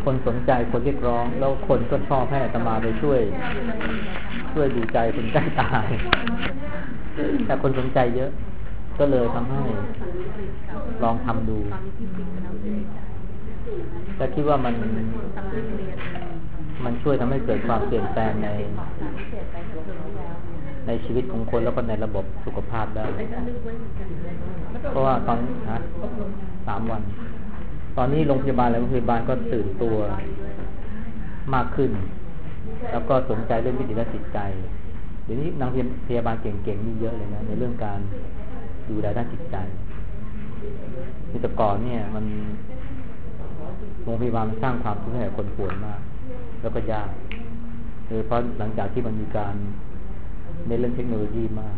คนสนใจคนเรียกร้องแล้วคนก็ชอบให้อาตมาไปช่วยดูใจคนใกล้ตายแต่คนสนใจเยอะก็เลยทำให้ลองทำดูแต่คิดว่ามันช่วยทำให้เกิดความเปลี่ยนแปลงในชีวิตของคนแล้วก็ในระบบสุขภาพได้เพราะว่าตอน3 วัน ตอนนี้โรงพยาบาลหลายโรงพยาบาลก็ตื่นตัวมากขึ้นแล้วก็สนใจเรื่องวิถีและจิตใจเดี๋ยวนี้นางพยาบาลเก่งๆนี่เยอะเลยนะในเรื่องการดูแลด้านจิตใจในแต่ก่อนเนี่ยมันโรงพยาบาลสร้างความทุกข์ให้คนป่วยมากแล้วก็ยากเพราะหลังจากที่มันมีการในเรื่องเทคโนโลยีมาก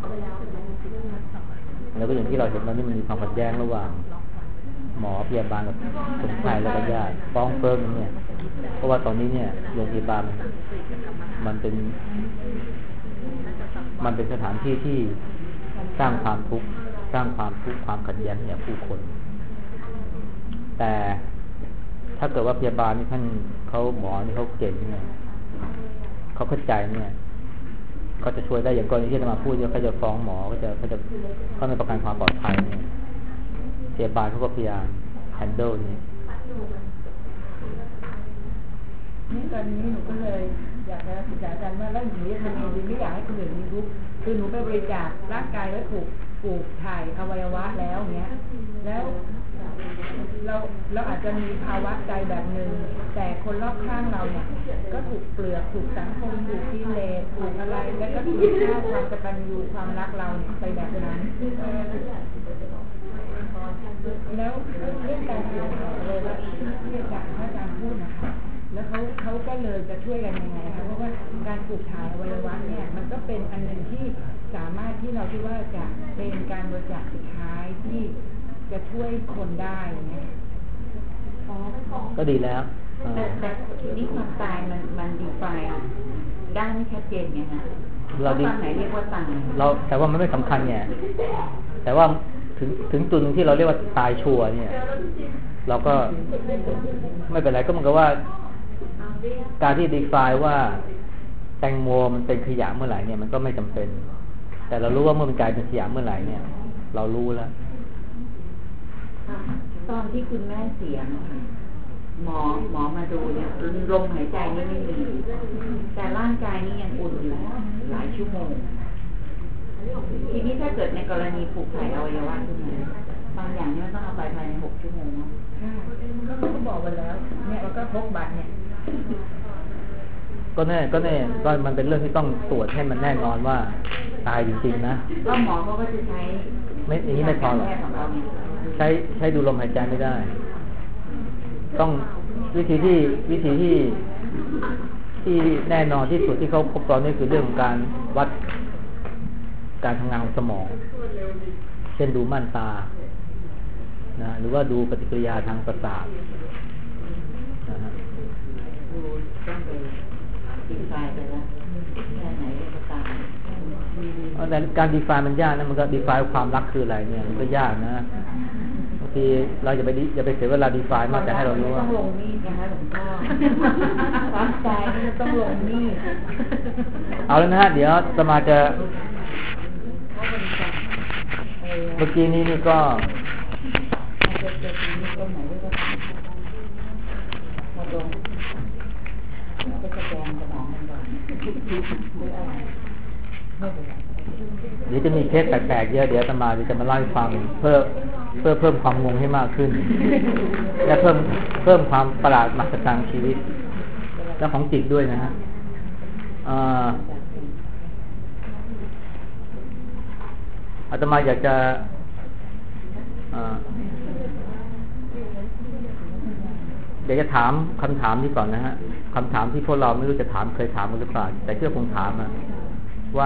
แล้วก็อย่างที่เราเห็นว่านี่มันมีความขัดแย้งระหว่างหมอพยาบาลกับคนไข้และก็ญาติฟ้องเฟิร์มเนี่ยเพราะว่าตอนนี้เนี่ยโรงพยาบาลมันเป็นสถานที่ที่สร้างความทุกข์ความขัดแย้งให้กับผู้คนแต่ถ้าเกิดว่าพยาบาลนี่ท่านหมอนี่เขาเก่งเนี่ยเขาเข้าใจเนี่ยก็จะช่วยได้อย่างกรณีที่จะมาพูดเขาจะฟ้องหมอเขาไม่ประกันความปลอดภัยเนี่ยพยาบาลเขาก็พยายามแฮนเดิลนี่ตอนนี้หนูก็เลยอยากจะศึกษาอาจารย์ว่าแล้วหนูจะทำเองดีไม่อยากให้คนอื่นรู้คือหนูไปบริจาคร่างกายไว้ปลูกถ่ายอวัยวะแล้วเนี้ยแล้วเราอาจจะมีภาวะใจแบบหนึ่งแต่คนรอบข้างเราเนี่ยก็ถูกเปลือกถูกสังคมถูกกิเลสถูกอะไรแล้วก็ถูกฆ่าความกตัญญูความรักเราเนี่ยไปแบบนั้นแล้วเรื่องการปลูกถ่ายเลยว่าที่อาจารย์พูดนะคะแล้วเขาก็เลยจะช่วยกันยังไงคะเพราะว่าการปลูกถ่ายอวัยวะเนี่ยมันก็เป็นอันหนึ่งที่สามารถที่เราคิดว่าจะเป็นการบริจาคสุดท้ายที่จะช่วยคนได้เนี่ยก็ดีแล้วแต่ทีนี้ความตายมันดีไฟด้านไม่ชัดเจนไงฮะเราดีไหนเรียกว่าตายแต่ว่ามันไม่สำคัญไงแต่ว่าถึงจุดนึงที่เราเรียกว่าตายชัวร์เนี่ยเราก็ไม่เป็นไรก็เหมือนกับว่าการที่ดีไฟว่าแตงโมมันเป็นขยะเมื่อไหร่เนี่ยมันก็ไม่จำเป็นแต่เรารู้ว่าเมื่อมันกลายเป็นขยะเมื่อไหร่เนี่ยเรารู้แล้วตอนที่คุณแม่เสียหมอมาดูเนี่ยลมหายใจนี่ไม่มีแต่ร่างกายนี่ยังอุ่นอยู่หลายชั่วโมงทีนี้ถ้าเกิดในกรณีผูกถ่ายอวัยวะขึ้นมาบางอย่างนี่มันต้องเอาไปภายใน6 ชั่วโมงเนาะก็บอกไปแล้วเนี่ยเราก็พกบัตรเนี่ยก็มันเป็นเรื่องที่ต้องตรวจให้มันแน่นอนว่าตายจริงๆนะก็หมอเขาก็จะใช้ไม่อย่างนี้ไม่พอหรอกใช้ดูลมหายใจไม่ได้ต้องวิธีที่แน่นอนที่สุดที่เขาพบตอนนี้คือเรื่องของการวัดการทำงานของสมองเช่นดูม่านตานะหรือว่าดูปฏิกิริยาทางประสาทนะฮะต้องไปดีไฟไปแล้วแค่ไหนก็ตามแต่การดีไฟมันยากนะมันก็ดีไฟความรักคืออะไรเนี่ยมันก็ยากนะบางทีเราอย่าไปเสียเวลาดีไฟมากแต่ให้เรารู้ว่าต้องลงมีดนะคะหลวงพ่อความใจนี่ต้องลงมีดเอาแล้วนะฮะเดี๋ยวสมาจะเมื่อกี้นี้นี่ก็เดี๋ยวจะมีเคสแปลกๆเยอะเดี๋ยวอาตมาจะมาเล่าให้ฟังเพื่อเพิ่มความงงให้มากขึ้นและเพิ่มความประหลาดมหัศจรรย์ชีวิตและของจิตด้วยนะฮะอาตมาอยากจะถามคำถามนี้ก่อนนะฮะคำถามที่พวกเราไม่รู้จะถามเคยถามกันหรือเปล่าแต่เชื่อคงถามนะว่า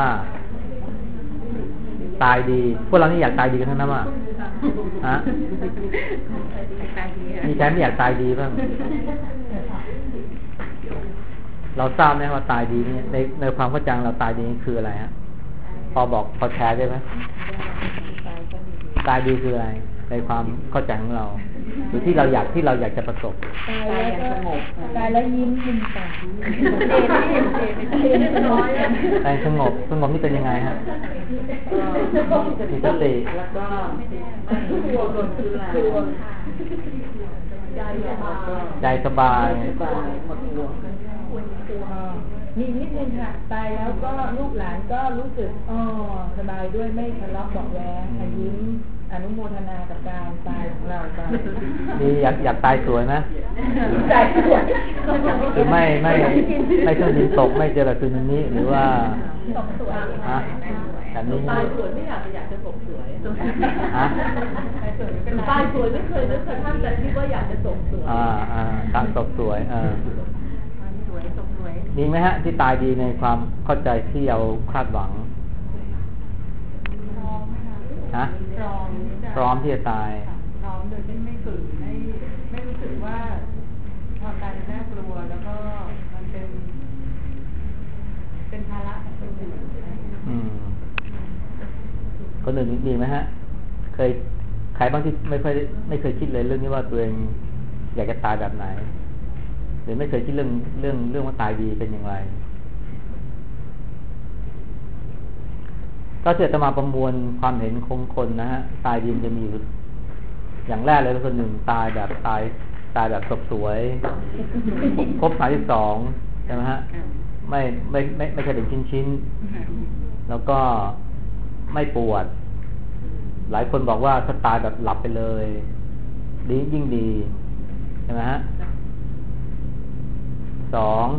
ตายดีพวกเรานี่อยากตายดีกันทั้งนั้นว่ะฮะมีใครไม่อยากตายดีบ้างเราทราบไหมว่าตายดีนี่ในความเข้าใจเราตายดีคืออะไรฮะพอแชร์ได้ไหมตายดีคืออะไรในความเข้าใจของเราหรือที่เราอยากจะประสบตายอย่างสงบายแล้วยิ้มยิ้มปากใจสงบนี่เป็นยังไงฮะมีสติแล้วก็ไม่กลัวโดนคือใจสบายหมดห่วงมีนิดนึงค่ะตายแล้วก็ลูกหลานก็รู้สึกสบายด้วยไม่ทะเลาะเบาะแว้งยิ้มอนุโมทนากับการตายของเราไปนี่อยากตายสวยไหมตายสวยหรือไม่เครื่องบินตกไม่เจอแบบซึนามิหรือว่าตกสวยฮะแบบนี้ตายสวยไม่อยากจะตกสวยฮะตายสวยไม่เคยนึกท่านแต่ที่ว่าอยากจะตกสวยตายตกสวยดีไหมฮะที่ตายดีในความเข้าใจที่เราคาดหวังฮะพร้อมที่จะตายพร้อมโดยไม่ฝืนไม่รู้สึกว่าความตายน่ากลัวแล้วก็มันเป็นภาระของคนอื่นคนอื่นดีไหมฮะเคยใครบ้างที่ไม่เคยคิดเลยเรื่องนี้ว่าตัวเองอยากจะตายแบบไหนหรือไม่เคยคิดเรื่องว่าตายดีเป็นอย่างไรก็จะมาประมวลความเห็นของคนนะฮะตายดีจะมีอยู่อย่างแรกเลยคนหนึ่งตายแบบตายแบบสบสวยครบ32ใช่ไหมฮะไม่ใช่เป็นชิ้นแล้วก็ไม่ปวดหลายคนบอกว่าถ้าตายแบบหลับไปเลยดียิ่งดีใช่ไหมฮะ2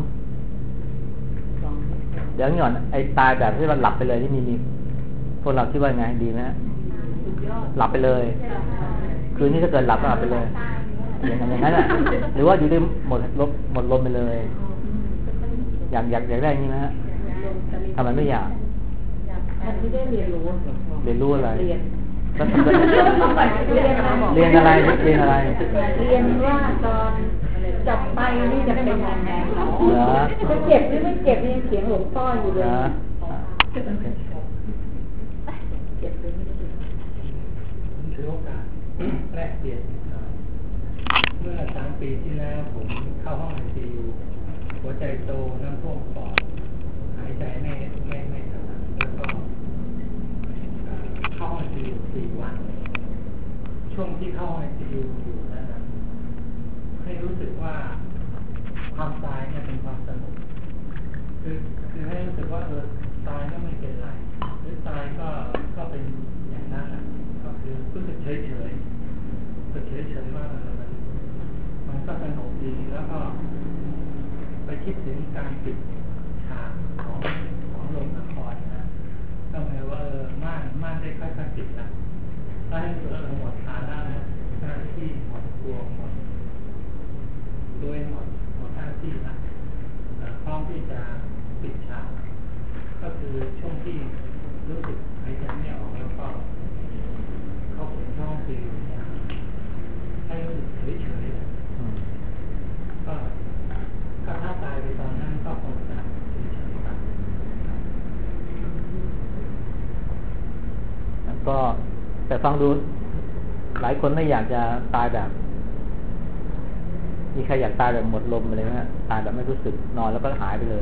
เดี๋ยวก่อนไอ้ตายแบบที่มันหลับไปเลยที่มีพวกเราคิดว่าไงดีไหมหลับไปเลยคืนนี้ถ้าเกิดหลับก็หลับไปเลยอย่างนั้นอ่ะหรือว่าอยู่ได้หมดลมไปเลยอยากได้อย่างนี้นะฮะทำไมไม่อยากไม่ได้เรียนรู้อะไรเรียนอะไรเรียนว่าตอนจับไปนี่จะเป็นยังไงจะเจ็บหรือไม่เจ็บยังเสียงหลวงพ่ออยู่เลยถือโอกาสแลกเปลี่ยนเมื่อ3 ปีที่แล้วผมเข้าห้อง ICU หัวใจโตน้ำท่วมปอดหายใจไม่ถนัดแล้วก็เข้าห้อง ICU 4 วันช่วงที่เข้าห้อง ICU อยู่นั้นให้รู้สึกว่าความตายเนี่ยเป็นความสนุกคือให้รู้สึกว่าตายก็ไม่เป็นไรหรือตายก็เป็นอย่างนั้นแหละก็คือรู้สึกเฉยว่ามันก็สนุกดีแล้วก็ไปคิดถึงการปิดฉากของโรงละครนะก็หมายว่าม่านได้ค่อยๆปิดแล้วถ้าให้รู้สึกว่าหมดภาระหน้าที่หมดกลัวหมดด้วยหมดหน้าที่นะพร้อมที่จะปิดฉากก็คือช่วงที่รู้สึกหายใจไม่ออกแล้วก็เข้าถึงช่องฟิวเนี่ยให้รู้สึกเฉยๆก็ถ้าตายไปตอนนั้นก็คงจะเฉยๆไปแล้วก็แต่ฟังดูหลายคนไม่อยากจะตายแบบมีใครอยากตายแบบหมดลมเลยไหมฮะตายแบบไม่รู้สึกนอนแล้วก็หายไปเลย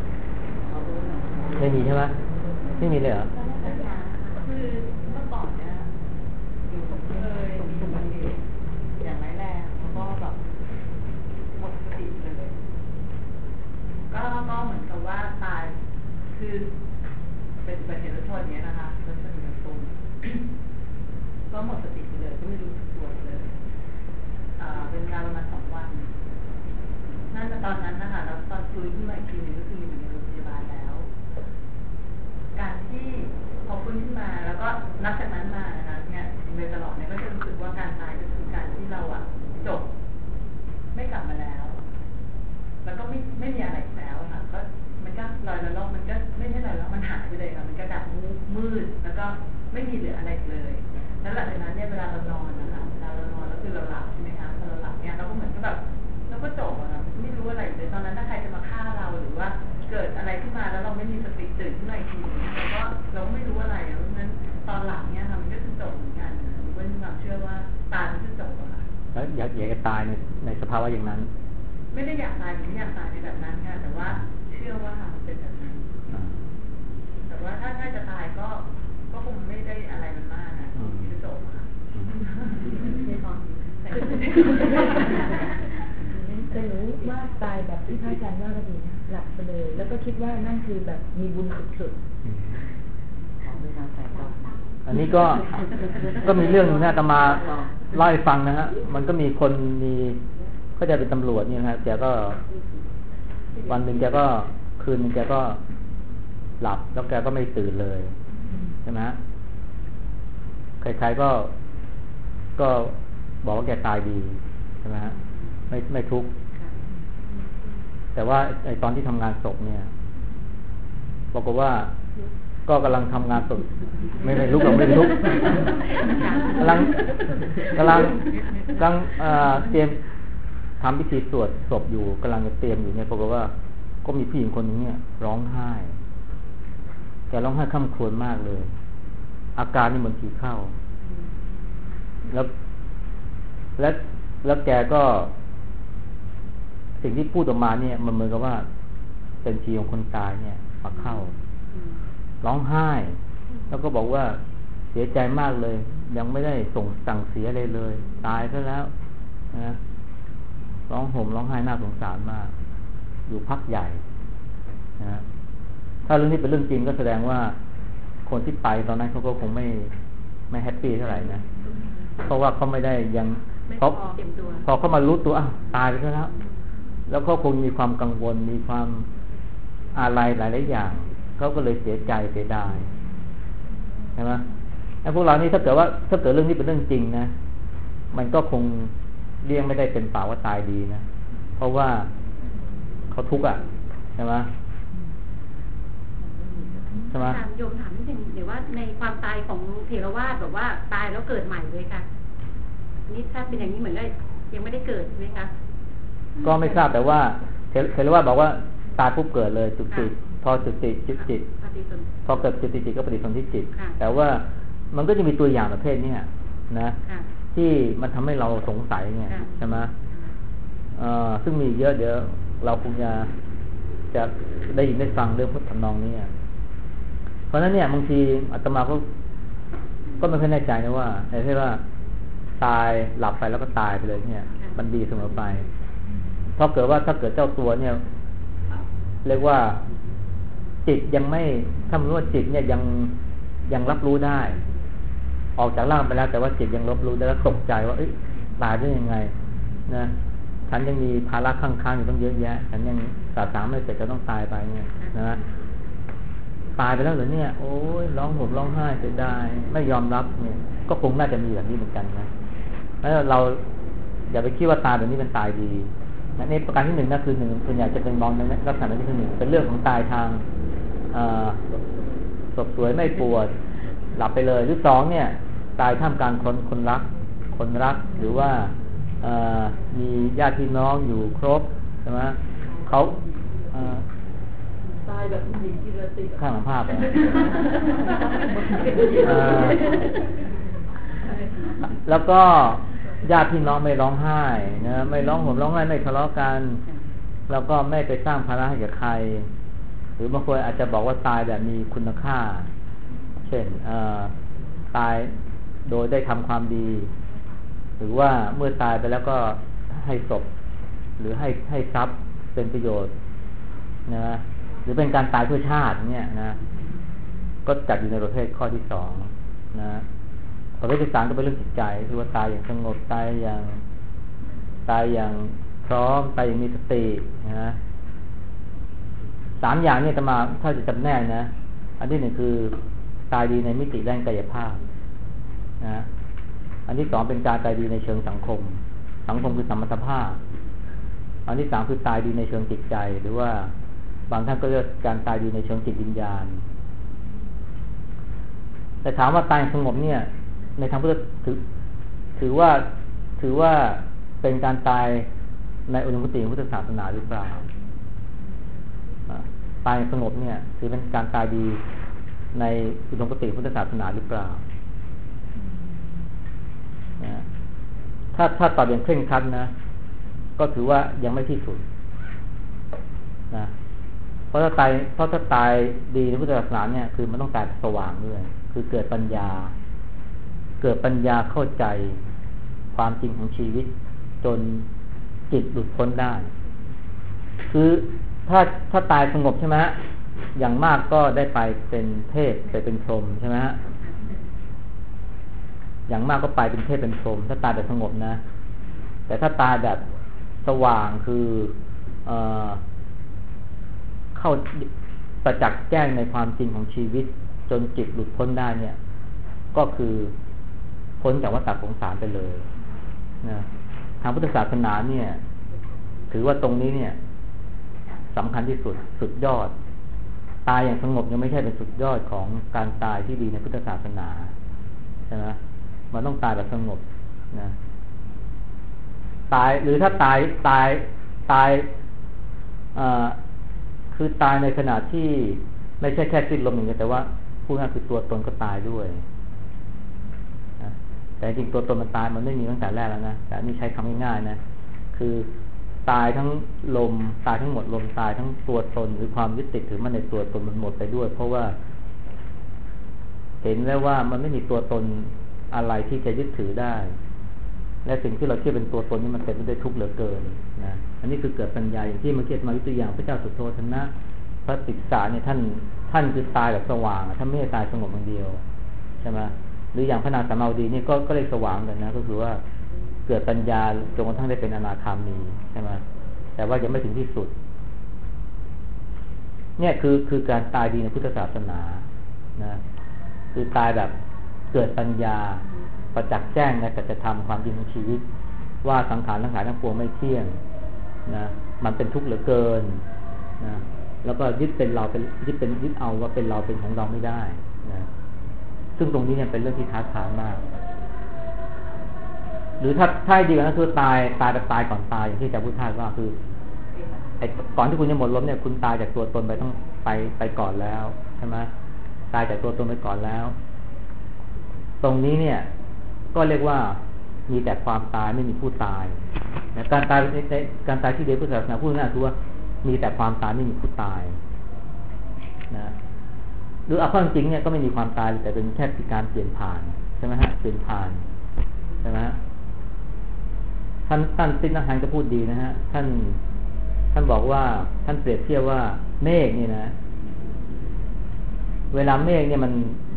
ไม่มีใช่ไหมไม่มีเลยเหรอคือเมื่อก่อนเนี่ยเคยอย่างไรแรงแล้วก็แบบหมดสติเลยก็เหมือนกับว่าตายคือเป็นอุบัติเหตุรถชนอย่างนี้นะคะรถชนอย่างตรงก็หมดสติไปเลยก็ไม่รู้สึกตัวเลยเป็นเวลาประมาณ2 วันน่าจะตอนนั้นนะคะแล้วตอนฟื้นขึ้นมาอีกทีนึงก็คืออยู่ในโรงพยาบาลแล้วการที่พอฟื้นขึ้นมาแล้วก็นับจากนั้นมานะคะเนี่ยโดยตลอดเนี่ยก็จะรู้สึกว่าการตายก็คือการที่เราจบไม่กลับมาแล้วแล้วก็ไม่มีอะไรแล้วค่ะก็มันก็ลอยละล่องมันก็ไม่ใช่ลอยละล่องมันหายไปเลยค่ะมันก็ดับมืดแล้วก็ไม่มีเหลืออะไรเลยแล้วหลังจากนั้นเนี่ยเวลาเรานอนนะคะเวลาเรานอนแล้วคือเราหลับใช่ไหมคะพอเราหลับเนี่ยเราก็เหมือนกับแบบเราก็จบอะไม่รู้อะไรเลยตอนนั้นถ้าใครจะมาฆ่าเราหรือว่าเกิดอะไรขึ้นมาแล้วเราไม่มีสติตื่นขึ้นมาอีกทีเราไม่รู้อะไรเพราะฉะนั้นตอนหลังเนี่ยค่ะมันก็คือจบเหมือนกันผมก็มีความเชื่อว่าตายมันคือจบอะค่ะแล้วอยากจะตายในสภาวะอย่างนั้นไม่ได้อยากตายไม่อยากตายในแบบนั้นค่ะแต่ว่าเชื่อว่ามันเป็นแบบนั้นแต่ว่าถ้าจะตายก็คงไม่ได้อะไรมันมากนะที่จะจบค่ะแต่รู้ว่าตายแบบที่พระอาจารย์ว่าก็ดีนะหลับไปเลย แล้วก็คิดว่านั่นคือแบบมีบุญสุดอันนี้ก็มีเรื่องนึงนะอาตมาเล่าให้ฟังนะฮะมันก็มีคนก็จะเป็นตำรวจนี่นะฮะแกก็วันหนึ่งแกก็คืนนึงแกก็หลับแล้วแกก็ไม่ตื่นเลยใช่ไหมฮะใครๆก็บอกว่าแกตายดีใช่ไหมฮะไม่ทุกข์แต่ว่าไอตอนที่ทำงานศพเนี่ยบอกว่าก็กำลังทำงานศพไม่ลุกหรอกไม่ลุกกำลังเตรียมทำพิธีสวดศพอยู่กำลังจะเตรียมอยู่เนี่ยบอกว่าก็มีผู้หญิงคนนึงเนี่ยร้องไห้แกร้องไห้ค่ำครวญมากเลยอาการนี่เหมือนผีเข้าแล้วแกก็สิ่งที่พูดออกมาเนี่ยมันเหมือนกับว่าเป็นชีของคนตายเนี่ยมาเข้าร้องไห้แล้วก็บอกว่าเสียใจมากเลยยังไม่ได้สั่งเสียอะไรเลยตายซะแล้วนะร้องห่มร้องไห้น่าสงสารมากอยู่พักใหญ่นะถ้าเรื่องนี้เป็นเรื่องจริงก็แสดงว่าคนที่ไปตอนนั้นเขาก็คงไม่แฮปปี้เท่าไหร่นะเพราะว่าเขาไม่ได้ยังพอเขามารู้ตัวตายไปแล้วแล้วเขาคงมีความกังวลมีความอะไรหลายๆอย่างเขาก็เลยเสียใจเสียดายใช่ไหมไอ้พวกเรานี่ถ้าเกิดเรื่องนี้เป็นเรื่องจริงนะมันก็คงเรียกไม่ได้เป็นป่าว่าตายดีนะเพราะว่าเขาทุกข์ใช่ไหมใช่ไหมโยมถามนิดนึงเดี๋ยวว่าในความตายของเถรวาทแบบว่าตายแล้วเกิดใหม่เลยค่ะนี่ถ้าเป็นอย่างนี้เหมือนได้ยังไม่ได้เกิดไหมคะก็ไม่ทราบแต่ว่าเถรวาทบอกว่าตายปุ๊บเกิดเลยจุติพอจุติจิตพอเกิดจุติจิตก็ปฏิสนธิจิตแต่ว่ามันก็จะมีตัวอย่างประเภทนี้นะที่มันทำให้เราสงสัยเนี่ยใช่ไหมซึ่งมีเยอะเดี๋ยวเราคงจะได้ยินได้ฟังเรื่องพุทธธรรมนองนี้เพราะฉะนั้นเนี่ยบางทีอาตมาก็ไม่ค่อยแน่ใจนะว่าไอ้ที่ว่าตายหลับไปแล้วก็ตายไปเลยเนี่ยมันดีเสมอไปเพราะเกิดว่าถ้าเกิดเจ้าตัวเนี่ยเรียกว่าจิตยังไม่ถ้ามันว่าจิตเนี่ยยังรับรู้ได้ออกจากร่างไปแล้วแต่ว่าจิตยังรับรู้ได้แล้วตกใจว่าตายได้ยังไงนะฉันยังมีภาระค้างๆอยู่ต้องเยอะแยะฉันยังสาไม่เสร็จจะต้องตายไปเนี่ยนะตายไปแล้วเหรอเนี่ยโอ้ยร้องห่มร้องไห้เสียดายไม่ยอมรับเนี่ยก็คงน่าจะมีแบบนี้เหมือนกันนะแล้วเราอย่าไปคิดว่าตายแบบนี้เป็นตายดีในประการที่หนึ่งนั่นคือหนึ่งส่วนใหญ่จะเป็นมองในลักษณะที่หนึ่งเป็นเรื่องของตายทางสดสวยไม่ปวดหลับไปเลยหรือสองเนี่ยตายท่ามกลางคนรักหรือว่ามีญาติพี่น้องอยู่ครบใช่ไหมเขาตายแบบหญิงกิรติข้างหลังภาพแล้วก็ญาติพี่น้องไม่ร้องไห้นะไม่ร้องห่มร้องไห้ไม่ทะเลาะกันแล้วก็ไม่ไปสร้างภาระให้กับใครหรือบางคนอาจจะบอกว่าตายแบบมีคุณค่าเช่นตายโดยได้ทำความดีหรือว่าเมื่อตายไปแล้วก็ให้ศพหรือให้ทรัพย์เป็นประโยชน์นะหรือเป็นการตายเพื่อชาติเนี่ยนะก็จัดอยู่ในประเภทข้อที่สองนะประเภทที่สามก็เป็นเรื่องจิตใจคือว่าตายอย่างสงบตายอย่างพร้อมตายอย่างมีสตินะสามอย่างนี้จะมาถ้าจะจำแนกนะอันที่หนึ่งคือตายดีในมิติด้านกายภาพนะอันที่สองเป็นการตายดีในเชิงสังคมคือสมรรถภาพอันที่สามคือตายดีในเชิงจิตใจหรือว่าบางท่านก็เรียกการตายดีในเชิงจิตวิญญาณแต่ถามว่าตายสงบเนี่ยในทางพุทธถือว่าเป็นการตายในอุดมคติของพุทธศาสนาหรือเปล่าตายสงบเนี่ยถือเป็นการตายดีในอุดมคติพุทธศาสนาหรือเปล่าถ้าตอบอย่างเคร่งครัดนะก็ถือว่ายังไม่ที่สุดนะเพราะถ้าตายดีในพุทธศาสนาเนี่ยคือมันต้องตายสว่างด้วยคือเกิดปัญญาเข้าใจความจริงของชีวิตจนจิตหลุดพ้นได้คือถ้าตายสงบใช่ไหมอย่างมากก็ได้ไปเป็นเทพไปเป็นพรหมใช่ไหมฮะอย่างมากก็ไปเป็นเทพเป็นพรหมถ้าตายแบบสงบนะแต่ถ้าตายแบบสว่างคือเข้าประจักษ์แจ้งในความจริงของชีวิตจนจิตหลุดพ้นได้เนี่ยก็คือพ้นจากวัฏสงสารไปเลยนะทางพุทธศาสนาเนี่ยถือว่าตรงนี้เนี่ยสำคัญที่สุดยอดตายอย่างสงบยังไม่ใช่เป็นสุดยอดของการตายที่ดีในพุทธศาสนาใช่ไหมมันต้องตายแบบสงบนะตายหรือถ้าตายคือตายในขณะที่ไม่ใช่แค่สิ้นลมอย่างเดียวแต่ว่าพูดง่ายคือตัวตนก็ตายด้วยนะแต่จริงตัวตนมันตายมันไม่มีตั้งแต่แรกแล้วนะแต่นี่ใช้คำง่ายๆนะคือตายทั้งลมตายทั้งหมดลมตายทั้งตัวตนหรือความยึดติดถือมันในตัวตนมันหมดไปด้วยเพราะว่าเห็นแล้วว่ามันไม่มีตัวตนอะไรที่จะยึดถือได้และสิ่งที่เราเชื่อเป็นตัวตนนี่มันเต็มไปด้วยทุกข์เหลือเกินนะอันนี้คือเกิดปัญญาอย่างที่เมื่อกี้มาวิตัวอย่างพระเจ้าสุโธทนะพระติสสะเนี่ยท่านคือตายแบบสว่างท่านไม่ได้ตายสงบอย่างเดียวใช่ไหมหรืออย่างพระนางสามาวดีนี่ก็เลยสว่างกันนะก็คือว่าเกิดปัญญาจนกระทั่งได้เป็นอนาคามีใช่ไหมแต่ว่ายังไม่ถึงที่สุดเนี่ยคือการตายดีในพุทธศาสนานะคือตายแบบเกิดปัญญาประจักษ์แจ้งในสัจธรรมความจริงของชีวิตว่าสังขารทั้งหลายทั้งปวงไม่เที่ยงนะมันเป็นทุกข์เหลือเกินนะแล้วก็ยึดเป็นเราเป็นยึดเอาว่าเป็นเราเป็นของเราไม่ได้นะซึ่งตรงนี้เนี่ยเป็นเรื่องที่ท้าทายมากหรือถ้าดีกว่านั้นคือตายแบบตายก่อนตายอย่างที่อาจารย์พุทธทาสว่าคือไอ้ก่อนที่คุณจะหมดลมเนี่ยคุณตายจากตัวตนไปต้องไปก่อนแล้วใช่ไหมตายจากตัวตนไปก่อนแล้วตรงนี้เนี่ยก็เรียกว่ามีแต่ความตายไม่มีผู้ตายนะการตายที่เดียวพุทธศาสนาพูดง่ายคือว่ามีแต่ความตายไม่มีผู้ตายนะหรือเอาข้อจริงเนี่ยก็ไม่มีความตายแต่เป็นแค่การเปลี่ยนผ่านใช่ไหมฮะเปลี่ยนผ่านใช่ไหมฮะท่านติ๊กนักฮันก็พูดดีนะฮะท่านบอกว่าท่านเปรียบเทียบว่าเมฆนี่นะเวลาเมฆเนี่ยมัน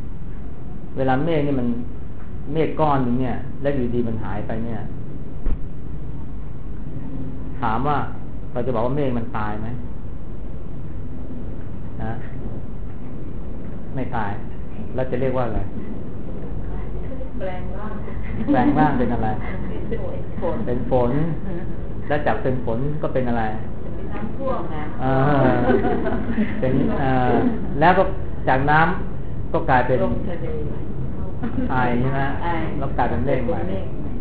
เมฆก้อนนึงเนี่ยแล้วอยู่ดีมันหายไปเนี่ยถามว่าเราจะบอกว่าเมฆมันตายไหมนะไม่ตายเราจะเรียกว่าอะไรแปลงร่างเป็นอะไรเป็นฝนแล้วจากเป็นฝนก็เป็นอะไรน้ำท่วมนะเป็นแล้วก็จากน้ำก็กลายเป็นไอใช่ไหมแล้วกลายเป็นเมฆใหม่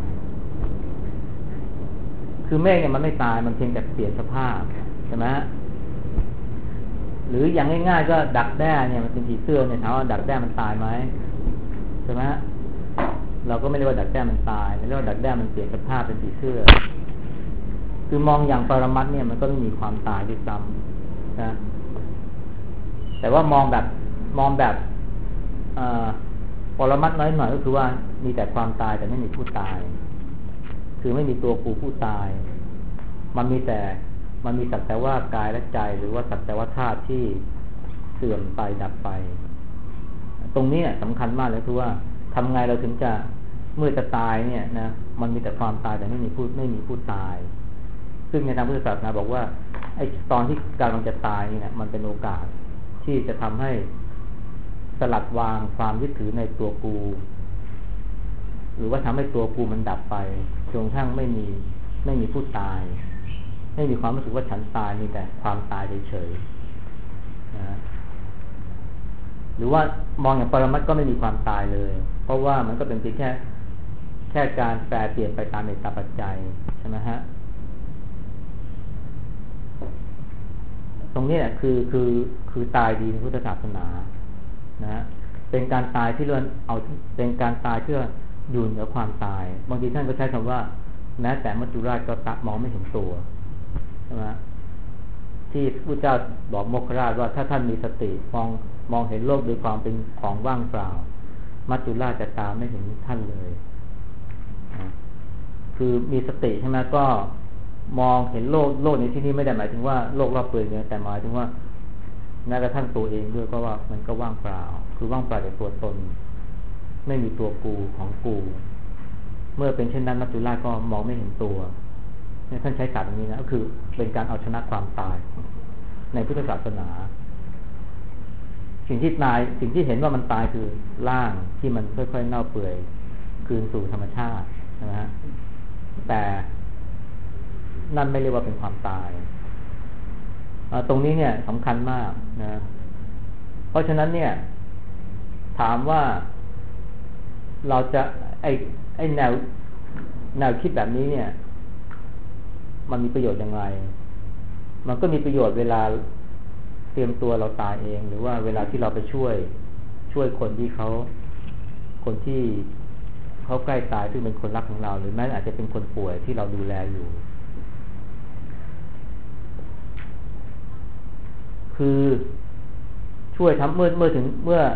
คือเมฆเนี่ยมันไม่ตายมันเพียงแต่เปลี่ยนสภาพใช่ไหมหรืออย่างง่ายๆก็ดักแด้เนี่ยมันเป็นผีเสื้อเนี่ยถามว่าดักแด้มันตายไหมใช่ไหมเราก็ไม่เรียกว่าดักแด้มันตายเรียกว่าดักแด้มันเปลี่ยนสภาพเป็นผีเสื้อคือมองอย่างปรมัตถ์เนี่ยมันก็ไม่มีความตายด้วยซ้ำนะแต่ว่ามองแบบปรมัตถ์น้อยหน่อยก็คือว่ามีแต่ความตายแต่ไม่มีผู้ตายคือไม่มีตัวกูผู้ตายมันมีสักแต่ว่ากายและใจหรือว่าสักแต่ว่าธาตุที่เสื่อมไปดับไปตรงนี้สำคัญมากเลยคือว่าทำไงเราถึงจะเมื่อจะตายเนี่ยนะมันมีแต่ความตายแต่ไม่มีผู้ตายซึ่งในทางพุทธศาสนาบอกว่าไอ้ตอนที่กำลังจะตายนี่นะมันเป็นโอกาสที่จะทำให้สลัดวางความยึดถือในตัวกูหรือว่าทำให้ตัวกูมันดับไปจนกระทั่งไม่มีผู้ตายไม่มีความรู้สึกว่าฉันตายมีแต่ความตายเฉยๆนะหรือว่ามองอย่างปรมัตถ์ก็ไม่มีความตายเลยเพราะว่ามันก็เป็นเพียงแค่การแปรเปลี่ยนไปตามเหตุปัจจัยใช่ไหมฮะตรงนี้แหละคือตายดีในพุทธศาสนานะเป็นการตายที่เป็นการตายเพื่ออยู่เหนือความตายบางทีท่านก็ใช้คำว่าแม้แต่มัจจุราชก็มองไม่เห็นตัวใช่ไหมที่พระเจ้าบอกโมคคราชว่าถ้าท่านมีสติมองเห็นโลกโดยความเป็นของว่างเปล่ามัจจุราชจะตามไม่เห็นท่านเลยคือมีสติใช่ไหมก็มองเห็นโลกในที่นี้ไม่ได้หมายถึงว่าโลกรอบตัวเนี่ยแต่หมายถึงว่าแม้กระทั่งตัวเองด้วยก็ว่ามันก็ว่างเปล่าคือว่างเปล่าจากตัวตนไม่มีตัวกูของกูเมื่อเป็นเช่นนั้นมัจจุราชก็มองไม่เห็นตัวเนี่ยท่านใช้ศาสตร์ตรงนี้นะก็คือเป็นการเอาชนะความตายในพุทธศาสนาสิ่งที่เห็นว่ามันตายคือร่างที่มันค่อยๆเน่าเปื่อยคืนสู่ธรรมชาตินะฮะแต่นั่นไม่เรียกว่าเป็นความตายตรงนี้เนี่ยสำคัญมากนะเพราะฉะนั้นเนี่ยถามว่าเราจะไอ้แนวคิดแบบนี้เนี่ยมันมีประโยชน์ยังไงมันก็มีประโยชน์เวลาเตรียมตัวเราตายเองหรือว่าเวลาที่เราไปช่วยคนที่เขาใกล้ตายซึ่งเป็นคนรักของเราหรือแม้อาจจะเป็นคนป่วยที่เราดูแลอยู่คือช่วยทำเมื่อ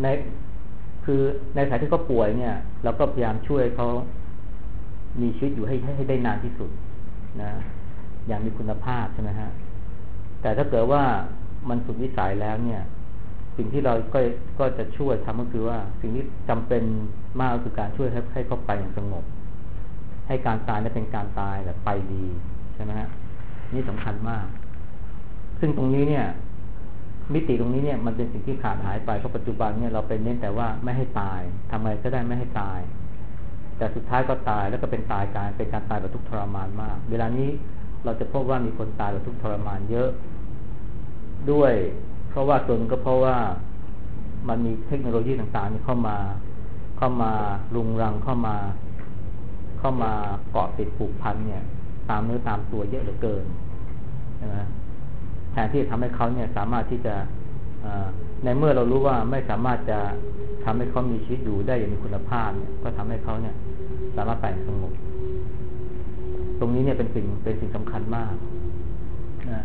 ในสายที่เขาป่วยเนี่ยเราก็พยายามช่วยเขามีชีวิตอยู่ให้ได้นานที่สุดนะอย่างมีคุณภาพใช่ไหมฮะแต่ถ้าเกิดว่ามันสุดวิสัยแล้วเนี่ยสิ่งที่เราก็จะช่วยทำก็คือว่าสิ่งที่จำเป็นมากก็คือการช่วยให้เขาไปอย่างสงบให้การตายนั้นเป็นการตายแบบไปดีใช่ไหมฮะนี่สำคัญมากซึ่งตรงนี้เนี่ยมิติตรงนี้เนี่ยมันเป็นสิ่งที่ขาดหายไปเพราะปัจจุบันเนี่ยเราเป็นเน้นแต่ว่าไม่ให้ตายทำไมก็ได้ไม่ให้ตายแต่สุดท้ายก็ตายแล้วก็เป็นตายเป็นการตายแบบทุกข์ทรมานมากเวลานี้เราจะพบว่ามีคนตายแบบทุกข์ทรมานเยอะด้วยเพราะว่าส่วนก็เพราะว่ามันมีเทคโนโลยีต่างๆนี่เข้ามารุงรังเข้ามาเกาะติดผูกพันเนี่ยตามเนื้อตามตัวเยอะเหลือเกินใช่ไหมแทนที่จะทำให้เขาเนี่ยสามารถที่จะในเมื่อเรารู้ว่าไม่สามารถจะทำให้เขามีชีวิตอยู่ได้อย่างมีคุณภาพเนี่ยก็ทำให้เขาเนี่ยสามารถไปสงบตรงนี้เนี่ยเป็นสิ่งสำคัญมากนะ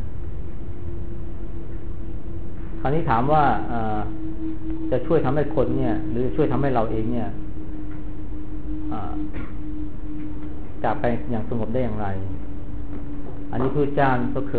คราวนี้ถามว่าจะช่วยทำให้คนเนี่ยหรือช่วยทำให้เราเองเนี่ยจากไปอย่างสงบได้อย่างไรอันนี้พระอาจารย์ก็เค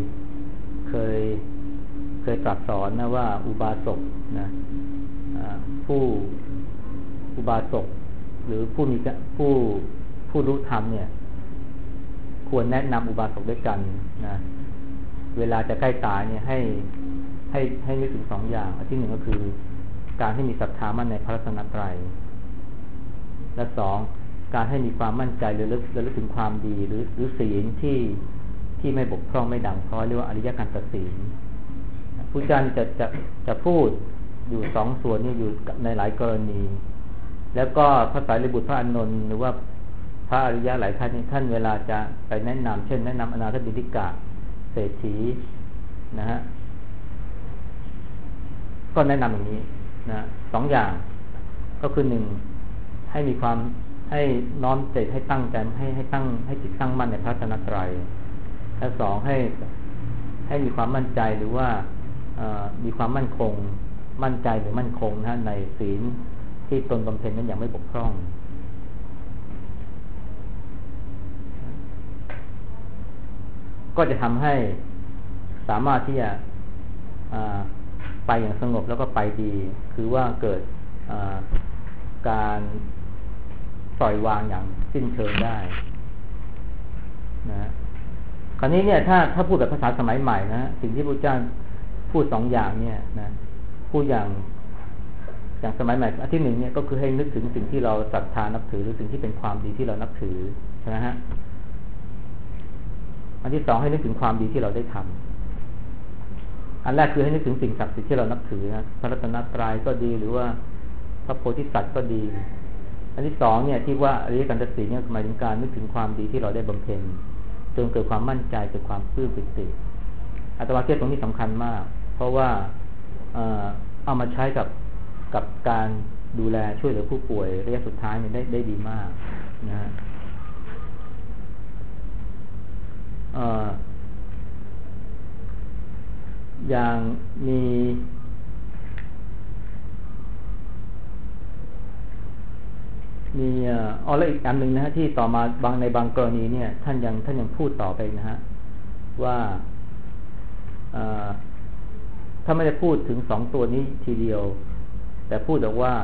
ยตรัสสอนนะว่าอุบาสกนะผู้อุบาสกหรือผู้รู้ธรรมเนี่ยควรแนะนำอุบาสกด้วยกันนะเวลาจะใกล้ตายเนี่ยให้นึกถึงสองอย่างอันที่หนึ่งก็คือการให้มีศรัทธามั่นในพระรัตนตรัยและสองการให้มีความมั่นใจหรือระลึกถึงความดีหรือศีลที่ไม่บกพร่องไม่ด่างพร้อยเรียกว่าอริยกันตศีลผู้อาจารย์จะพูดอยู่สองส่วนนี้อยู่ในหลายกรณี แล้วก็พระสารีบุตรพระอานนท์หรือว่าพระอริยะหลายท่านเวลาจะไปแนะนำเช่นแนะนำอนาถบิณฑิกะเศรษฐีนะฮะก็แนะนำอย่างนี้นะสองอย่างก็คือหนึ่งให้มีความให้น้อมใจให้ตั้งใจให้จิตตั้งมั่นในพระรัตนตรัยและสองให้มีความมั่นใจหรือว่ามีความมั่นคงมั่นใจหรือมั่นคงนะในศีลที่ตนบำเพ็ญนั้นอย่างไม่บกพร่องก็จะทำให้สามารถที่จะไปอย่างสงบแล้วก็ไปดีคือว่าเกิดการปล่อยวางอย่างสิ้นเชิงได้นะคราวนี้เนี่ยถ้าพูดแบบภาษาสมัยใหม่นะสิ่งที่พระเจ้าพูดสองอย่างเนี่ยนะพูดอย่างสมัยใหม่อันที่หนึ่งเนี่ยก็คือให้นึกถึงสิ่งที่เราศรัทธานับถือหรือสิ่งที่เป็นความดีที่เรานับถือใช่ไหมฮะอันที่สองให้นึกถึงความดีที่เราได้ทำอันแรกคือให้นึกถึงสิ่งศักดิ์สิทธิ์ที่เรานับถือนะพระรัตนตรัยก็ดีหรือว่าพระโพธิสัตว์ก็ดีอันที่สองเนี่ยที่ว่าอริยกันตศีลเนี่ยหมายถึงการนึกถึงความดีที่เราได้บำเพ็ญจนเกิดความมั่นใจเกิดความปลื้มปิติอาตมาเชื่อตรงนี้สำคัญมากเพราะว่าเอามาใช้กับการดูแลช่วยเหลือผู้ป่วยระยะสุดท้ายเนี่ยได้ดีมากนะอย่างมีแล้วอีกอันหนึ่งนะฮะที่ต่อมาในบางกรณีเนี่ยท่านยังพูดต่อไปนะฮะว่าถ้าไม่ได้พูดถึง2ตัวนี้ทีเดียวแต่พูดบอกว่า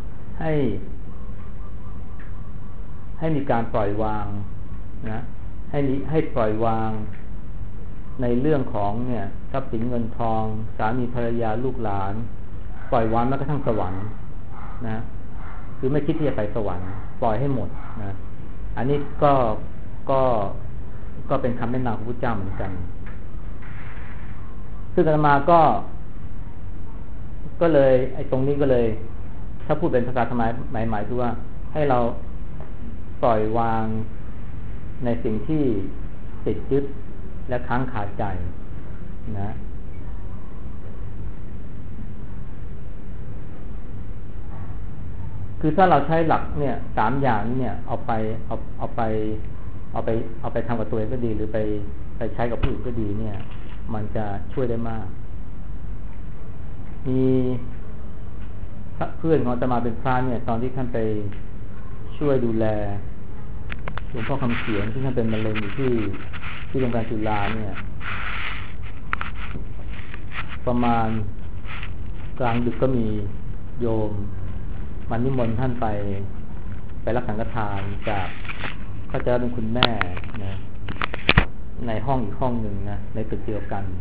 ให้มีการปล่อยวางนะให้ปล่อยวางในเรื่องของเนี่ยทรัพย์สินเงินทองสามีภรรยาลูกหลานปล่อยวางแม้กระทั่งสวรรค์นะคือไม่คิดที่จะไปสวรรค์ปล่อยให้หมดนะอันนี้ก็เป็นคำแนะนำของพระพุทธเจ้าเหมือนกันซึ่งอาตมาก็เลยไอ้ตรงนี้ก็เลยถ้าพูดเป็นภาษาธรรมหมายถึงว่าให้เราปล่อยวางในสิ่งที่ติดยึดและค้างคาใจนะคือถ้าเราใช้หลักเนี่ย3อย่างนี้เนี่ยเอาไปทำกับตัวเองก็ดีหรือไปใช้กับผู้อื่นก็ดีเนี่ยมันจะช่วยได้มากมีเพื่อนของอาตมาเป็นพระเนี่ยตอนที่ท่านไปช่วยดูแลหลวงพ่อคำเขียนที่ท่านเป็นมะเร็งอยู่ที่โรงพยาบาลจุฬาเนี่ยประมาณกลางดึกก็มีโยมมานิมนต์ท่านไปรับสังฆทานจากเขาจะเป็นคุณแม่นะในห้องอีกห้องหนึ่งนะในตึกเดียวกัน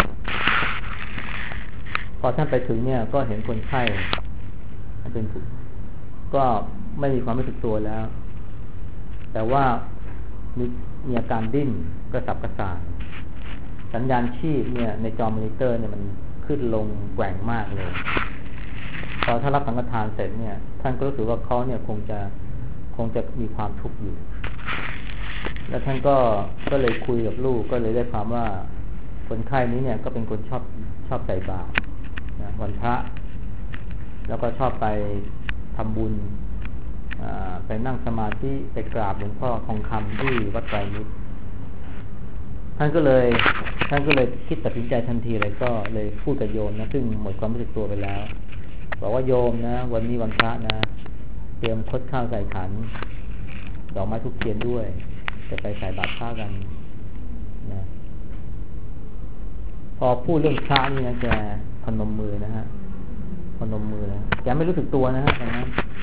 พอท่านไปถึงเนี่ยก็เห็นคนไข้เป็นก็ไม่มีความรู้สึกตัวแล้วแต่ว่ามีอาการดิ้นกระสับกระส่ายสัญญาณชีพเนี่ยในจอมอนิเตอร์เนี่ยมันขึ้นลงแกว่งมากเลยพอท่านรับสังฆทานเสร็จเนี่ยท่านก็รู้สึกว่าเขาเนี่ยคงจะมีความทุกข์อยู่แล้วท่านก็เลยคุยกับลูกก็เลยได้ความว่าคนไข้นี้เนี่ยก็เป็นคนชอบใส่บาตรนะวันพระแล้วก็ชอบไปทำบุญไปนั่งสมาธิไปกราบหลวงพ่อทองคำที่วัดไตรมิตรท่านก็เลยคิดตัดสินใจทันทีเลยก็เลยพูดกับโยมนะซึ่งหมดความรู้สึกตัวไปแล้วบอกว่าโยมนะวันนี้วันพระนะเตรียมคดข้าวใส่ขันดอกไม้ธูปเทียนด้วยจะไปใส่บาตรพระกันนะพอพูดเรื่องพระนี่นะแกพนมมือนะฮะพนมมือนะแกไม่รู้สึกตัวนะฮะตอนนั้น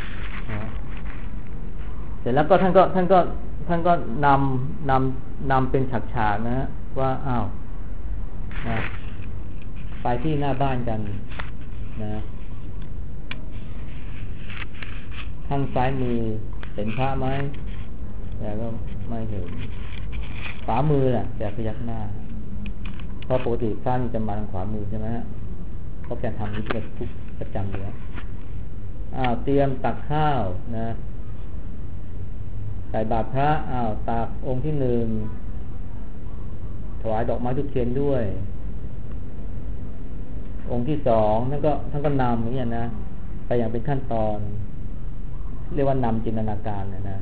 เสร็จแล้วก็ท่านก็นำเป็นฉากๆนะฮะว่าอ้าวนะไปที่หน้าบ้านกันนะข้างซ้ายมือเห็นพระไหมแต่ก็ไม่เห็นขวามือแหละแต่พยักหน้าเพราะปกติพระนี่จะมาทางขวามือใช่ไหมฮะเขาแกทำนี้ทุกประจำอยู่แล้วเตรียมตักข้าวนะใส่บาตรพระตักองค์ที่1ถวายดอกไม้ธูปเทียนด้วยองค์ที่2ท่านก็นำอย่างนี้นะไปอย่างเป็นขั้นตอนเรียกว่านำจินตนาการนะ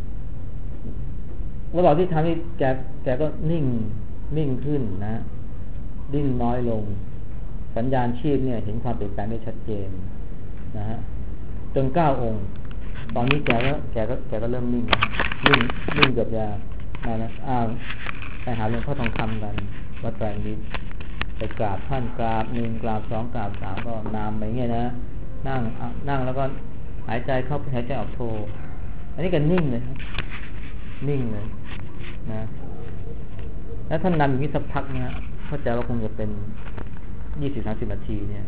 ระหว่างที่ทำนี่แกก็นิ่งขึ้นนะดิ้นน้อยลงสัญญาณชีพเนี่ยเห็นความเปลี่ยนแปลงได้ชัดเจนนะฮะจน9 องค์ตอนนี้แกก็เริ่มนิ่งเกือบจะนะไปหาหลวงพ่อทองคำกันวัดไตรมิตรไปกราบท่านกราบ1กราบ2กราบ3ก็นามไปเงี้ยนะนั่งแล้วก็หายใจเข้าหายใจออกโทอันนี้ก็นิ่งเลยครับนิ่งเลยนะแล้วท่านนำอย่างนี้สักพักนะเข้าใจว่าคงจะเป็น 20-30 นาทีเนี่ย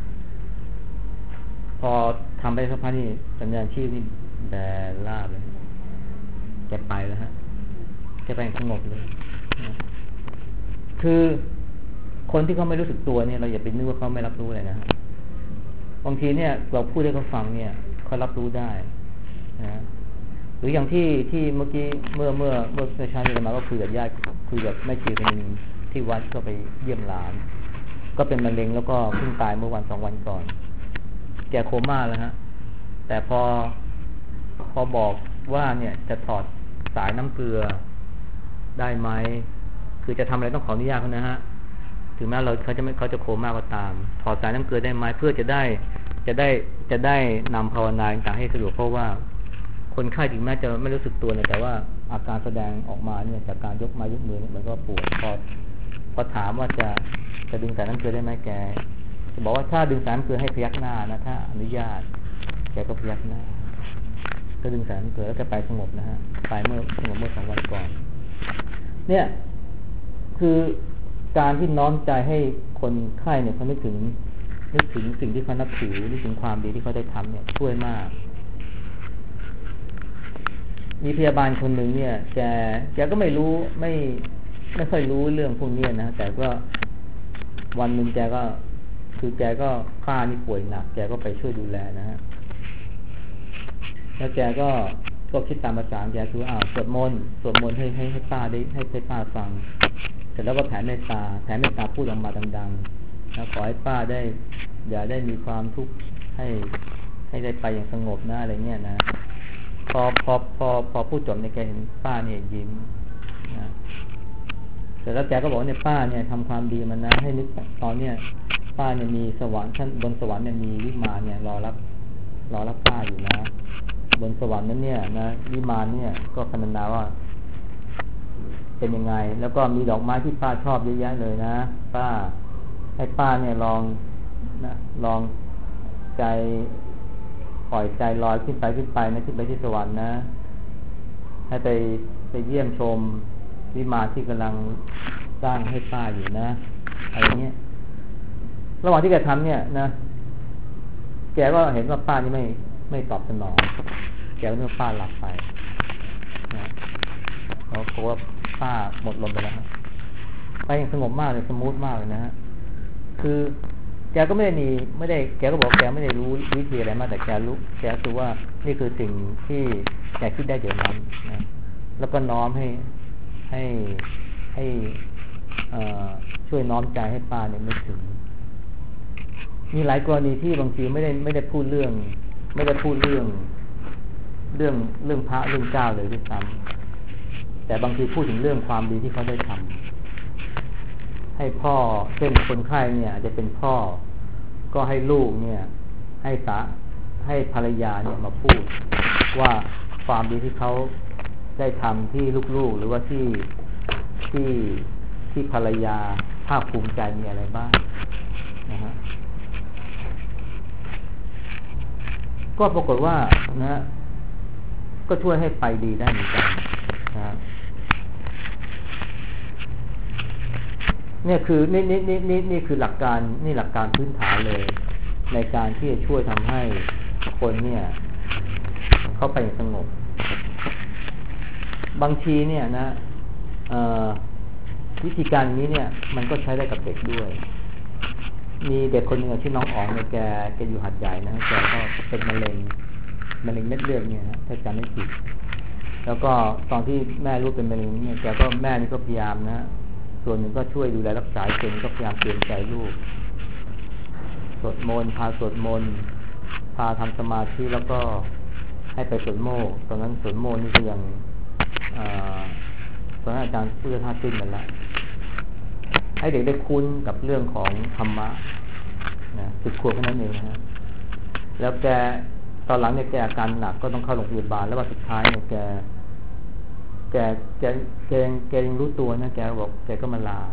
พอทำไปสักพักนี่สัญญาณชีพนี่แบลาบเลยแกไปแล้วฮะแกไปสงบเลยนะคือคนที่เขาไม่รู้สึกตัวเนี่ยเราอย่าไปนึกว่าเขาไม่รับรู้เลยนะบางทีเนี่ยเราพูดให้เขาฟังเนี่ยเขารับรู้ได้นะหรืออย่างที่เมื่อกี้เมื่อเช้าที่เรามาก็คุยกับญาติคุยกับแม่ชีคนนึงที่วัดก็ไปเยี่ยมหลานก็เป็นมะเร็งแล้วก็เพิ่งตายเมื่อวัน2 วันก่อนแกโคม่าแล้วฮะแต่พอบอกว่าเนี่ยจะถอดสายน้ำเกลือได้ไหมคือจะทำอะไรต้องขออนุญาตเขานะฮะถึงแม้เขาจะโคม่าก็ตามถอดสายน้ำเกลือได้ไหมเพื่อจะได้นำภาวนาต่างให้สะดวกเพราะว่าคนไข้ถึงแม้จะไม่รู้สึกตัวเนี่ยแต่ว่าอาการแสดงออกมาเนี่ยจากการยกมือเนี่ยมันก็ปวดพอถามว่าจะดึงสายน้ำเกลือได้ไหมแกจะบอกว่าถ้าดึงสายน้ำเกลือให้พยักหน้านะถ้าอนุญาตแกก็พยักหน้าก็ดึงสายน้ำเกลือแล้วก็ไปสงบนะฮะไปเมื่อ2 วันก่อนเนี่ยคือการที่น้อมใจให้คนไข้เนี่ยเขานึกถึงสิ่งที่เขานับถือนึกถึงความดีที่เขาได้ทำเนี่ยช่วยมากมีพยาบาลคนหนึ่งเนี่ยแกก็ไม่ค่อยรู้เรื่องพวกนี้นะแต่ก็วันหนึ่งแกก็ป้านี่ป่วยหนักแกก็ไปช่วยดูแลนะฮะแล้วแกก็คิดตามภาษาแกคือสวดมนต์ให้ป้าได้ให้ป้าฟังเสร็จแล้วก็แผ่เมตตาพูดออกมาดังๆนะขอให้ป้าอย่าได้มีความทุกข์ให้ได้ไปอย่างสงบนะอะไรเงี้ยนะพอพูดจบเนี่ยแกเห็นป้าเนี่ยยิ้มนะเสร็จแล้วแกก็บอกเนี่ยป้าเนี่ยทำความดีมันนะให้นึกตอนเนี่ยป้าเนี่ยมีสวรรค์ท่านบนสวรรค์เนี่ยมีวิมานเนี่ยรอรับป้าอยู่นะบนสวรรค์นั้นเนี่ยนะวิมานเนี่ยก็พรรณนาว่าเป็นยังไงแล้วก็มีดอกไม้ที่ป้าชอบเยอะแยะเลยนะป้าให้ป้าเนี่ยลองใจปล่อยใจลอยขึ้นไปนะขึ้นไปที่สวรรค์นะให้ไปเยี่ยมชมวิมานที่กำลังสร้างให้ป้าอยู่นะอะไรเงี้ยระหว่างที่แกทำเนี่ยนะแกก็เห็นว่าป้านี่ไม่ตอบสนองแกก็นึกว่าป้าหลับไปนะเพราะว่าป้าหมดลมไปแล้วไปอย่างสงบมากเลยสมูทมากเลยนะฮะคือแกก็ไม่ได้แกก็บอกแกไม่ได้รู้วิธีอะไรมากแต่แกรู้ว่านี่คือสิ่งที่แกคิดได้เดี๋ยวนั้นนะแล้วก็น้อมให้ช่วยน้อมใจให้ป้าเนี่ยนึกถึงมีหลายกรณีที่บางทีไม่ได้พูดเรื่องพระเรื่องเจ้าเลยด้วยซ้ำแต่บางทีพูดถึงเรื่องความดีที่เขาได้ทำให้พ่อเช่นคนไข้เนี่ยอาจจะเป็นพ่อก็ให้ลูกเนี่ยให้ภรรยาเนี่ยมาพูดว่าความดีที่เขาได้ทำที่ลูกๆหรือว่าที่ภรรยาภาคภูมิใจมีอะไรบ้างนะฮะก็ปรากฏว่านะก็ช่วยให้ไปดีได้เหมือนกันนะเนี่ยคือนี่คือหลักการพื้นฐานเลยในการที่จะช่วยทำให้คนเนี่ยเข้าไปสงบบางทีเนี่ยนะวิธีการนี้เนี่ยมันก็ใช้ได้กับเด็กด้วยมีเด็กคนหนึ่งชื่อน้องอ๋องเนี่ยแกอยู่หัดใหญ่นะแกก็เป็นมะเร็งเม็ดเลือดเนี่ยนะถ้าจำไม่ผิดแล้วก็ตอนที่แม่รู้เป็นมะเร็งเนี่ยแม่นี่ก็พยายามนะส่วนหนึ่งก็ช่วยดูแลรักษาส่วนก็พยายามเตือนใจลูกสวดมนต์พาสวดมนต์พาทำสมาธิแล้วก็ให้ไปสวดโมกข์ตอนนั้นสวดโมกข์นี่ก็ยังตอนนั้นอาจารย์พูดท่าขึ้นกันแล้วให้เด็กได้คุ้นกับเรื่องของธรรมะนะ10 ขวบแค่นั้นเองนะแล้วแกตอนหลังเนี่ยแกอาการหนักก็ต้องเข้าโรงพยาบาลแล้ววันสุดท้ายเนี่ยแกยังรู้ตัวนะแกบอกแกก็มาลา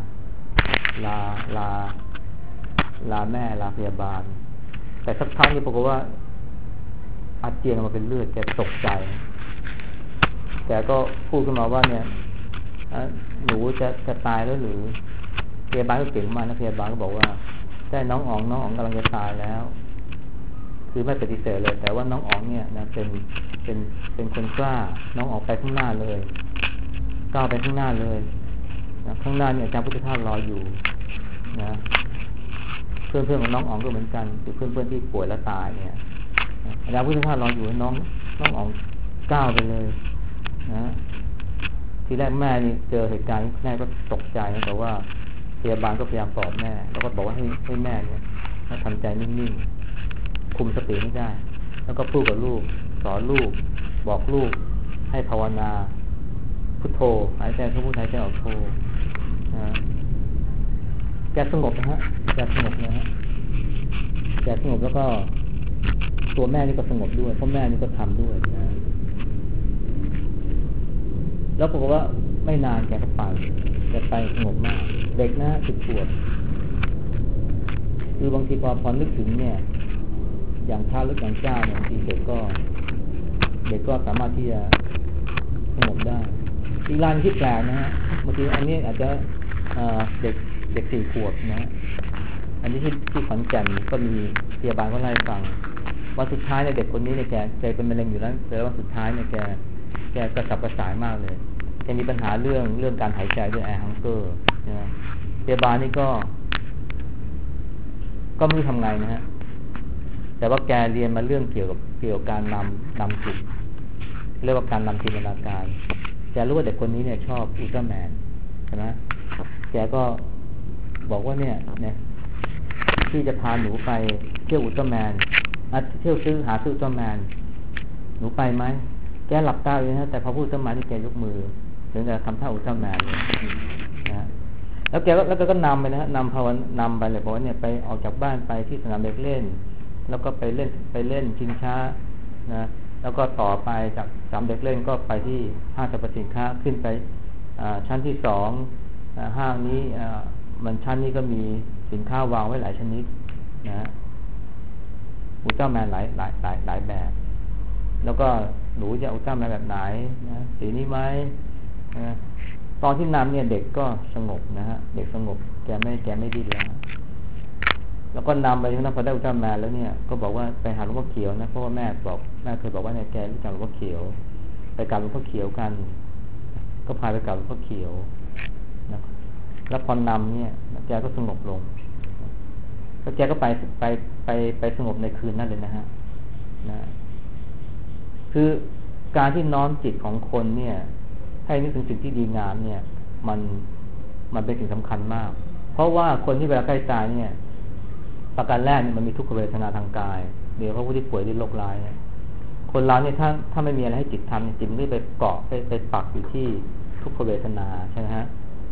แม่ลาพยาบาลแต่สักพักนี่ปรากฏว่าอาเจียนออกมาเป็นเลือดแกตกใจแกก็พูดขึ้นมาว่าเนี่ยหนูจะตายแล้วหรือพยาบาลก็เก่งมากนะพยาบาลก็บอกว่าได้น้องอ๋องกำลังจะตายแล้วคือไม่ปฏิเสธเลยแต่ว่าน้องอ๋องเนี่ยนะเป็นคนกล้าน้องอ๋องไปข้างหน้าเลยก้าวไปข้างหน้าเลยนะข้างหน้าเนี่ยอาจารย์พุทธทาสรออยู่นะเพื่อนของน้องอ๋องก็เหมือนกันคือเพื่อนที่ป่วยและตายเนี่ยอาจารย์พุทธทาสรออยู่น้องอ๋องก้าวไปเลยนะทีแรกแม่นี่เจอเหตุการณ์แม่ก็ตกใจนะแต่ว่าพยาบาลก็พยายามปลอบแม่แล้วก็บอกว่าให้แม่เนี่ยทำใจนิ่งๆคุมสติไม่ได้แล้วก็พูดกับลูกสอนลูกบอกลูกให้ภาวนาพุทโธหายใจเข้าพุทหายใจออกโธแกสงบนะฮะแกสงบนะฮะแกสงบแล้วก็ตัวแม่นี่ก็สงบด้วยเพราะแม่นี่ก็ทำด้วยนะแล้วปรากฏว่าไม่นานแกก็ไปสงบมากเด็กนะ10 ขวบคือบางทีพอนึกถึงเนี่ยอย่างพระหรืออย่างเจ้าเนี่ยบางทีเด็กก็สามารถที่จะสงบได้อีกรายที่แปลกนะฮะบางทีอันนี้อาจจะเด็ก4 ขวบนะอันนี้ที่ขอนแก่นก็มีพยาบาลเขาเล่าให้ฟังวันสุดท้ายเนี่ยเด็กคนนี้เนี่ยแกเป็นมะเร็งอยู่แล้วแต่วันสุดท้ายเนี่ยแกกระสับกระส่ายมากเลยแกมีปัญหาเรื่องการหายใจด้วยแอร์ฮังเกอร์นะพยาบาลนี่ก็ไม่รู้ทำไงนะฮะแต่ว่าแกเรียนมาเรื่องเกี่ยวกับการนำจิตเรียกว่าการนำจินตนาการแกรู้ว่าเด็กคนนี้เนี่ยชอบอุลตร้าแมนใช่ไหมแกก็บอกว่าเนี่ยที่จะพาหนูไปเที่ยวอุลตร้าแมนเที่ยวหาซื้ออุลตร้าแมนหนูไปไหมแกหลับตาเลยนะแต่พอพูดอุลตร้าแมนนี่แกยกมือถึงจะทำท่าอุลตร้าแมนเลยนะแล้วแกก็นำไปนะฮะนำไปเลยบอกว่าเนี่ยไปออกจากบ้านไปที่สนามเด็กเล่นแล้วก็ไปเล่นชิงช้านะแล้วก็ต่อไปจากสนามเด็กเล่นก็ไปที่ห้างสรรพสินค้าขึ้นไปชั้นที่2ห้างนี้มันชั้นนี้ก็มีสินค้าวางไว้หลายชนิดนะอุลตร้าแมนหลายแบบแล้วก็หนูจะอุลตร้าแมนแบบไหนนะสีนี้ไหมนะตอนที่นำเนี่ยเด็กก็สงบนะฮะเด็กสงบแกไม่ดิ้นแล้วก็นำไปถึงนั้นพอได้อุลตร้าแมนแล้วเนี่ยก็บอกว่าไปหาหลวงพ่อเขียวนะเพราะว่าแม่เคยบอกว่าเนี่ยแกรู้จักหลวงพ่อเขียวไปกราบหลวงพ่อเขียวกันก็พาไปกราบหลวงพ่อเขียวนะแล้วพอนำเนี่ยแกก็สงบลงแล้วแกก็ไปสงบในคืนนั้นเลยนะฮะนะคือการที่น้อมจิตของคนเนี่ยให้นึกถึงสิ่งที่ดีงามเนี่ยมันเป็นสิ่งสำคัญมากเพราะว่าคนที่เวลาใกล้ตายเนี่ยประการแรกเนี่ยมันมีทุกขเวทนาทางกายเดี๋ยวเขาผู้ที่ป่วยด้วยโรคร้ายเนี่ยคนเราเนี่ยถ้าไม่มีอะไรให้จิตทำจิตไม่ไปเกาะไปปักอยู่ที่ทุกขเวทนาใช่ไหมฮะ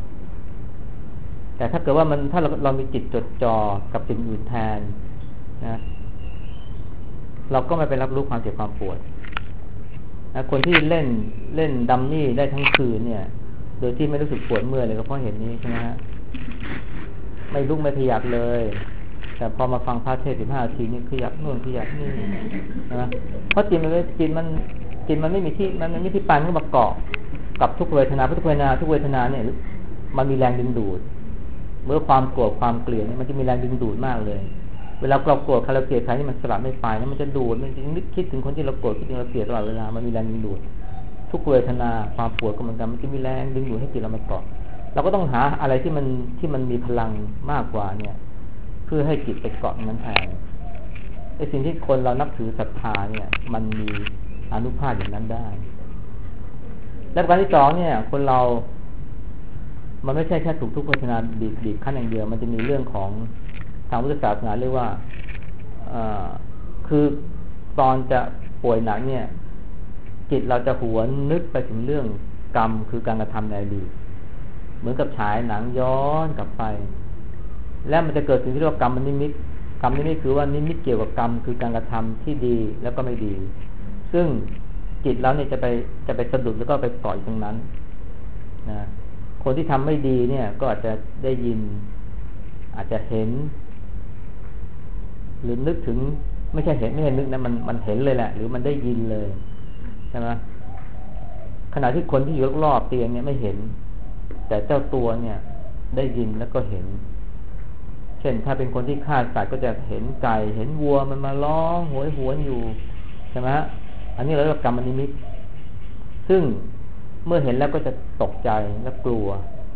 แต่ถ้าเกิดว่าถ้าเรามีจิตจดจ่อกับสิ่งอื่นแทนนะเราก็ไม่ไปรับรู้ความเจ็บความปวดนะคนที่เล่นดัมมี่ได้ทั้งคืนเนี่ยโดยที่ไม่รู้สึกปวดเมื่อยเลยก็เพราะเห็นนี้ใช่ไหมฮะไม่ลุกไม่ขยับเลยแต่พอมาฟังพระเทศน์15 นาทีนี่ขยับนู่นขยับนี่นะเพราะจิตมันไม่มีที่มันไม่ที่ปานก็มาเกาะกับทุกเวทนาทุกเวทนาเนี่ยมันมีแรงดึงดูดเมื่อความโกรธความเกลียดเนี่ยมันจะมีแรงดึงดูดมากเลยเวลาเราโกรธใครเราเกลียดใครนี่มันสลัดไม่ไปแล้วมันจะดูดมันจะนึกคิดถึงคนที่เราโกรธคิดถึงเราเกลียดตลอดเวลามันมีแรงดึงดูดทุกเวทนาความปวดก็เหมือนกันมันจะมีแรงดึงดูดให้จิตเรามาเกาะเราก็ต้องหาอะไรที่มันมีพลังมากกว่าเนี่ยเพื่อให้จิตไปเกาะนั้นแทนไอ้สิ่งที่คนเรานับถือศรัทธาเนี่ยมันมีอานุภาพอย่างนั้นได้และประการที่2เนี่ยคนเรามันไม่ใช่แค่ถูกทุกโฆษณาบีบขั้นอย่างเดียวมันจะมีเรื่องของทางพุทธศาสนาเรียกว่าคือตอนจะป่วยหนักเนี่ยจิตเราจะหวนนึกไปถึงเรื่องกรรมคือการกระทำในอดีตเหมือนกับฉายหนังย้อนกลับไปและมันจะเกิดสิ่งที่เรียกว่ากรรมนิมิตคือว่านิมิตเกี่ยวกับกรรมคือการกระทำที่ดีแล้วก็ไม่ดีซึ่งจิตเราเนี่ยจะไปสะดุดแล้วก็ไปปล่อยตรงนั้นนะคนที่ทำไม่ดีเนี่ยก็อาจจะได้ยินอาจจะเห็นหรือนึกถึงไม่ใช่นึกนะมันเห็นเลยแหละหรือมันได้ยินเลยใช่ไหมขณะที่คนที่อยู่รอบเตียงเนี่ยไม่เห็นแต่เจ้าตัวเนี่ยได้ยินแล้วก็เห็นเช่นถ้าเป็นคนที่ฆ่าสัตว์ก็จะเห็นไก่เห็นวัวมันมาร้องโหยหวนอยู่ใช่ไหมอันนี้เราเรียกกรรมนิมิตซึ่งเมื่อเห็นแล้วก็จะตกใจและกลัว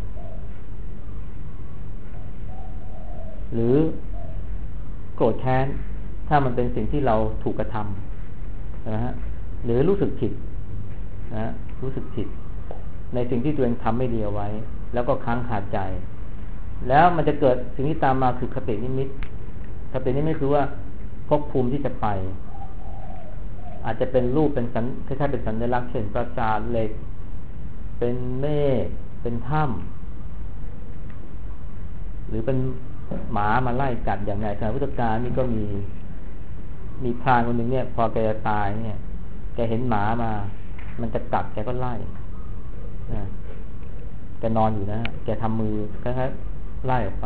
หรือโกรธแค้นถ้ามันเป็นสิ่งที่เราถูกกระทำนะฮะหรือรู้สึกผิดนะรู้สึกผิดในสิ่งที่ตัวเองทำไม่ดีเอาไว้แล้วก็ค้างคาใจแล้วมันจะเกิดสิ่งที่ตามมาคือคตินิมิตคือว่าภพภูมิที่จะไปอาจจะเป็นรูปเป็นคล้ายๆเป็นสัญลักษณ์เช่นปราสาทเหล็กเป็นเมฆเป็นถ้หรือเป็นหมามาไล่กัดอย่างไรสมัยพุทธกาลนี่ก็มีพรานคนหนึ่งเนี่ยพอแกจะตายเนี่ยแกเห็นหมามามันจะกัดแกก็ไล่นะแกนอนอยู่นะแกทำมือคล้ายๆไล่ออกไป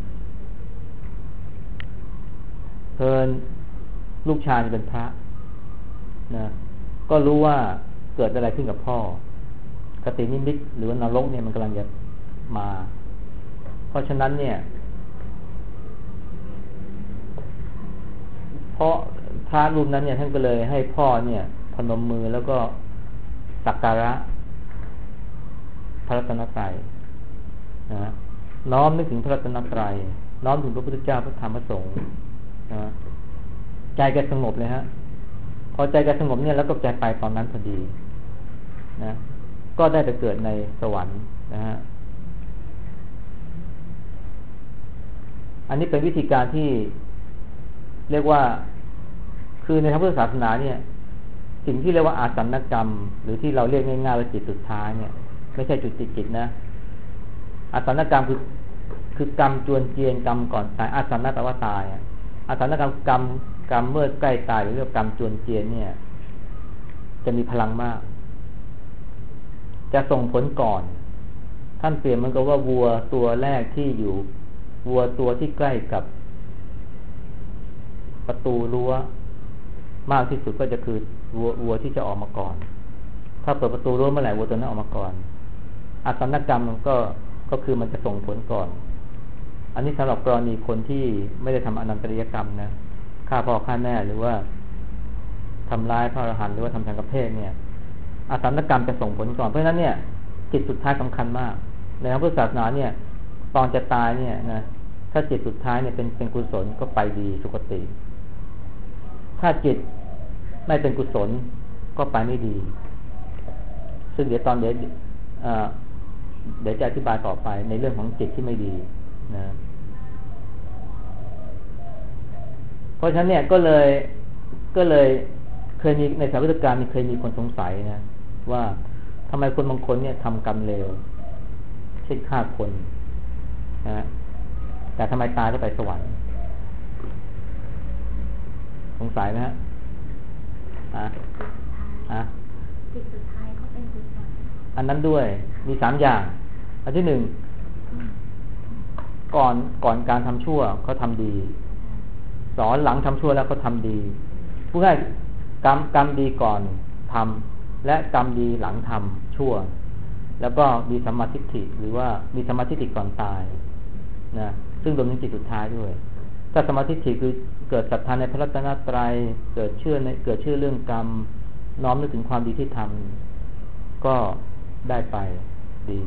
เพลินลูกชายเป็นพระนะก็รู้ว่าเกิดอะไรขึ้นกับพ่อกตินิมิตหรือว่านรกเนี่ยมันกำลังจะมา เพราะฉะนั้นเนี่ยเพราะพระรูปนั้นเนี่ยท่านก็เลยให้พ่อเนี่ยพนมมือแล้วก็สักการะพระรัตนตรัยนะน้อมนึกถึงพระรัตนตรัยน้อมถึงพระพุทธเจ้าพระธรรมพระสงฆ์นะใจแกสงบเลยฮะพอใจแกสงบเนี่ยแล้วก็ใจไปตอนนั้นพอดีนะก็ได้ไปเกิดในสวรรค์นะฮะอันนี้เป็นวิธีการที่เรียกว่าคือในทางพุทธศาสนาเนี่ยสิ่งที่เรียกว่าอาสันกรรมหรือที่เราเรียกง่ายๆว่าจิตสุดท้ายเนี่ยไม่ใช่จุดจิตนะอาสันกรรมคือกรรมจวนเจียนกรรมก่อนตายอาสันแปลว่าตายอาสันกรรมกรรมเมื่อใกล้ตายหรือเรียกกรรมจวนเจียนเนี่ยจะมีพลังมากจะส่งผลก่อนท่านเปรียบเหมือนกับว่าวัวตัวแรกที่อยู่วัวตัวที่ใกล้กับประตูรั้วมากที่สุดก็จะคือวัวที่จะออกมาก่อนถ้าเปิดประตูรั้วเมื่อไหร่วัวตัวนั้นออกมาก่อนอาสันกรรมมันก็คือมันจะส่งผลก่อนอันนี้สำหรับกรณีคนที่ไม่ได้ทำอนันตริยกรรมนะฆ่าพ่อฆ่าแม่หรือว่าทำร้ายพระอรหันต์หรือว่าทำทางกับเพศเนี่ยอาสันกรรมจะส่งผลก่อนเพราะฉะนั้นเนี่ยจิตสุดท้ายสำคัญมากในทางพุทธศาสนาเนี่ยตอนจะตายเนี่ยนะถ้าจิตสุดท้ายเนี่ยเป็นกุศลก็ไปดีสุคติถ้าจิตไม่เป็นกุศลก็ไปไม่ดีซึ่งเดี๋ยวจะอธิบายต่อไปในเรื่องของจิตที่ไม่ดีนะเพราะฉะนั้นเนี่ยก็เลยเคยมีในสมัยพุทธกาลเคยมีคนสงสัยนะว่าทำไมคนบางคนเนี่ยทำกรรมเลวเช่นฆ่าคนนะแต่ทำไมตายแล้วไปสวรรค์สงสัยไหมฮะจิตสุดท้ายเขาเป็นกุศลอันนั้นด้วยมี3อย่างอันที่1ก่อนการทำชั่วเขาทำดีสอนหลังทำชั่วแล้วเขาทำดีผู้ง่ายกรรมดีก่อนทำและกรรมดีหลังทำชั่วแล้วก็มีสัมมาทิฏฐิหรือว่ามีสัมมาทิฏฐิก่อนตายนะซึ่งรวมถึงจิตสุดท้ายด้วยถ้าสัมมาทิฏฐิคือเกิดศรัทธาในพระรัตนตรัยเกิดเชื่อเรื่องกรรมน้อมนึกถึงความดีที่ทำก็ได้ไปดี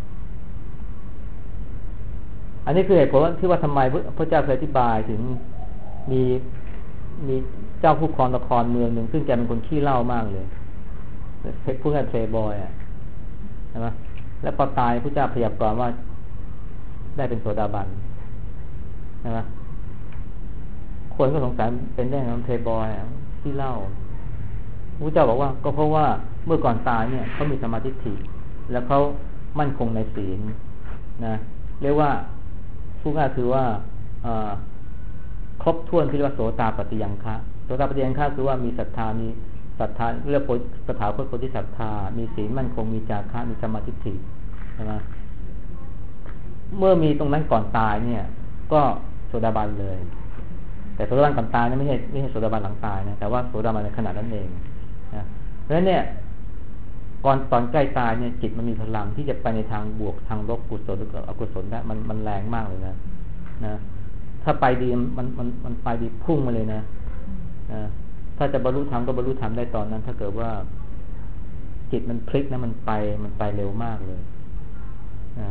อันนี้คือเหตุผลที่ว่าทำไมพระเจ้าเคยอธิบายถึงมีเจ้าผู้ครองนครเมืองหนึ่งซึ่งแกเป็นคนขี้เหล้ามากเลยพูดง่ายเพลย์บอยใช่ไหมแล้วพอตายพระเจ้าพยากรณ์ว่าได้เป็นโสดาบันใช่ไหมคนก็สงสัยเป็นได้ไงเพลย์บอยขี้เหล้าพระเจ้าบอกว่าก็เพราะว่าเมื่อก่อนตายเนี่ยเขามีสมาธิถี่แล้วเขามั่นคงในศีลนะเรียกว่าพูดง่ายคือว่าครบถ้วนที่เรียกว่าโสตาปัตติยังคะโสตาปัตติยังคะคือว่ามีศรัทธาเรียกสถาคตโพธิศรัทธามีศีลมั่นคงมีจาคะมีสมาธิถี่ใช่ไหมเมื่อมีตรงนั้นก่อนตายเนี่ยก็โสดาบันเลยแต่โสดาบันก่อนตายนี่ไม่ใช่โสดาบันหลังตายนะแต่ว่าโสดาบันในขณะนั้นเองนะเพราะฉะนั้นเนี่ยตอนใกล้ตายเนี่ยจิตมันมีพลังที่จะไปในทางบวกทางลบกุศลหรืออกุศลได้มันแรงมากเลยนะถ้าไปดีมันไปดีพุ่งมาเลยนะถ้าจะบรรลุธรรมก็บรรลุธรรมได้ตอนนั้นถ้าเกิดว่าจิตมันพลิกนะมันไปเร็วมากเลยนะ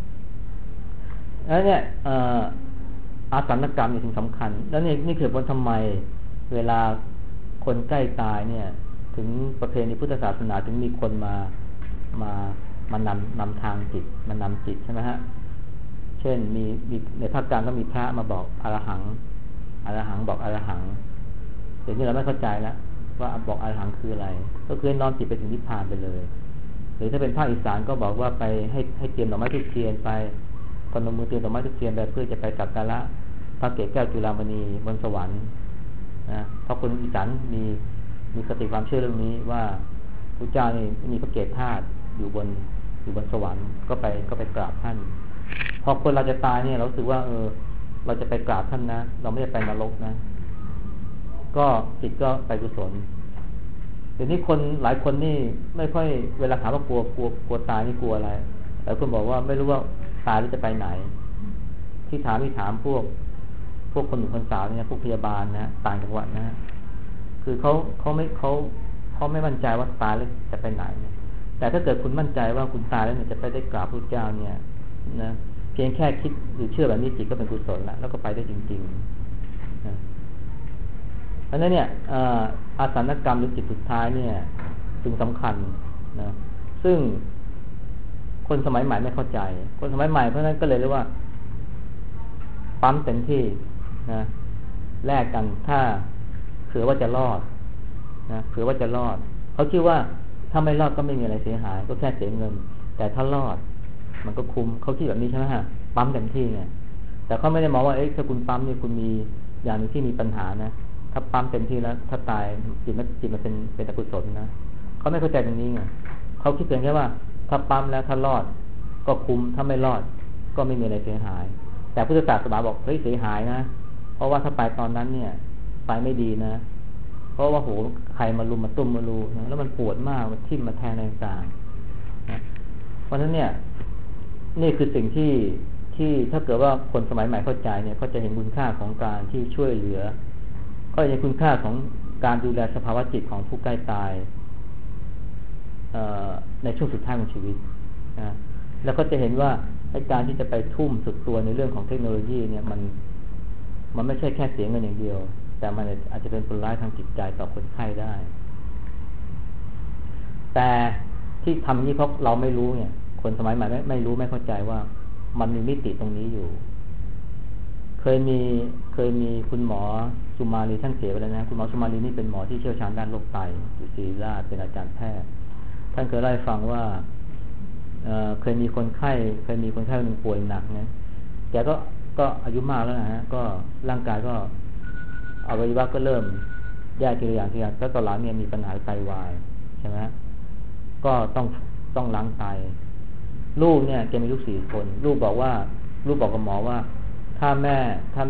แล้วเนี่ยอาสันกรรมเนี่ยถึงสำคัญแล้วนี่คือผลทำไมเวลาคนใกล้ตายเนี่ยถึงประเพณีพุทธศาสนาถึงมีคนมานำทางจิตมานำจิตใช่ไหมฮะเช่นมีในภาคกลางก็มีพระมาบอกอรหังบอกอรหังเดี๋ยวนี้เราไม่เข้าใจแล้วว่าบอกอรหังคืออะไรก็คือน้อมจิตไปถึงนิพพานไปเลยหรือถ้าเป็นภาคอีสานก็บอกว่าไปให้เตรียมดอกไม้ทูบเทียนไปพนมมือเตรียมดอกไม้ทุกเทียนไปเพื่อจะไปสักการะพระเกศแก้วจุฬามณีบนสวรรค์นะเพราะคนอีสานมีคติความเชื่อเรื่องนี้ว่าพระเจ้านี่มีพระเกศธาตุอยู่บนสวรรค์ก็ไปกราบท่านพอคนเราจะตายเนี่ยเราสึกว่าเราจะไปกราบท่านนะเราไม่ได้ไปนรกนะก็จิตก็ไปกุศลเดี๋ยวนี้คนหลายคนนี่ไม่ค่อยเวลาถามว่ากลัวตายนี่กลัวอะไรหลายคนบอกว่าไม่รู้ว่าตายแล้วจะไปไหนที่ถามพวกคนหนุ่มคนสาวเนี่ยพวกพยาบาลนะต่างจังหวัดนะคือเขาไม่มั่นใจว่าตายแล้วจะไปไหนแต่ถ้าเกิดคุณมั่นใจว่าคุณตายแล้วเนี่ยจะไปได้กราบพระเจ้าเนี่ยนะเพียงแค่คิดหรือเชื่อแบบนี้จิตก็เป็นกุศลแล้วก็ไปได้จริงๆนะเพราะนั้นเนี่ยอาสนกรรมหรือจิตสุดท้ายเนี่ยจึงสำคัญนะซึ่งคนสมัยใหม่ไม่เข้าใจคนสมัยใหม่เพราะนั้นก็เลยเรียกว่าปั๊มเต็มที่นะแลกกันถ้าเผื่อว่าจะรอดนะเผื่อว่าจะรอดเขาคิดว่าถ้าไม่รอดก็ไม่มีอะไรเสียหายก็แค่เสียเงินแต่ถ้ารอดมันก็คุ้มเขาคิดแบบนี้ใช่ไหมฮะปั๊มเต็มที่เนี่ยแต่เขาไม่ได้มองว่าถ้าคุณปั๊มเนี่ยคุณมีอย่างนึงที่มีปัญหานะถ้าปั๊มเต็มที่แล้วถ้าตายจิตมันเป็นอกุศลนะเขาไม่เข้าใจตรงนี้ไงเขาคิดเพียงแค่ว่าถ้าปั๊มแล้วถ้ารอดก็คุ้มถ้าไม่รอดก็ไม่มีอะไรเสียหายแต่พุทธศาสนาบอกเสียหายนะเพราะว่าถ้าไปตอนนั้นเนี่ยไปไม่ดีนะเพราะว่าโหใครมาลุมมาตุ้มมารูนะแล้วมันปวดมากมันทิ่มมาแทงต่างๆนะเพราะฉะนั้นเนี่ยนี่คือสิ่งที่ถ้าเกิดว่าคนสมัยใหม่เข้าใจเนี่ยเขาจะเห็นคุณค่าของการที่ช่วยเหลือก็เห็นคุณค่าของการดูแลสภาวะจิตของผู้ใกล้ตายในช่วงสุดท้ายของชีวิตนะแล้วก็จะเห็นว่าการที่จะไปทุ่มสุดตัวในเรื่องของเทคโนโลยีเนี่ยมันไม่ใช่แค่เสียเงินอย่างเดียวแต่มันอาจจะเป็นผลร้ายทางจิตใจต่อคนไข้ได้แต่ที่ทำนี้เพราะเราไม่รู้เนี่ยคนสมัยใหม่ไม่รู้ไม่เข้าใจว่ามันมีมิติตรงนี้อยู่เคยมีคุณหมอสุมาลีท่านเสียไปแล้วนะคุณหมอสุมาลีนี่เป็นหมอที่เชี่ยวชาญด้านโรคไตอยู่ศิริราชเป็นอาจารย์แพทย์ท่านเคยเล่าให้ฟังว่าเคยมีคนไข้คนหนึ่งป่วยหนักนะแกก็อายุมากแล้วนะฮะก็ร่างกายก็อวัยวะก็เริ่มแย่ทีละอย่างแล้วตอนหลังเนี่ยมีปัญหาไตวายใช่ไหมก็ต้องล้างไตลูกเนี่ยแกมีลูก4 คนลูกบอกกับหมอว่าถ้าแม่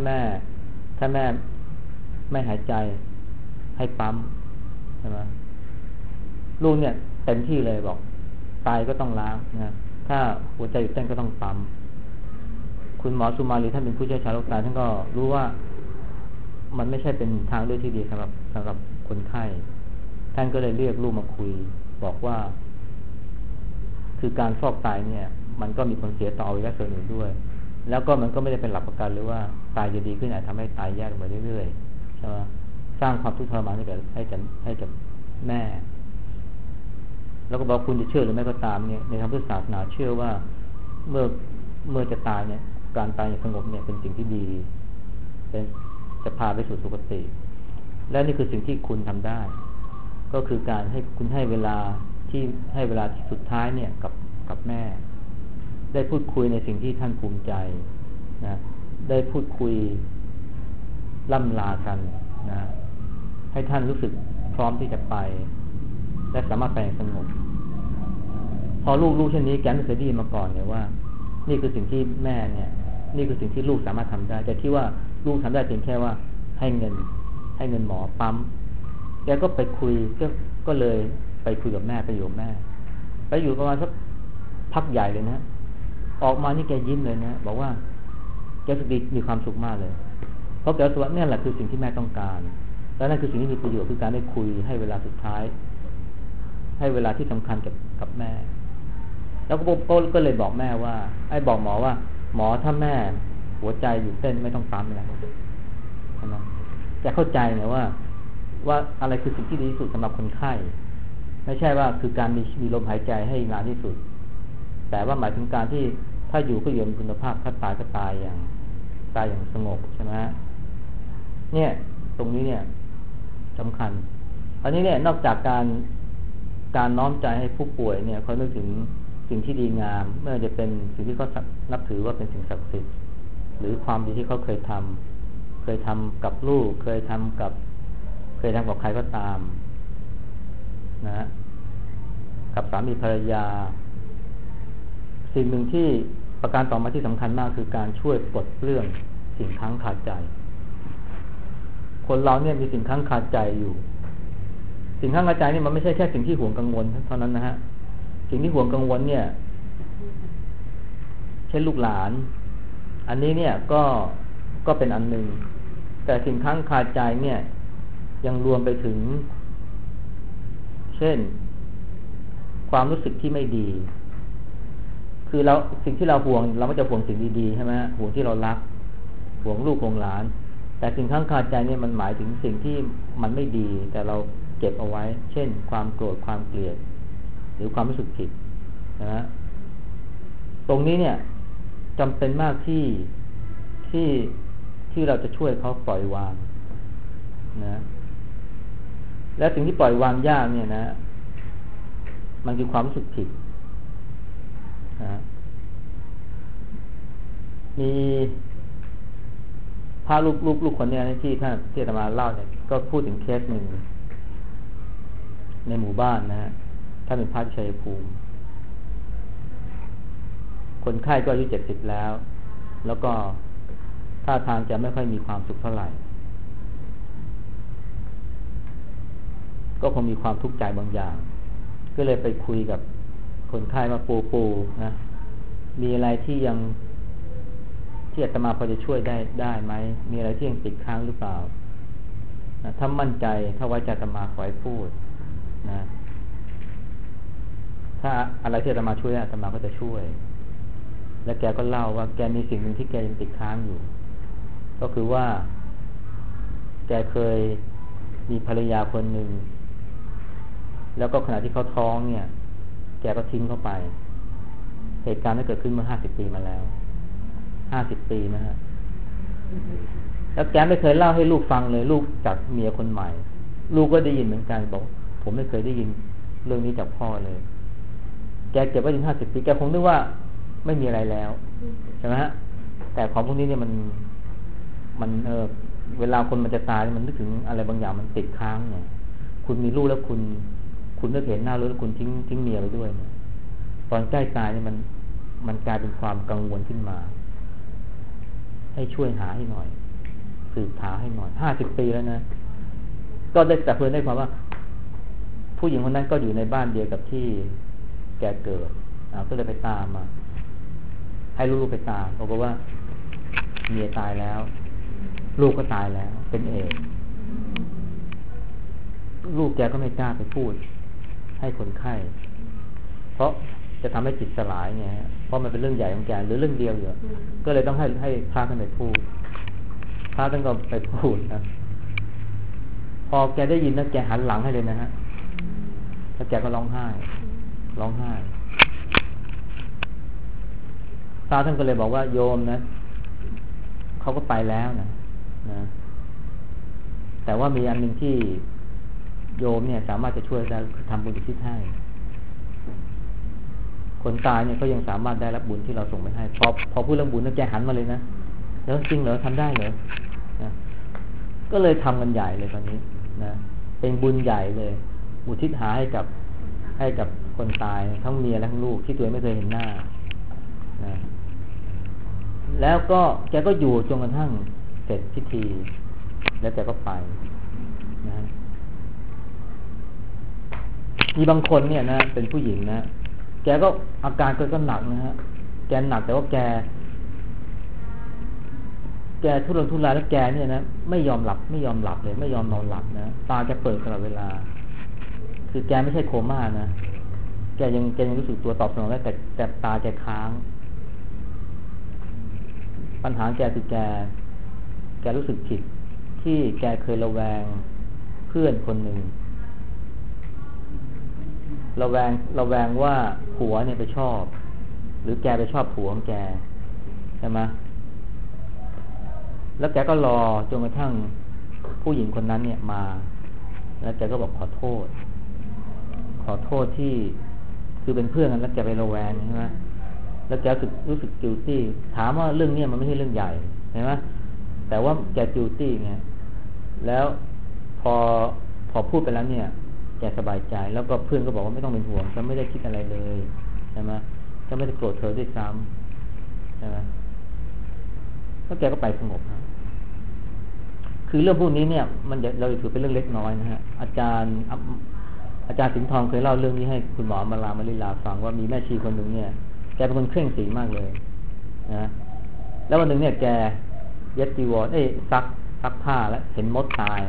ไม่หายใจให้ปั๊มใช่ไหมลูกเนี่ยเต็มที่เลยบอกไตก็ต้องล้างนะถ้าหัวใจหยุดเต้นก็ต้องปั๊มคุณหมอสุมาลีท่านเป็นผู้เชี่ยวชาญโรคไตท่านก็รู้ว่ามันไม่ใช่เป็นทางเลือกที่ดีสำหรับคนไข้ท่านก็เลยเรียกลูกมาคุยบอกว่าคือการฟอกไตเนี่ยมันก็มีผลเสียต่ออวัยวะส่วนอื่นด้วยแล้วก็มันก็ไม่ได้เป็นหลักประกันหรือว่าไตจะดีขึ้นอาจทำให้ไตแย่ลงไปเรื่อยๆใช่ไหมสร้างความทุกข์ทรมานให้กับแม่แล้วก็บอกคุณจะเชื่อหรือไม่ก็ตามเนี่ยในทางพุทธศาสนาเชื่อว่าเมื่อจะตายเนี่ยการตายอย่างสงบเนี่ยเป็นสิ่งที่ดีเป็นจะพาไปสู่สุคติ และนี่คือสิ่งที่คุณทำได้ ก็คือการให้คุณให้เวลาที่สุดท้ายเนี่ยกับแม่ได้พูดคุยในสิ่งที่ท่านภูมิใจนะได้พูดคุยล่ำลากันนะให้ท่านรู้สึกพร้อมที่จะไปและสามารถไปสงบพอลูกเช่นนี้แกไม่เคยได้ยินมาก่อนเนี่ยว่านี่คือสิ่งที่แม่เนี่ยนี่คือสิ่งที่ลูกสามารถทำได้แต่ที่ว่าลูกทำได้เพียงแค่ว่าให้เงินหมอปั๊มแกก็ไปคุยก็เลยไปคุยกับแม่ไปอยู่กับแม่ไปอยู่ประมาณสักพักใหญ่เลยนะออกมานี่แกยิ้มเลยนะบอกว่าแกรู้สึกมีความสุขมากเลยเพราะแกรู้สึกว่านี่แหละคือสิ่งที่แม่ต้องการและนั่นคือสิ่งที่มีประโยชน์คือการได้คุยให้เวลาสุดท้ายให้เวลาที่สำคัญกับแม่แล้วก็เลยบอกแม่ว่าบอกหมอว่าหมอถ้าแม่หัวใจหยุดเต้นไม่ต้องปั๊มแล้วใช่ไหมจะเข้าใจไงว่าอะไรคือสิ่งที่ดีที่สุดสำหรับคนไข้ไม่ใช่ว่าคือการมีลมหายใจให้นานที่สุดแต่ว่าหมายถึงการที่ถ้าอยู่ก็อยู่ในคุณภาพถ้าตายก็ตายอย่างสงบใช่ไหมเนี่ยตรงนี้เนี่ยสำคัญอันนี้เนี่ยนอกจากการน้อมใจให้ผู้ป่วยเนี่ยเขานึกถึงสิ่งที่ดีงามไม่ว่าจะเป็นสิ่งที่เขานับถือว่าเป็นสิ่งศักดิ์สิทธิ์หรือความดีที่เขาเคยทำกับลูกเคยทำกับใครก็ตามนะกับสามีภรรยาสิ่งหนึ่งที่ประการต่อมาที่สำคัญมากคือการช่วยปลดเปลื้องสิ่งค้างคาใจคนเราเนี่ยมีสิ่งค้างคาใจอยู่สิ่งค้างคาใจนี่มันไม่ใช่แค่สิ่งที่ห่วงกังวลเท่านั้นนะฮะสิ่งที่ห่วงกังวลเนี่ยเช่นลูกหลานอันนี้เนี่ยก็เป็นอันหนึ่งแต่สิ่งค้างคาใจเนี่ยยังรวมไปถึงเช่นความรู้สึกที่ไม่ดีคือเราสิ่งที่เราห่วงเราไม่จะห่วงสิ่งดีๆใช่ไหมห่วงที่เรารักห่วงลูกห่วงหลานแต่สิ่งค้างคาใจเนี่ยมันหมายถึงสิ่งที่มันไม่ดีแต่เราเก็บเอาไว้เช่นความโกรธความเกลียดหรือความรู้สึกผิดนะตรงนี้เนี่ยจำเป็นมากที่เราจะช่วยเขาปล่อยวางนะและสิ่งที่ปล่อยวางยากเนี่ยนะมันคือความรู้สึกผิดนะมีพระลูกคนนี้ที่ท่านที่อาตมาเล่าเนี่ยก็พูดถึงเคสหนึ่งในหมู่บ้านนะฮะท่านเป็นพระชัยภูมิคนไข้ก็อายุ70แล้วก็ท่าทางจะไม่ค่อยมีความสุขเท่าไหร่ก็คงมีความทุกข์ใจบางอย่างก็เลยไปคุยกับคนไข้ว่าปูนะมีอะไรที่อาตมาพอจะช่วยได้ไหมมีอะไรที่ยังติดค้างหรือเปล่านะถ้ามั่นใจถ้าไว้ใจอาตมาขอให้พูดนะถ้าอะไรที่อาตมาช่วยได้อาตมาก็จะช่วยและแกก็เล่าว่าแกมีสิ่งหนึ่งที่แกยังติดค้างอยู่ก็คือว่าแกเคยมีภรรยาคนหนึ่งแล้วก็ขณะที่เขาท้องเนี่ยแกก็ทิ้งเข้าไปเหตุการณ์นั้นเกิดขึ้นเมื่อ50 ปีมาแล้ว50 ปีนะฮะแล้วแกไม่เคยเล่าให้ลูกฟังเลยลูกจากเมียคนใหม่ลูกก็ได้ยินเหมือนกันบอกผมไม่เคยได้ยินเรื่องนี้จากพ่อเลยแกเก็บไว้ถึง50 ปีแกคงนึกว่าไม่มีอะไรแล้วใช่ไหมฮะแต่ของพวกนี้เนี่ยมันเวลาคนมันจะตายมันนึกถึงอะไรบางอย่างมันติดค้างเนี่ยคุณมีลูกแล้วคุณนึกเห็นหน้าลูกแล้วคุณทิ้งเมียไปด้วยเนี่ยตอนใกล้ตายเนี่ยมันกลายเป็นความกังวลขึ้นมาให้ช่วยหาให้หน่อยสืบหาให้หน่อย50 ปีแล้วนะก็ได้แต่เพื่อนได้ความว่าผู้หญิงคนนั้นก็อยู่ในบ้านเดียวกับที่แกเกิดก็เลยไปตามมาให้ลูกไปตามบอกว่าเมียตายแล้วลูกก็ตายแล้วเป็นเอกลูกแกก็ไม่กล้าไปพูดให้คนไข้เพราะจะทำให้จิตสลายไงเพราะมันเป็นเรื่องใหญ่ของแกหรือเรื่องเดียวอยู่ก็เลยต้องให้พระท่านไปพูดพระท่านก็ไปพูดนะพอแกได้ยินนะแกหันหลังให้เลยนะฮะแล้วแกก็ร้องไห้พระท่านก็เลยบอกว่าโยมนะเขาก็ไปแล้วนะแต่ว่ามีอันหนึ่งที่โยมเนี่ยสามารถจะช่วยได้คือทำบุญอุทิศให้คนตายเนี่ยก็ยังสามารถได้รับบุญที่เราส่งไปให้พอพูดเรื่องบุญแล้วแกหันมาเลยนะแล้วจริงเหรอทำได้เหรอนะก็เลยทำกันใหญ่เลยตอนนี้นะเป็นบุญใหญ่เลยอุทิศหาให้กับคนตายทั้งเมียและทั้งลูกที่ตัวเองไม่เคยเห็นหน้านะแล้วก็แกก็อยู่จนกระทั่งเสร็จพิธีแล้วแกก็ไปนะมีบางคนเนี่ยนะเป็นผู้หญิงนะแกก็อาการก็หนักนะฮะแกหนักแต่ว่าแกทุรนทุรายแล้วแกเนี่ยนะไม่ยอมหลับเลยไม่ยอมนอนหลับนะตาแกเปิดตลอดเวลาคือแกไม่ใช่โคม่านะแกยังรู้สึกตัวตอบสนองได้แต่ตาแกค้างปัญหาแกคือแกรู้สึกผิดที่แกเคยระแวงเพื่อนคนหนึ่งระแวงว่าผัวเนี่ยไปชอบหรือแกไปชอบผัวของแกใช่ไหมแล้วแกก็รอจนกระทั่งผู้หญิงคนนั้นเนี่ยมาแล้วแกก็บอกขอโทษที่คือเป็นเพื่อนกันแล้วแกไประแวงใช่ไหมแล้วแกรู้สึก guilty ถามว่าเรื่องนี้มันไม่ใช่เรื่องใหญ่เห็นไหมแต่ว่าแก guilty ไงแล้วพอพูดไปแล้วเนี่ยแกสบายใจแล้วก็เพื่อนก็บอกว่าไม่ต้องเป็นห่วงฉันไม่ได้คิดอะไรเลยใช่ไหมฉันไม่ได้โกรธเธอด้วยซ้ำใช่ไหมแล้วแกก็ไปสงบนะคือเรื่องพวกนี้เนี่ยมันเราถือเป็นเรื่องเล็กน้อยนะฮะอาจารย์สิงห์ทองเคยเล่าเรื่องนี้ให้คุณหมอมาริลาฟังว่ามีแม่ชีคนหนึ่งเนี่ยแกเป็นคนเคร่งศีลมากเลยนะแล้ววันหนึ่งเนี่ยแกเย็บจีวรซักผ้าแล้วเห็นมดตาย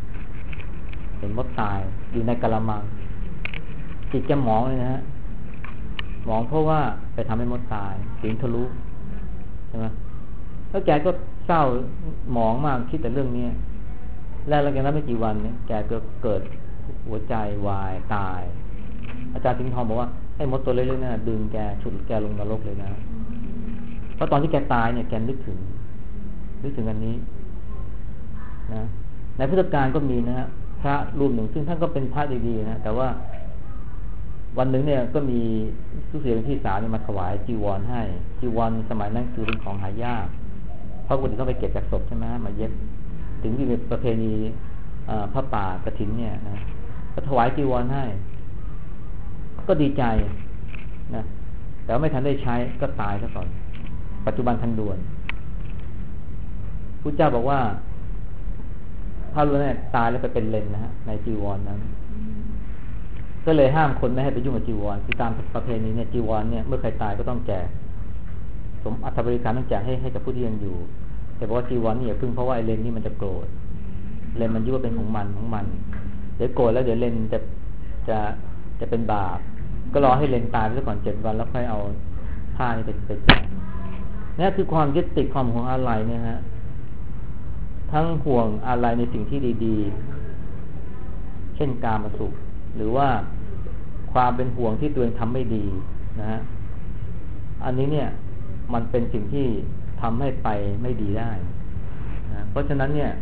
อยู่ในกะละมังจิตแกหมองเลยนะฮะหมองเพราะว่าไปทำให้มดตายศีลทะลุใช่ไหมแล้วแกก็เศร้าหมองมากคิดแต่เรื่องนี้แล้วแกนั้นไม่กี่วันเนี่ยแกก็เกิดหัวใจวายตายอาจารย์สิงห์ทองบอกว่าไอ้มดตัวเล็กๆนั่นดึงแกฉุดแกลงนรกเลยนะเพราะตอนที่แกตายเนี่ยแกนึกถึงอันนี้นะในพุทธกาลก็มีนะฮะพระรูปหนึ่งซึ่งท่านก็เป็นพระดีๆนะแต่ว่าวันหนึ่งเนี่ยก็มีผู้เสียที่สามเนี่ยมาถวายจีวรให้จีวรสมัยนั้นคือเป็นของหายากเพราะปกติต้องไปเก็บจากศพใช่ไหมมาเย็บถึงที่เป็นประเพณีพระป่ากฐินเนี่ยนะก็ถวายจีวรให้ก็ดีใจนะแต่ไม่ทันได้ใช้ก็ตายซะก่อนปัจจุบันทันด่วนพุทธเจ้าบอกว่าพระรูปนั้นตายแล้วไปเป็นเลนนะฮะในจีวรนั้นก็เลยห้ามคนไม่ให้ไปยุ่งกับจีวรคือตามประเพณีเนี่ยจีวรเนี่ยเมื่อใครตายก็ต้องแจกสมอัฐบริการต้องแจกให้กับผู้ที่ยังอยู่แต่บอกว่าจีวรนี่อย่าพึ่งเพราะว่าไอ้เลนนี่มันจะโกรธเลนมันยึดว่าเป็นของมันเดี๋ยวโกรธแล้วเดี๋ยวเลนจะเป็นบาปก็รอให้เลนตายไปก่อน7 วันแล้วค่อยเอาผ้านี่ไปแจกนี่คือความยึดติดความห่วงอะไรเนี่ยฮะทั้งห่วงอะไรในสิ่งที่ดีๆเช่นกามสุขหรือว่าความเป็นห่วงที่ตัวเองทำไม่ดีนะฮะอันนี้เนี่ยมันเป็นสิ่งที่ทำให้ไปไม่ดีได้นะเพราะฉะนั้นเนี่ย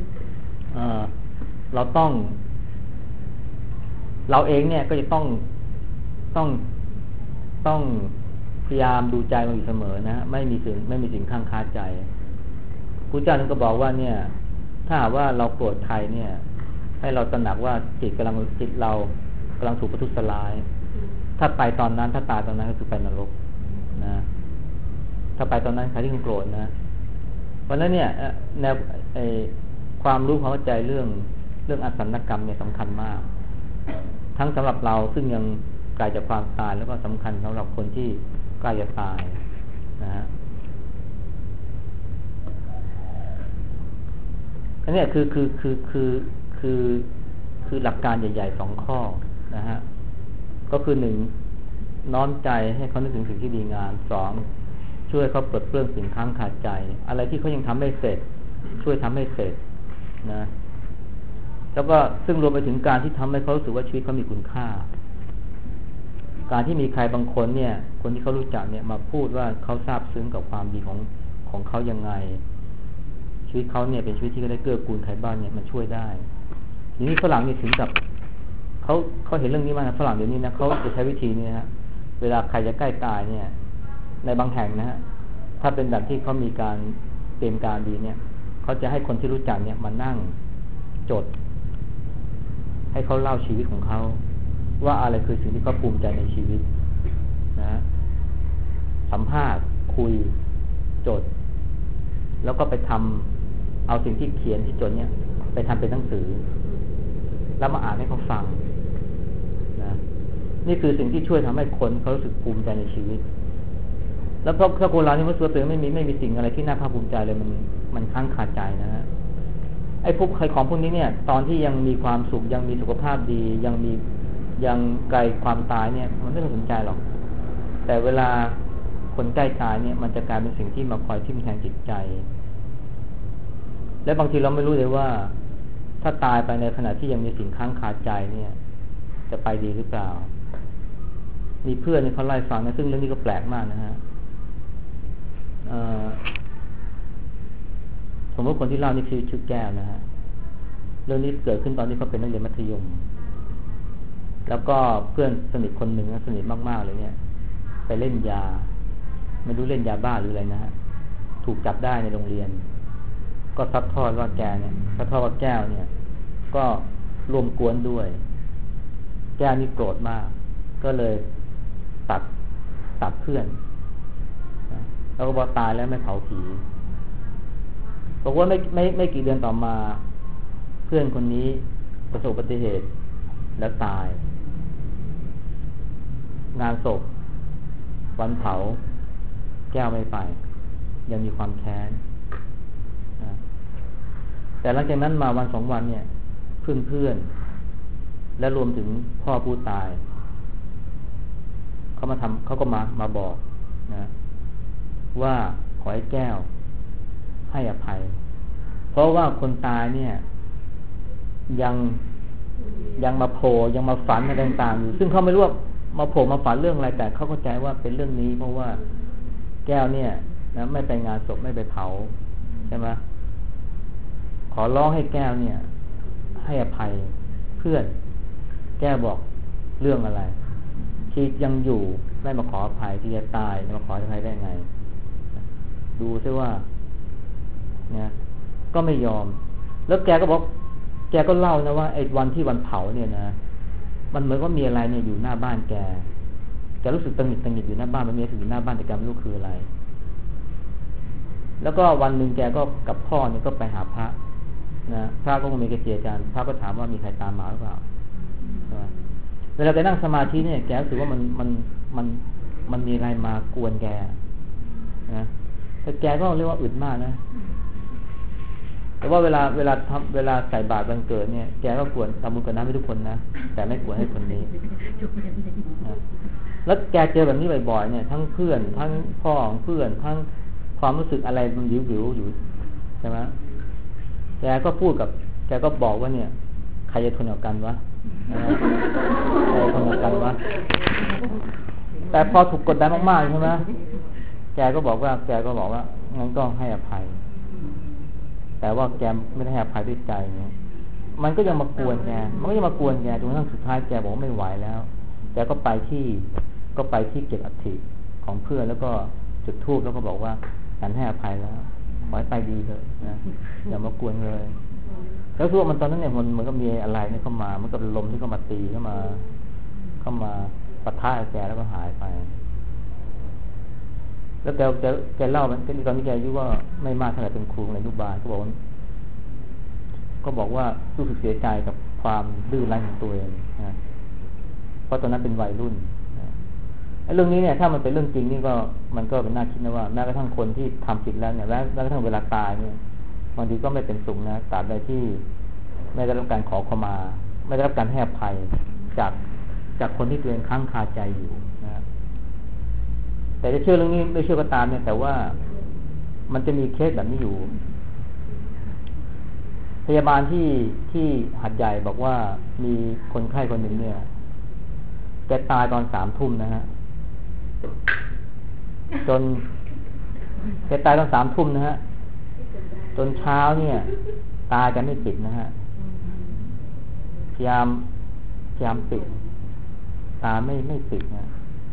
เราเองเนี่ยก็จะต้องพยายามดูใจเราอยู่เสมอนะไม่มีสิ่งข้างคาใจพระเจ้าท่านก็บอกว่าเนี่ยถ้าหากว่าเราโกรธใครเนี่ยให้เราตระหนักว่าจิตเรากำลังถูกประทุษร้ายถ้าไปตอนนั้นถ้าตายตอนนั้นก็คือไปนรกนะถ้าไปตอนนั้นใครที่โกรธนะเพราะฉะนั้นเนี่ยแนวความรู้ความเข้าใจเรื่องอสัญกรรมเนี่ยสำคัญมากทั้งสำหรับเราซึ่งยังไกลจากความตายแล้วก็สำคัญสำหรับคนที่ใกล้จะตายนะฮะอันนี้คือหลักการใหญ่ๆ2 ข้อนะฮะก็คือ1น้อมใจให้เขานึกถึงสิ่งที่ดีงาม2ช่วยเขาปลดเปลื้องสิ่งค้างคาใจอะไรที่เขายังทำไม่เสร็จช่วยทำให้เสร็จนะแล้วก็ซึ่งรวมไปถึงการที่ทำให้เขารู้สึกว่าชีวิตเขามีคุณค่าการที่มีใครบางคนเนี่ยคนที่เขารู้จักเนี่ยมาพูดว่าเขาซาบซึ้งกับความดีของเขายังไงชีวิตเขาเนี่ยเป็นชีวิตที่ได้เกื้อกูลใครบ้างเนี่ยมันช่วยได้ทีนี้ฝรั่งนี่ถึงกับเขาเห็นเรื่องนี้มาฝรั่งเดี๋ยวนี้นะเขาจะใช้วิธีนี้นะฮะเวลาใครจะใกล้ตายเนี่ยในบางแห่งนะฮะถ้าเป็นแบบที่เขามีการเตรียมการดีเนี่ยเขาจะให้คนที่รู้จักเนี่ยมานั่งจดให้เขาเล่าชีวิตของเขาว่าอะไรคือสิ่งที่เขาภูมิใจในชีวิตนะสัมภาษณ์คุยจดแล้วก็ไปทำเอาสิ่งที่เขียนที่จดเนี่ยไปทำเป็นหนังสือแล้วมาอ่านให้เขาฟังนะนี่คือสิ่งที่ช่วยทำให้คนเขารู้สึกภูมิใจในชีวิตแล้วเพราะคนเรานี่มันตัวเองไม่มีสิ่งอะไรที่น่าภาคภูมิใจเลยมันค้างคาใจนะฮะไอ้พวกของพวกนี้เนี่ยตอนที่ยังมีความสุขยังมีสุขภาพดียังไกลความตายเนี่ยมันไม่สนใจหรอกแต่เวลาคนใกล้ตายเนี่ยมันจะกลายเป็นสิ่งที่มาคอยทิ่มแทงจิตใจและบางทีเราไม่รู้เลยว่าถ้าตายไปในขณะที่ยังมีสิ่งค้างคาใจเนี่ยจะไปดีหรือเปล่ามีเพื่อนเขาไล่ฟังนะซึ่งเรื่องนี้ก็แปลกมากนะฮะสมมติคนที่เล่านี่ชื่อแก้วนะฮะเรื่องนี้เกิดขึ้นตอนที่เขาเป็นนักเรียนมัธยมแกแล้วก็เพื่อนสนิทคนหนึ่งสนิทมากๆเลยเนี่ยไปเล่นยาไม่รู้เล่นยาบ้าหรืออะไรนะฮะถูกจับได้ในโรงเรียนก็ซัดทอดว่าแกเนี่ยซัดทอดว่าแก้วเนี่ยก็ร่วมกวนด้วยแก้วนี่โกรธมากก็เลยตัดเพื่อนนะแล้วก็บอกตายแล้วไม่เผาผีบอกว่าไม่กี่เดือนต่อมาเพื่อนคนนี้ประสบอุบัติเหตุแล้วตายงานศพวันเผาแก้วไม่ไปยังมีความแค้นนะแต่หลังจากนั้นมาวัน2 วันเนี่ยเพื่อนและรวมถึงพ่อผู้ตายเขาก็มาบอกนะว่าขอให้แก้วให้อภัยเพราะว่าคนตายเนี่ยยังมาโผล่ยังมาฝันอะไรต่างๆอยู่ซึ่งเขาไม่รู้ว่ามาโผล่มาฝันเรื่องอะไรแต่เขาเข้าใจว่าเป็นเรื่องนี้เพราะว่าแก้วเนี่ยนะไม่ไปงานศพไม่ไปเผาใช่ไหมขอร้องให้แก้วเนี่ยให้อภัยเพื่อนแก้วบอกเรื่องอะไรที่ยังอยู่ไม่มาขออภัยที่จะตายมาขออภัยได้ไงดูซิว่าเนี่ยก็ไม่ยอมแล้วแกก็บอกแกก็เล่านะว่าไอ้วันที่วันเผาเนี่ยนะมันเหมือนว่ามีอะไรเนี่ยอยู่หน้าบ้านแกรู้สึกตังหงิดอยู่หน้าบ้านมันมีสิ่งอยู่หน้าบ้านแต่แกไม่รู้คืออะไรแล้วก็วันหนึ่งแกก็กับพ่อเนี่ยก็ไปหาพระนะพระก็คงมีกระเจียจานพระก็ถามว่ามีใครตามมาหรือเปล่าเวลาแกนั่งสมาธิเนี่ยแกรู้สึกว่ามันมีอะไรมากวนแกนะแต่แกก็เรียกว่าอึดมากนะแต่ว่าเวลาใส่บาตรวันเกิดเนี่ยแกก็กวนทำบุญกับน้ำให้ทุกคนนะแต่ไม่กวนให้คนนี้นะแล้วแกเจอแบบนี้บ่อยๆเนี่ยทั้งเพื่อนทั้งพ่อของเพื่อนทั้งความรู้สึกอะไรมันวิวๆอยู่ใช่ไหมแกก็บอกว่าเนี่ยใครจะทนกับกันวะใครทนกับกันวะแต่พอถูกกดดันมากๆใช่ไหมแกก็บอกว่างั้นก็ให้อภัยแต่ว่าแกไม่ได้ให้อภัยด้วยใจเนี่ยมันก็ยังมากวนแกจนกระทั่งสุดท้ายแกบอกว่าไม่ไหวแล้วแกก็ไปที่เก็บอัฐิของเพื่อนแล้วก็จุดธูปแล้วก็บอกว่าฉันให้อภัยแล้วขอให้ไปดีเถอะนะอย่ามากวนเลยแล้วทุกมันตอนนั้นเนี่ยมันก็มีอะไรเนี่ยเข้ามามันก็ลมที่เข้ามาตีเข้ามาปะทะแกแล้วก็หายไปแล้วแกเล่ามันตอนนี้แกอายุว่าไม่มากเท่าไหร่เป็นครูในอนุบาลก็บอกว่ารู้สึกเสียใจกับความดื้อรั้นของตัวเองนะเพราะตอนนั้นเป็นวัยรุ่นเรื่องนี้เนี่ยถ้ามันเป็นเรื่องจริงนี่ก็มันก็เป็นน่าคิดนะว่าแม้กระทั่งคนที่ทำผิดแล้วเนี่ยแม้กระทั่งเวลาตายเนี่ยบางทีก็ไม่เป็นสุขนะตราบใดที่ไม่ได้รับการขอขมาไม่ได้รับการให้อภัยจากคนที่ตัวเองค้างคาใจอยู่นะแต่จะเชื่อเรื่องนี้ไม่เชื่อก็ตามเนี่ยแต่ว่ามันจะมีเคสแบบนี้อยู่พยาบาลที่หัดใหญ่บอกว่ามีคนไข้คนหนึ่งเนี่ยแกตายตอน3 ทุ่มนะฮะแกตายตอน3 ทุ่มนะฮะจนเช้าเนี่ยตากันไม่ปิดนะฮะพยายามปิดตาไม่ปิดนะ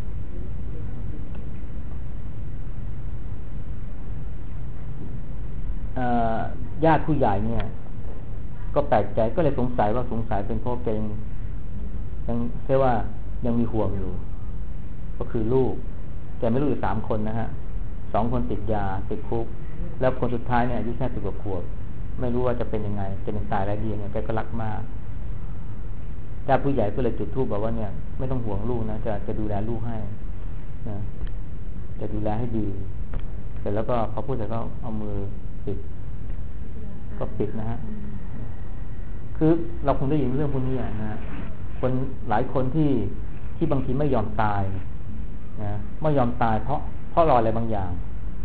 ญาติผู้ใหญ่เนี่ยก็แปลกใจก็เลยสงสัยเป็นเพราะแกยังเรียกว่ายังมีห่วงอยู่ก็คือลูกแกไม่รู้อยู่3 คนนะฮะ2 คนติดยาติดคุกแล้วคนสุดท้ายเนี่ยอายุแค่10 กว่าขวบไม่รู้ว่าจะเป็นยังไงจะเป็นตายแล้วดียังไงแกก็รักมากญาติผู้ใหญ่ก็เลยจุดธูปบอกว่าเนี่ยไม่ต้องห่วงลูกนะจะดูแลลูกให้นะจะดูแลให้ดีเสร็จแล้วก็พอพูดเสร็จก็เอามือปิดก็ปิดนะฮะคือเราคงได้ยินเรื่องพวกนี้นะคนหลายคนที่บางทีไม่ยอมตายนะไม่ยอมตายเพราะรออะไรบางอย่าง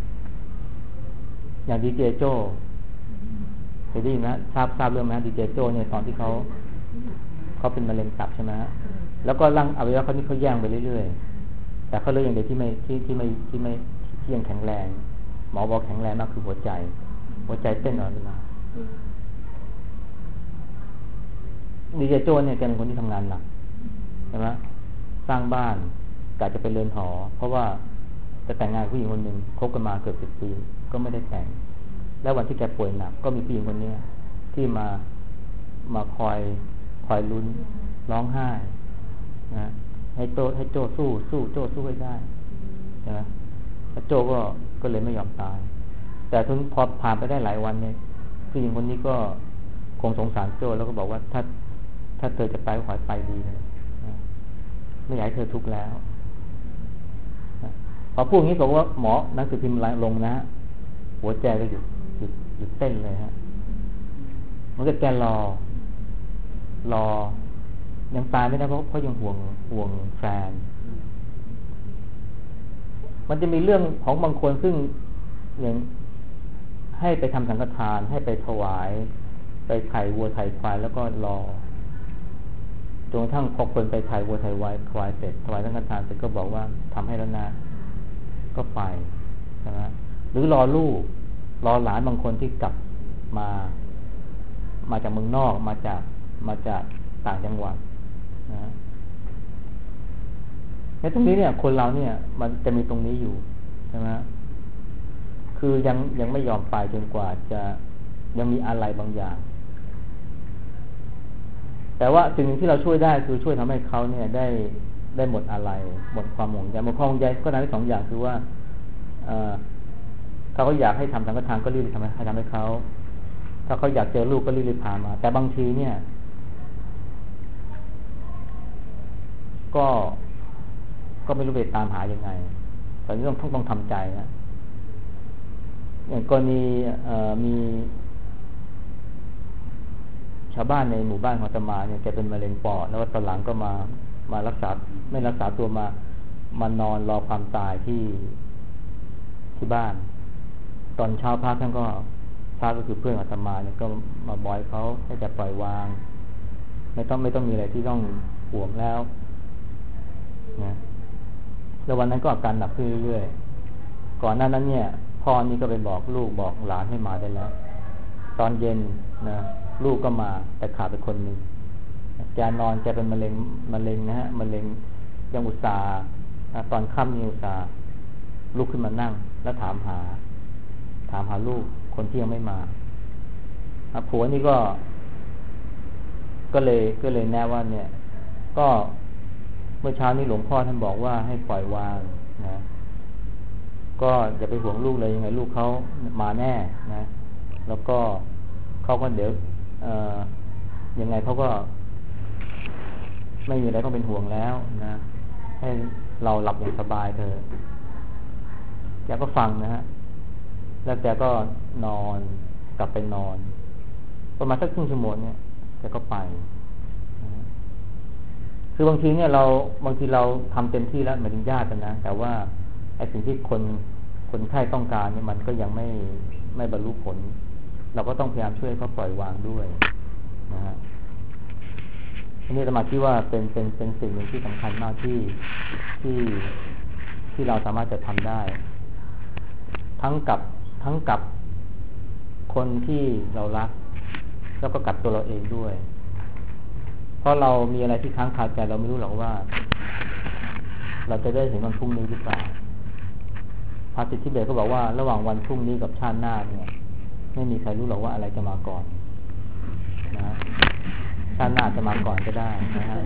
อย่างดีเจโจ้เคยได้ยินนะทราบเรื่องไหมดีเจโจ้เนี่ยตอนที่เขาเป็นมะเร็งตับใช่ไหมแล้วก็ร่างอวัยวะเขานี่เขาแย่งไปเรื่อยๆแต่เขาเลยอย่างเดียวที่ยังแข็งแรงหมอบอกแข็งแรงมากคือหัวใจเต้นตลอดเวลาดีเจโจ้เนี่ยแกเป็นคนที่ทำงานหนักใช่ไหมสร้างบ้านกะจะไปเรือนหอเพราะว่าจะแต่งงานผู้หญิงคนหนึ่งคบกันมาเกือบ10 ปีก็ไม่ได้แต่งแล้ววันที่แกป่วยหนักก็มีผู้หญิงคนนี้ที่มาคอยลุ้นร้องไห้นะให้โจสู้โจสู้ให้ได้ใช่ไหมแล้วโจก็เลยไม่ยอมตายแต่ถึงพอผ่านไปได้หลายวันเนี่ยผู้หญิงคนนี้ก็คงสงสารโจแล้วก็บอกว่าถ้าเธอจะไปขอให้ไปดีนะไม่อยากให้เธอทุกข์แล้วพอพูดอย่างนี้บอกว่าหมอหนังสือพิมพ์ลงนะหัวใจก็หยุดเต้นเลยฮะมันก็แกรอยังตายไม่ได้เพราะยังห่วงแฟนมันจะมีเรื่องของบางคนซึ่งอย่างให้ไปทำสังฆทานให้ไปถวายไปไถ่วัวไถ่ควายแล้วก็รอจนกระทั่งพอคนไปไถ่วัวไถ่ควายเสร็จถวายสังฆทานเสร็จก็บอกว่าทำให้แล้วนะก็ไปใช่ไหมหรือรอลูกรอหลานบางคนที่กลับมาจากเมืองนอกมาจากต่างจังหวัดนะในตรงนี้เนี่ยคนเราเนี่ยมันจะมีตรงนี้อยู่ใช่ไหมคือยังไม่ยอมไปจนกว่าจะยังมีอะไรบางอย่างแต่ว่าสิ่งที่เราช่วยได้คือช่วยทำให้เขาเนี่ยได้หมดอะไรหมดความห่วงใยหมดความห่วงใยก็ทำได้2 อย่างคือว่าถ้าเขาอยากให้ทำสังฆทานก็รีบทำให้เขาถ้าเขาอยากเจอลูกก็รีบพามาแต่บางทีเนี่ยก็ไม่รู้ไปตามหายังไงตอนนี้ต้องทำใจนะอย่างกรณีมีชาวบ้านในหมู่บ้านของอาตมาเนี่ยแกเป็นมะเร็งปอดแล้วตอนหลังก็มารักษาไม่รักษาตัวมานอนรอความตายที่บ้านตอนเช้าพระท่านก็พระก็คือเพื่อนอาตมาเนี่ยก็มาบอยเขาให้แกปล่อยวางไม่ต้องมีอะไรที่ต้องห่วงแล้วนะแล้ววันนั้นก็อาการหนักขึ้นเรื่อยๆก่อนหน้านั้นเนี่ยพ่อนี่ก็ไปบอกลูกบอกหลานให้มาได้แล้วตอนเย็นนะลูกก็มาแต่ขาดไปคนนึงแกนอนแกเป็นมะเร็งนะฮะมะเร็งยังอุตส่าห์ตอนค่ำนี่อุตส่าห์ลุกขึ้นมานั่งแล้วถามหาลูกคนที่ยังไม่มาผัวนี่ก็เลยแนะว่าเนี่ยก็เมื่อเช้านี้หลวงพ่อท่านบอกว่าให้ปล่อยวางนะก็อย่าไปห่วงลูกเลยยังไงลูกเขามาแน่นะแล้วก็เขาก็เดี๋ยวยังไงเขาก็ไม่มีอะไรต้องเป็นห่วงแล้วนะให้เราหลับอย่างสบายเถอะแกก็ฟังนะฮะแล้วแกก็นอนกลับไปนอนประมาณสักครึ่งชั่วโมงเนี่ยแกก็ไปคือบางทีเนี่ยบางทีเราทำเต็มที่แล้วหมายถึงญาติกันนะแต่ว่าไอ้สิ่งที่คนไข้ต้องการเนี่ยมันก็ยังไม่บรรลุผลเราก็ต้องพยายามช่วยเขาปล่อยวางด้วยนะฮะอันนี้อาตมาคิดว่าเป็นสิ่งหนึ่งที่สำคัญมากที่เราสามารถจะทำได้ทั้งกับคนที่เรารักแล้วก็กับตัวเราเองด้วยเพราะเรามีอะไรที่ค้างคาใจเราไม่รู้หรอกว่าเราจะได้เห็นวันพรุ่งนี้หรือเปล่าพระทิเบตก็บอกว่าระหว่างวันพรุ่งนี้กับชาติหน้าเนี่ยไม่มีใครรู้หรอกว่าอะไรจะมาก่อนนะชาติหน้าจะมาก่อนก็ได้นะฮะ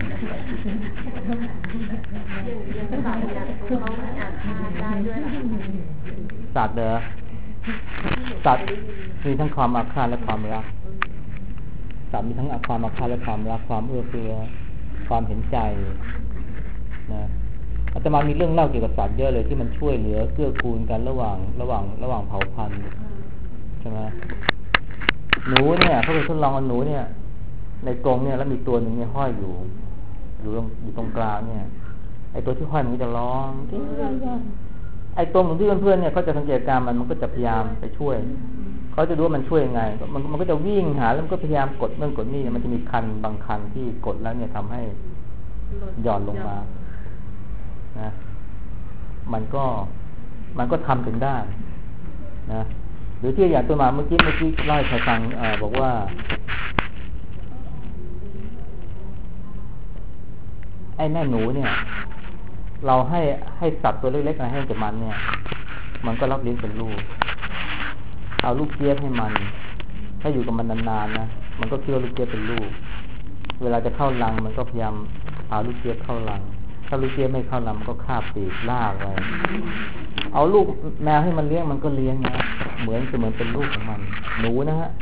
สัตว์เด้อสัตว์มีทั้งความอาฆาตและความรักสัตว์มีทั้งความอาฆาตและความรักความเอื้อเฟื้อความเห็นใจนะอาตมามีเรื่องเล่าเกี่ยวกับสัตว์เยอะเลยที่มันช่วยเหลือเกื้อกูลกันระหว่างเผ่าพันธุ์ใช่ไหมหนูเนี่ยเขาไปทดลองเอาหนูเนี่ยในกรงเนี่ยแล้วมีตัวหนึ่งเนี่ยห้อยอยู่ตรงกลางเนี่ยไอ้ตัวที่ห้อยมันก็จะร้องไอ้ตัวของที่เพื่อนๆเนี่ยเขาจะสังเกตการมันก็จะพยายามไปช่วยเขาจะดูว่ามันช่วยยังไงมันก็จะวิ่งหาแล้วมันก็พยายามกดกดนี่มันจะมีคันบางคันที่กดแล้วเนี่ยทำให้หย่อนลงมานะมันก็ทำถึงได้นะหรือที่อย่างตัวมาเมื่อกี้เล่าให้ใครฟังบอกว่าไอ้แม่หนูเนี่ย เราให้สัตว์ตัวเล็กๆอะไรให้กับมันเนี่ย มันก็รับเลี้ยงเป็นลูกเอาลูกเจี๊ยบให้มันถ้าอยู่กับมันนานๆนะมันก็คิดว่าลูกเจี๊ยบเป็นลูกเวลาจะเข้ารังมันก็พยายามเอาลูกเจี๊ยบเข้ารังถ้าลูกเจี๊ยบไม่เข้ารังมันก็คาบปีกลากไว้เอาลูกแมวให้มันเลี้ยงมันก็เลี้ยงนะเหมือนเป็นลูกของมันหนูนะฮะ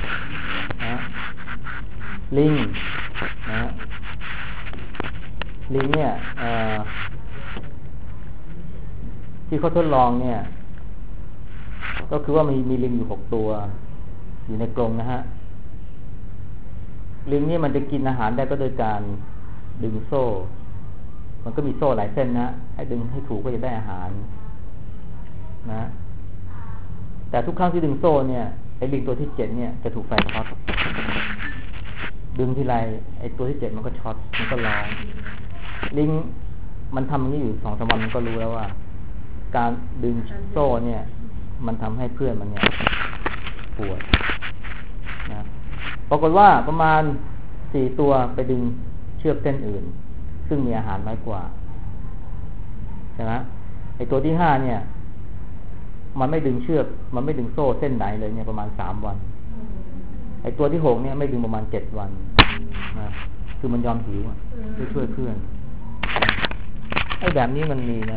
ลิงนะลิงเนี่ยที่เขาทดลองเนี่ยก็คือว่ามีลิงอยู่6 ตัวอยู่ในกรงนะฮะลิงนี่มันจะกินอาหารได้ก็โดยการดึงโซ่มันก็มีโซ่หลายเส้นนะให้ดึงให้ถูกก็จะได้อาหารนะแต่ทุกครั้งที่ดึงโซ่เนี่ยไอ้ลิงตัวที่7เนี่ยจะถูกไฟช็อตดึงทีไรไอ้ตัวที่7มันก็ช็อตมันก็ร้องลิงมันทำอย่างนี้อยู่2-3 วันมันก็รู้แล้วว่าการดึงโซ่เนี่ยมันทำให้เพื่อนมันเนี่ยปวดนะปรากฏว่าประมาณ4 ตัวไปดึงเชือกเส้นอื่นซึ่งมีอาหารน้อยกว่าใช่ไหมไอ้ตัวที่5เนี่ยมันไม่ดึงเชือกมันไม่ดึงโซ่เส้นไหนเลยเนี่ยประมาณ3 วันไอ้ตัวที่6เนี่ยไม่ดึงประมาณ7 วันนะคือมันยอมหิวช่วยเพื่อนไอ้แบบนี้มันมีนะ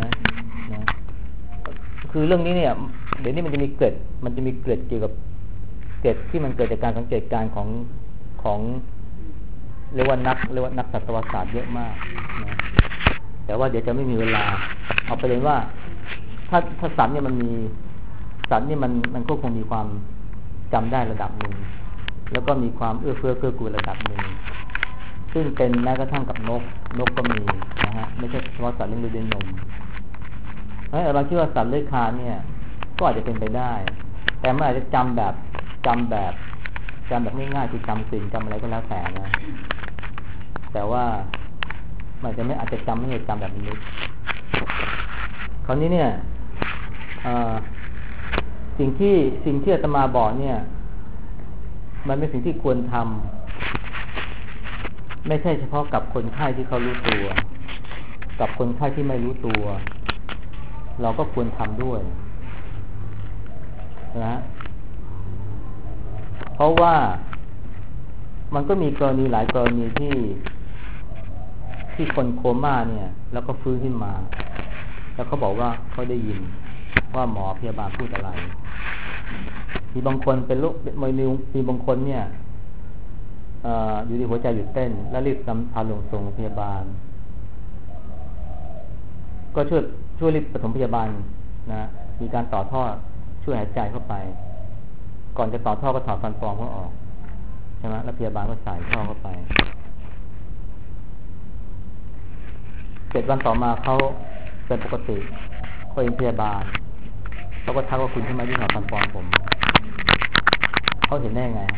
คือเรื่องนี้เนี่ยเดี๋ยวนี้มันจะมีเกร็ดเกี่ยวกับเกร็ดที่มันเกิดจากการสังเกตการณ์ของเรียกว่านักสัตวศาสตร์เยอะมากนะแต่ว่าเดี๋ยวจะไม่มีเวลาเอาไปเลยว่าถ้าสัตว์เนี่ยมันมีสัตว์นี่มันก็คงมีความจำได้ระดับหนึ่งแล้วก็มีความเอื้อเฟื้อเกื้อกูลระดับหนึ่งซึ่งเป็นแม้กระทั่งกับนกก็มีนะฮะไม่ใช่เฉพาะสัตว์เลี้ยงลูกด้วยนมเราคิดว่าสัตว์เลื้อยคลานเนี่ยก็อาจจะเป็นไปได้แต่มันอาจจะจำแบบง่ายๆคือจำกลิ่นจำอะไรก็แล้วแต่นะแต่ว่ามันจะไม่อาจจะจำไม่ได้จำแบบนี้คราวนี้เนี่ยสิ่งที่อาตมาบอกเนี่ยมันเป็นสิ่งที่ควรทำไม่ใช่เฉพาะกับคนไข้ที่เขารู้ตัวกับคนไข้ที่ไม่รู้ตัวเราก็ควรทำด้วยนะเพราะว่ามันก็มีกรณีหลายกรณีที่คนโคม่าเนี่ยแล้วก็ฟื้นขึ้นมาแล้วเขาบอกว่าเขาได้ยินว่าหมอพยาบาลพูดอะไรมีบางคนเป็นโรคมีบางคนเนี่ยอยู่ที่หัวใจหยุดเต้นแล้วรีบนำพาส่งโรงพยาบาลก็ช่วยรีบปฐมพยาบาลนะมีการต่อท่อช่วยหายใจเข้าไปก่อนจะต่อท่อก็ถอดฟันปลอมเขาออกใช่ไหมแล้วพยาบาลก็ใส่ท่อเข้าไป7 วันต่อมาเขาเป็นปกติเขาเป็นพยาบาลเขาก็ทักว่าคุณทำไมที่ถอดฟันปลอมผมเขาเห็นได้ไง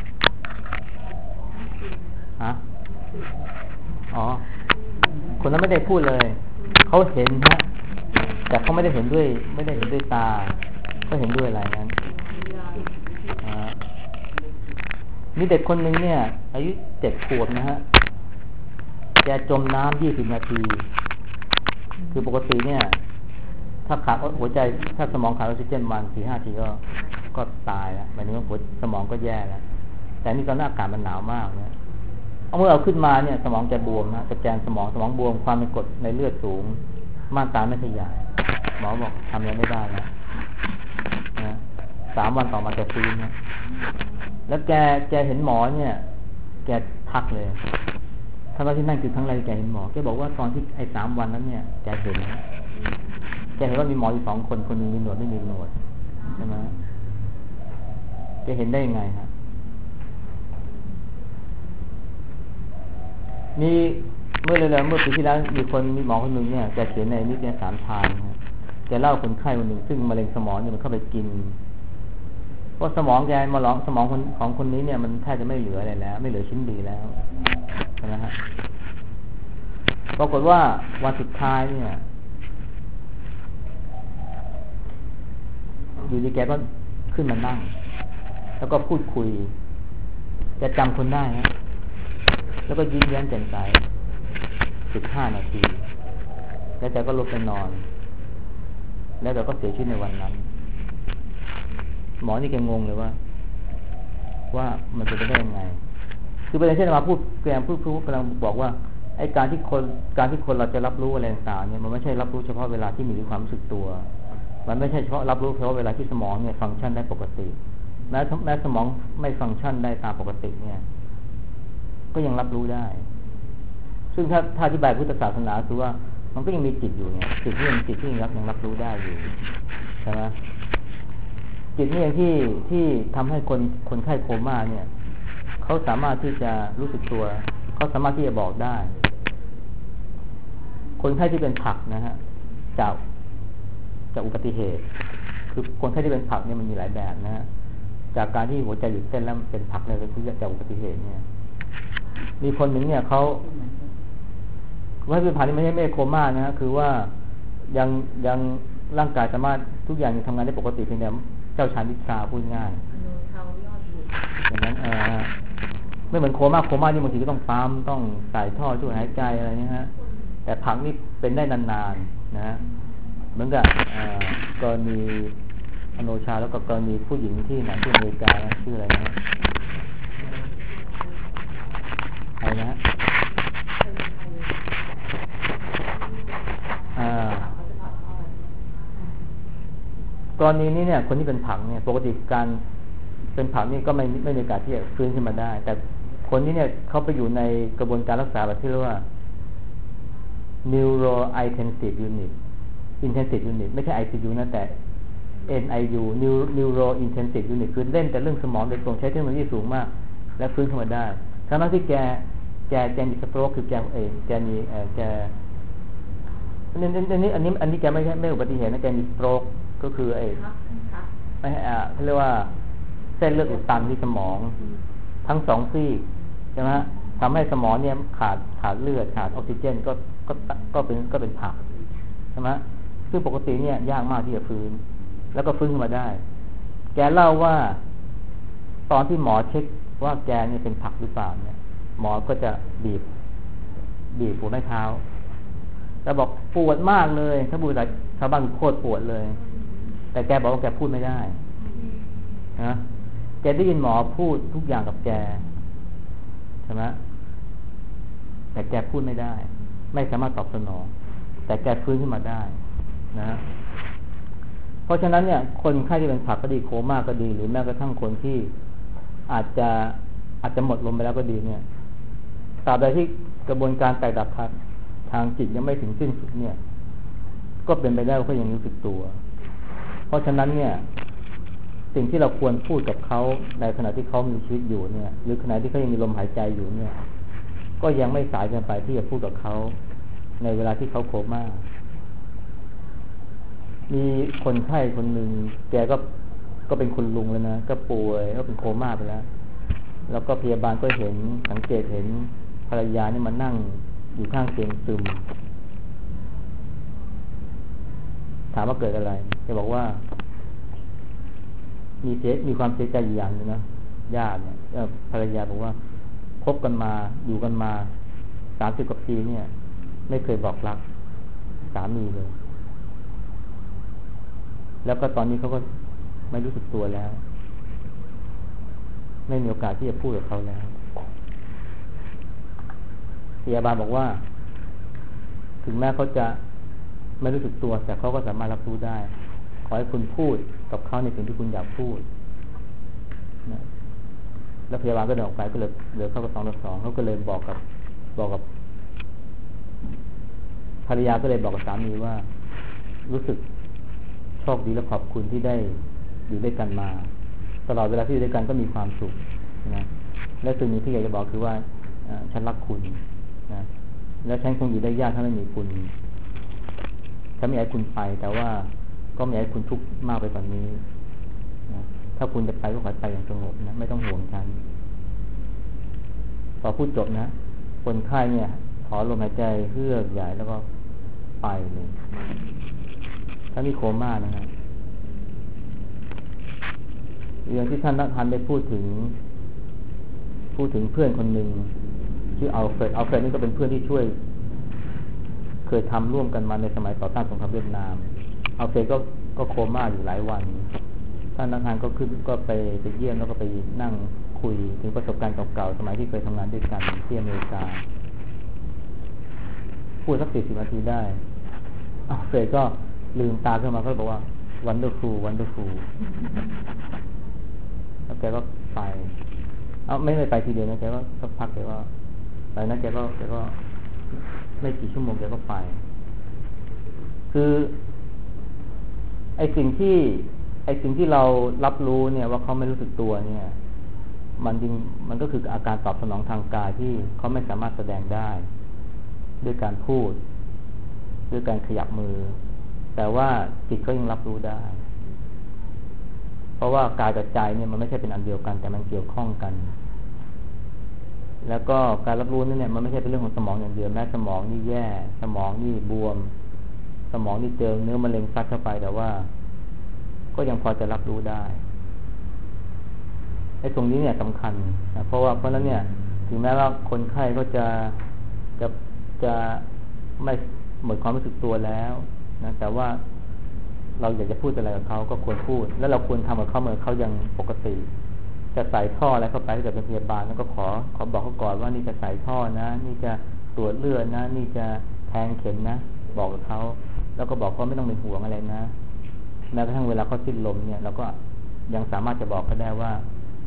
ฮะอ๋อคนนั้นไม่ได้พูดเลยเขาเห็นฮะแต่เขาไม่ได้เห็นด้วยตาเขาเห็นด้วยอะไรนั้นมีเด็กคนหนึ่งเนี่ยอายุ7 ขวบนะฮะแกจมน้ำ20 นาทีคือปกติเนี่ยถ้าขาดหัวใจถ้าสมองขาดออกซิเจนประมาณ 4-5 นาทีก็ตายแล้วหมายถึงว่าสมองก็แย่แล้วแต่นี่ตอนหน้าอากาศมันหนาวมากนะเมื่อเอาขึ้นมาเนี่ยสมองจะบวมนะสแกนสมองบวมความเป็นกรดในเลือดสูงม่านตาไม่ขยายหมอบอกทำอะไรไม่ได้นะ3 วันต่อมาแกฟื้นนะแล้วแกเห็นหมอเนี่ยแกทักเลยถ้าว่าที่นั่นคือครั้งแรกแกเห็นหมอแกบอกว่าตอนที่ไอ้3 วันนั้นเนี่ยแกเห็นว่ามีหมออยู่2 คนคนนึงมีหนวดไม่มีหนวดใช่ไหมแกเห็นได้ยังไงฮะมีเมื่อปีที่แล้วมีหมอคนหนึ่งเนี่ยแกเขียนในนิตยสารไทยนะแกเล่าคนไข้คนหนึ่งซึ่งมะเร็งสมองเนี่ยมันเข้าไปกินเพราะสมองแกสมองของคนนี้เนี่ยมันแทบจะไม่เหลืออะไรแล้วไม่เหลือชิ้นดีแล้วนะฮะปรากฏว่าวันสุดท้ายเนี่ยอยู่ดีแกก็ขึ้นมานั่งแล้วก็พูดคุยแกจำคนได้ฮะแล้วก็ยิ้มแย้มแจ่มใส 15 นาทีแล้วแกก็ลุกไปนอนแล้วแกก็เสียชีวิตในวันนั้นหมอนี่แกงงเลยว่ามันจะเป็นได้ยังไงคือประเด็นที่มาพูดกำลังบอกว่าไอ้การที่คนเราจะรับรู้อะไรต่างๆเนี่ยมันไม่ใช่รับรู้เฉพาะเวลาที่มีความรู้สึกตัวมันไม่ใช่เฉพาะรับรู้เฉพาะเวลาที่สมองเนี่ยฟังก์ชันได้ปกติแม้สมองไม่ฟังก์ชันได้ตามปกติเนี่ยก็ยังรับรู้ได้ซึ่งถ้าอธิบายพุทธศาสนาคือว่ามันก็ยังมีจิตอยู่เนี่ยจิตที่ยังรับรู้ได้อยู่ใช่ไหมจิตนี่อย่างที่ทำให้คนไข้โคม่าเนี่ยเขาสามารถที่จะรู้สึกตัวเขาสามารถที่จะบอกได้คนไข้ที่เป็นผักนะฮะจากอุบัติเหตุคือคนไข้ที่เป็นผักเนี่ยมันมีหลายแบบนะฮะจากการที่หัวใจหยุดเต้นแล้วเป็นผักเลยก็คือจากอุบัติเหตุเนี่ยมีคนหนึ่งเนี่ยเขาว่าเป็นผักนี่ไม่ใช่โคม่านะฮะคือว่ายังร่างกายสามารถทุกอย่างยังทำงานได้ปกติเพียงแต่เจ้าชายนิทราพูดง่ายอย่างนั้นไม่เหมือนโคม่านี่บางทีก็ต้องปั๊มต้องใส่ท่อช่วยหายใจอะไรเนี่ยฮะแต่ผักนี่เป็นได้นานๆนะเหมือนกับกรณีอโนชาแล้วก็กรณีผู้หญิงที่ไหนที่อเมริกานะชื่ออะไรนะใครนะกรณีนี้เนี่ยคนที่เป็นผักเนี่ยปกติการเป็นผักนี่ก็ไม่มีโอกาสที่จะฟื้นขึ้นมาได้แต่คนนี้เนี่ยเขาไปอยู่ในกระบวนการรักษาแบบที่เรียกว่า neuro intensive unit ไม่ใช่ ICU นะแต่ NIU neuro intensive unit คือเล่นแต่เรื่องสมองโดยตรงใช้เทคโนโลยีสูงมากและฟื้นขึ้นมาได้ทั้งที่แกมีสโตรกคือแกมีอันนี้แกไม่อุบัติเหตุนะแกมีสโตรกก็คือไม่เขาเรียกว่าเส้นเลือดอุดตันที่สมองทั้ง2ซี่ใช่ไหมทำให้สมองเนี่ยขาดเลือดขาดออกซิเจนก็เป็นผักใช่ไหมซึ่งปกติเนี่ยยากมากที่จะฟื้นแล้วก็ฟื้นขึ้นมาได้แกเล่าว่าตอนที่หมอเช็คว่าแกเนี่ยเป็นผักหรือเปล่าเนี่ยหมอก็จะบีบหัวแม่เท้าแล้วบอกปวดมากเลยถ้าบูชาชาวบ้านโคตรปวดเลยแต่แกบอกว่าแกพูดไม่ได้นะแกได้ยินหมอพูดทุกอย่างกับแกใช่ไหมแต่แกพูดไม่ได้ไม่สามารถตอบสนองแต่แกฟื้นขึ้นมาได้นะเพราะฉะนั้นเนี่ยคนไข้ที่เป็นผักก็ดีโคม่าก็ดีหรือแม้กระทั่งคนที่อาจจะหมดลมไปแล้วก็ดีเนี่ยตราบใดที่กระบวนการแตกดับทางจิตยังไม่ถึงสิ้นสุดเนี่ยก็เป็นไปได้ว่าเขายังรู้สึกตัวเพราะฉะนั้นเนี่ยสิ่งที่เราควรพูดกับเขาในขณะที่เขามีชีวิตอยู่เนี่ยหรือขณะที่เขายังมีลมหายใจอยู่เนี่ยก็ยังไม่สายเกินไปที่จะพูดกับเขาในเวลาที่เขาโคม่ามีคนไข้คนหนึ่งแกก็เป็นคุณลุงแล้วนะก็ป่วยก็เป็นโคม่าไปแล้วก็พยาบาลก็เห็นสังเกตเห็นภรรยานี่มานั่งอยู่ข้างเตียงซึมถามว่าเกิดอะไรแกบอกว่ามีความเสียใจอย่างนึงนะญาติเนี่ยภรรยาบอกว่าคบกันมาอยู่กันมา30 กว่าปีเนี่ยไม่เคยบอกรักสามีเลยแล้วก็ตอนนี้เขาก็ไม่รู้สึกตัวแล้วไม่มีโอกาสที่จะพูดกับเขาแล้วพยาบาลบอกว่าถึงแม้เขาจะไม่รู้สึกตัวแต่เขาก็สามารถรับรู้ได้ขอให้คุณพูดกับเขาในสิ่งที่คุณอยากพูดนะแล้วพยาบาลก็เดินออกไปก็เลยเหลือเข้ากับ2 เขาก็เลยบอกกับภรรยาก็เลยบอกกับสามีว่ารู้สึกโชคดีและขอบคุณที่ได้อยู่ด้วยกันมาตลอดเวลาที่อยู่ด้วยกันก็มีความสุขนะและสิ่งนี้ที่อยากจะบอกคือว่าฉันรักคุณนะและฉันคงอยู่ได้ยากถ้าไม่มีคุณฉันไม่อยากให้คุณไปแต่ว่าก็ไม่อยากให้คุณทุกข์มากไปกว่านี้นะถ้าคุณจะไปก็ขอไปอย่างสงบนะไม่ต้องห่วงฉันพอพูดจบนะคนไข้เนี่ยถอนลมหายใจเฮือกใหญ่แล้วก็ไปเลยถ้ามีโคม่านะฮะอย่างที่ท่านนักธรรมได้พูดถึงเพื่อนคนหนึ่งชื่ออัลเฟรดนี่ก็เป็นเพื่อนที่ช่วยเคยทำร่วมกันมาในสมัยต่อต้านสงครามเวียดนามเอาเฟก็โคม่าอยู่หลายวันท่านนักทานก็ขึ้นก็ไปเยี่ยมแล้วก็ไปนั่งคุยถึงประสบการณ์เก่าๆสมัยที่เคยทำงานด้วยกันที่อเมริกาพูดสัก40 นาทีได้เอาเฟก็ลืมตาขึ้นมาก็บอกว่า wonderful แล้วแกก็ไปไม่ไปทีเดียวนะแกก็สักพักแกก็ไปนะแกก็ไม่กี่ชั่วโมงแกก็ไปคือไอ้สิ่งที่เรารับรู้เนี่ยว่าเขาไม่รู้สึกตัวเนี่ยมันก็คืออาการตอบสนองทางกายที่เขาไม่สามารถแสดงได้ด้วยการพูดด้วยการขยับมือแต่ว่าจิตก็ยังรับรู้ได้เพราะว่ากายกับใจเนี่ยมันไม่ใช่เป็นอันเดียวกันแต่มันเกี่ยวข้องกันแล้วก็การรับรู้เนี่ยมันไม่ใช่เป็นเรื่องของสมองอย่างเดียวแม้สมองนี่แย่สมองนี่บวมสมองนี่เจอเนื้อมะเร็งซัดเข้าไปแต่ว่าก็ยังพอจะรับรู้ได้ไอ้ตรงนี้เนี่ยสำคัญนะเพราะฉะนั้นเนี่ยถึงแม้ว่าคนไข้ก็จะไม่หมดความรู้สึกตัวแล้วนะแต่ว่าเราอยากจะพูดอะไรกับเขาก็ควรพูดแล้วเราควรทำกับเขาเหมือนเขายังปกติจะใส่ท่ออะไรเข้าไปถ้าเกิดเป็นพยาบาลแล้วก็ขอบอกเขาก่อนว่านี่จะใส่ท่อนะนี่จะตรวจเลือดนะนี่จะแทงเข็มนะบอกกับเขาแล้วก็บอกเขาไม่ต้องเป็นห่วงอะไรนะแม้กระทั่งเวลาเขาสิ้นลมเนี่ยเราก็ยังสามารถจะบอกเขาได้ว่า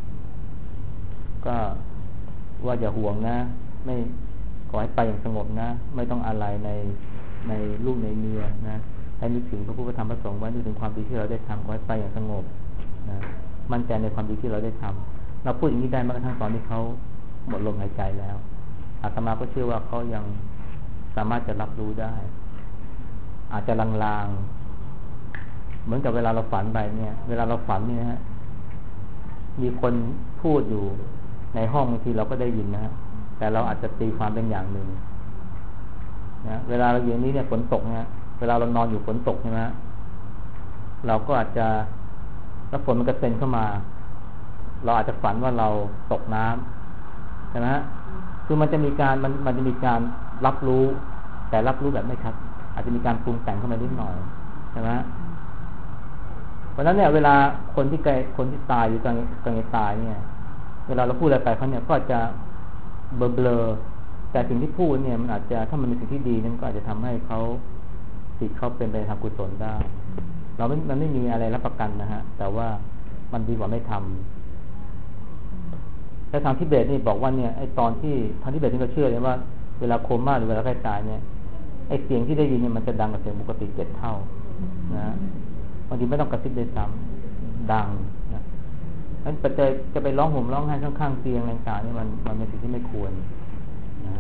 อย่าห่วงนะไม่ขอให้ไปอย่างสงบนะไม่ต้องอะไรในลูกในเมียนะให้นึกถึงพระพุทธธรรมพระสงฆ์ไว้นึกถึงความดีที่เราได้ทำขอให้ไปอย่างสงบนะมั่นใจในความดีที่เราได้ทำเราพูดอย่างนี้ได้แม้กระทั่งตอนที่เขาหมดลมหายใจแล้วอาตมาก็เชื่อว่าเขายังสามารถจะรับรู้ได้อาจจะลางๆเหมือนกับเวลาเราฝันไปเนี่ยเวลาเราฝันเนี่ยฮะมีคนพูดอยู่ในห้องบางทีเราก็ได้ยินนะฮะแต่เราอาจจะตีความเป็นอย่างหนึ่งนะเวลาเราอยู่นี้เนี่ยฝนตกนะเวลาเรานอนอยู่ฝนตกใช่ไหมเราก็อาจจะแล้วฝนมันกระเซ็นเข้ามาเราอาจจะฝันว่าเราตกน้ำใช่ไหมคือมันจะมีการรับรู้แต่รับรู้แบบไม่ชัดอาจจะมีการปรุงแต่งเข้ามานิดหน่อยใช่ไหมเพราะฉะนั้นเนี่ยเวลาคนที่ตายอยู่กลางตายเนี่ยเวลาเราพูดอะไรไปเขาเนี่ยก็จะเบลอแต่สิ่งที่พูดเนี่ยมันอาจจะถ้ามันเป็นสิ่งที่ดีนั้นก็อาจจะทำให้เขาจิตเขาเป็นไปทางกุศลได้มันไม่มีอะไรรับประกันนะฮะแต่ว่ามันดีกว่าไม่ทำแต่ทางทิเบตนี่บอกว่าเนี่ยไอ้ตอนที่ทางทิเบตนี่ก็เชื่อเลยว่าเวลาโคม่าหรือเวลาใกล้ตายเนี่ยไอ้เสียงที่ได้ยินเนี่ยมันจะดังกว่าเสียงปกติ7 เท่านะบางทีไม่ต้องกระซิบด้วยซ้ำดังนะนั้นจะไปร้องห่มร้องไห้ข้างๆเตียงอะไรต่างๆนี่มันเป็นสิ่งที่ไม่ควรนะ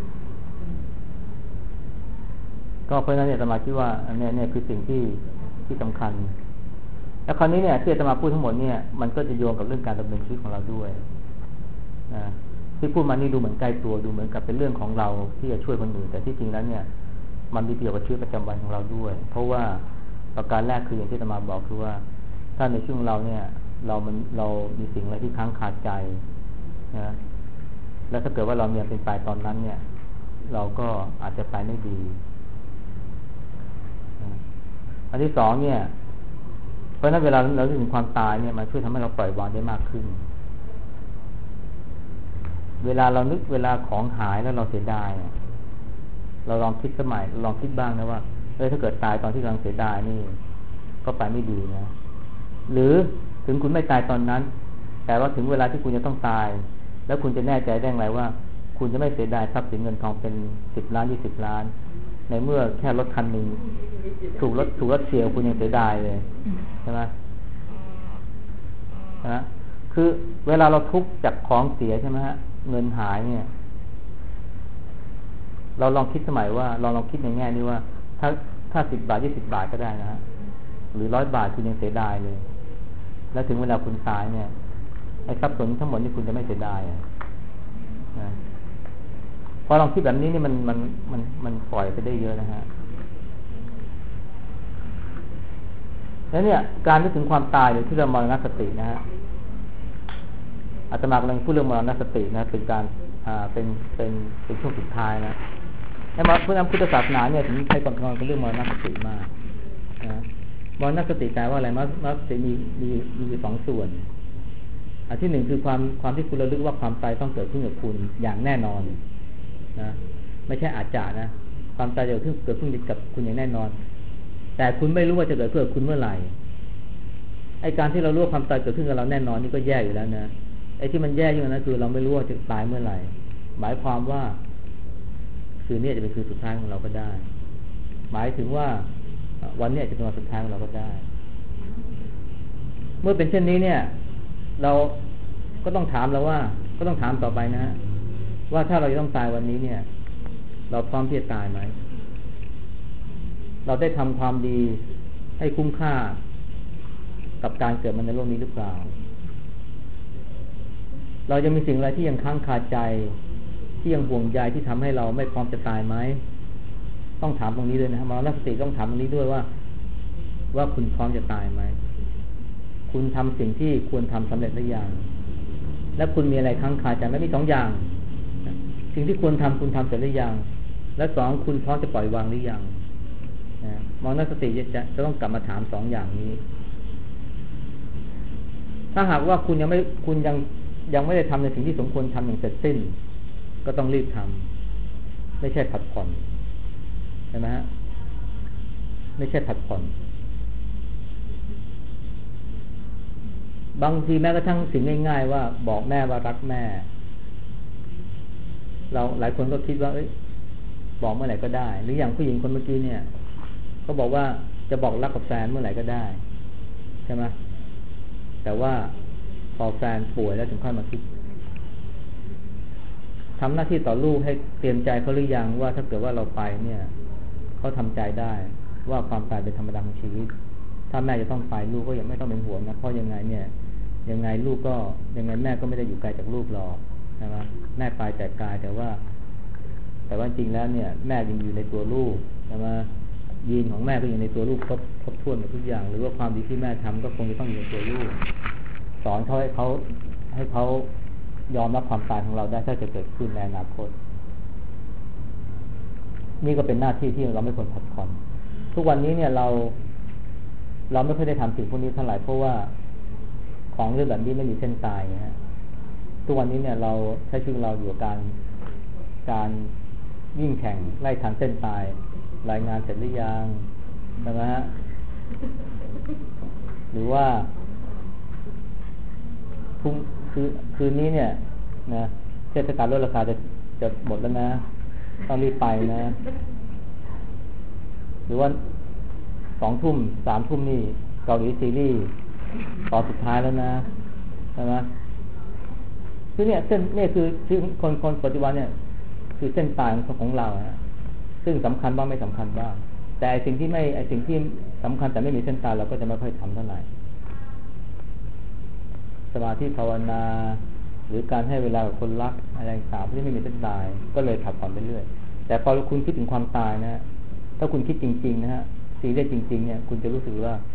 ก็เพราะฉะนั้นเนี่ยอาตมาคิดว่าเนี่ยคือสิ่งที่สำคัญแล้วคราวนี้เนี่ยที่อาตมาพูดทั้งหมดเนี่ยมันก็จะโยงกับเรื่องการดำเนินชีวิตของเราด้วยนะที่พูดมานี่ดูเหมือนใกล้ตัวดูเหมือนกับเป็นเรื่องของเราที่จะช่วยคนอื่นแต่ที่จริงแล้วเนี่ยมันมีประโยชน์กับชีวิตประจำวันของเราด้วยเพราะว่าประการแรกคืออย่างที่อาตมาบอกคือว่าถ้าในช่วงเราเนี่ยเรามีสิ่งอะไรที่ค้างคาใจนะแล้วถ้าเกิดว่าเราเป็นไปตอนนั้นเนี่ยเราก็อาจจะไปไม่ดีอันที่สองเนี่ยเพราะนั้นเวลาเราถึงความตายเนี่ยมันช่วยทำให้เราปล่อยวางได้มากขึ้นเวลาเรานึกเวลาของหายแล้วเราเสียดายเราลองคิดสมัยลองคิดบ้างนะว่าถ้าเกิดตายตอนที่กำลังเสียดายนี่ก็ไปไม่ดีนะหรือถึงคุณไม่ตายตอนนั้นแต่ว่าถึงเวลาที่คุณจะต้องตายแล้วคุณจะแน่ใจได้ไงว่าคุณจะไม่เสียดายทรัพย์สินเงินทองเป็น10 ล้าน20 ล้านในเมื่อแค่รถคันหนึ่งถูกรถเฉี่ยวคุณยังเสียดายเลยใช่ไหมนะคือเวลาเราทุกข์จากของเสียใช่ไหมฮะเงินหายเนี่ยเราลองคิดสมัยว่าลองคิดในแง่นี้ว่าถ้า10 บาท20 บาทก็ได้นะฮะหรือ100 บาทคุณยังเสียดายเลยแล้วถึงเวลาคุณตายเนี่ยไอ้ทรัพย์สินทั้งหมดนี่คุณจะไม่เสียดายนะพอลองคิดแบบนี้นี่มันปล่อยไปได้เยอะนะฮะแล้วเนี่ยการนึกถึงความตายหรือที่เรามรณสตินะฮะอาตมากำลังพูดเรื่องมรณสตินะเป็นการเป็นช่วงสุดท้ายนะไอ้พุทธศาสนาเนี่ยถึงใช้ความสำคัญกับเรื่องมรณสติมากนะมรณสติแปลว่าอะไรมรณสติมีสองส่วนอันที่หนึ่งคือความที่คุณระลึกว่าความตายต้องเกิดขึ้นกับคุณอย่างแน่นอนนะไม่ใช่อาจจะนะความตายจะเกิดขึ้นกับคุณอย่างแน่นอนแต่คุณไม่รู้ว่าจะเกิดขึ้นกับคุณเมื่อไหร่ไอ้การที่เรารู้ว่าความตายเกิดขึ้นกับเราแน่นอนนี่ก็แย่อยู่แล้วนะไอ้ที่มันแย่อยู่นะคือเราไม่รู้ว่าจะตายเมื่อไหร่หมายความว่าคืนนี้จะเป็นคืนสุดท้ายของเราก็ได้หมายถึงว่าวันนี้จะเป็นวันสุดท้ายของเราก็ได้เมื่อเป็นเช่นนี้เนี่ยเราก็ต้องถามเราว่าก็ต้องถามต่อไปนะฮะว่าถ้าเราจะต้องตายวันนี้เนี่ยเราพร้อมที่จะตายไหมเราได้ทำความดีให้คุ้มค่ากับการเกิดมาในโลกนี้หรือเปล่าเราจะมีสิ่งอะไรที่ยังค้างคาใจที่ยังห่วงใยที่ทำให้เราไม่พร้อมจะตายไหมต้องถามตรงนี้ด้วยนะมรณสติต้องถามตรงนี้ด้วยว่าคุณพร้อมจะตายไหมคุณทำสิ่งที่ควรทำสำเร็จหรือยังและคุณมีอะไรค้างคาใจไหมมีสองอย่างสิ่งที่ควรทำคุณทำเสร็จหรือยังและสองคุณพร้อมจะปล่อยวางหรือยังมรณสติจะต้องกลับมาถามสองอย่างนี้ถ้าหากว่าคุณยังไม่ได้ทำในสิ่งที่สมควรทำอย่างเสร็จสิ้นก็ต้องรีบทำไม่ใช่ผัดผ่อนใช่ไหมฮะไม่ใช่ผัดผ่อนบางทีแม้กระทั่งสิ่งง่ายๆว่าบอกแม่ว่ารักแม่เราหลายคนก็คิดว่าบอกเมื่อไหร่ก็ได้หรืออย่างผู้หญิงคนเมื่อกี้เนี่ยก็บอกว่าจะบอกรักกับแฟนเมื่อไหร่ก็ได้ใช่ไหมแต่ว่าพอแฟนป่วยแล้วถึงค่อยมาคิดทำหน้าที่ต่อลูกให้เตรียมใจเขาหรือยังว่าถ้าเกิดว่าเราไปเนี่ยเขาทำใจได้ว่าความตายเป็นธรรมดาของชีวิตถ้าแม่จะต้องไปลูกก็ยังไม่ต้องเป็นห่วงนะเพราะยังไงเนี่ยยังไงลูกก็ยังไงแม่ก็ไม่ได้อยู่ไกลจากลูกหรอกใช่ไหมแม่ไปแต่กายแต่ว่าจริงแล้วเนี่ยแม่ยังอยู่ในตัวลูกใช่ไหมยีนของแม่ก็อยู่ในตัวลูกครบถ้วนหมดทุกอย่างหรือว่าความดีที่แม่ทำก็คงจะต้องอยู่ในตัวลูกสอนเขาให้เขายอมรับความตายของเราได้ถ้าจะเกิดขึ้นในอนาคตนี่ก็เป็นหน้าที่ที่เราไม่ควรผัดผ่อนทุกวันนี้เนี่ยเราไม่ค่อยได้ทำสิ่งพวกนี้เท่าไหร่เพราะว่าของเรื่องแบบนี้ไม่มีเส้นตายนะฮะทุกวันนี้เนี่ยเราใช้ชีวิตเราอยู่กับการวิ่งแข่งไล่ทันเส้นตายรายงานเสร็จหรือยังใช่ไหมฮะหรือว่าคืนนี้เนี่ยนะเทศกาลลดราคาจะหมดแล้วนะต้องรีบไปนะหรือว่า2 ทุ่ม 3 ทุ่มนี่เกาหลีซีรีส์ตอนสุดท้ายแล้วนะใช่ไหมคือเนี่ยเส้นนี่คือคนปัจจุบันเนี่ยคือเส้นตายของเราซึ่งสำคัญบ้างไม่สำคัญบ้างแต่สิ่งที่สำคัญแต่ไม่มีเส้นตายเราก็จะไม่ค่อยทำเท่าไหร่สมาธิภาวนาหรือการให้เวลากับคนรักอะไรต่างๆที่ไม่มีเส้นตายก็เลยผัดผ่อนไปเรื่อยแต่พอคุณคิดถึงความตายนะถ้าคุณคิดจริงๆนะฮะซีเรียสจริงๆเนี่ยคุณจะรู้สึกว่า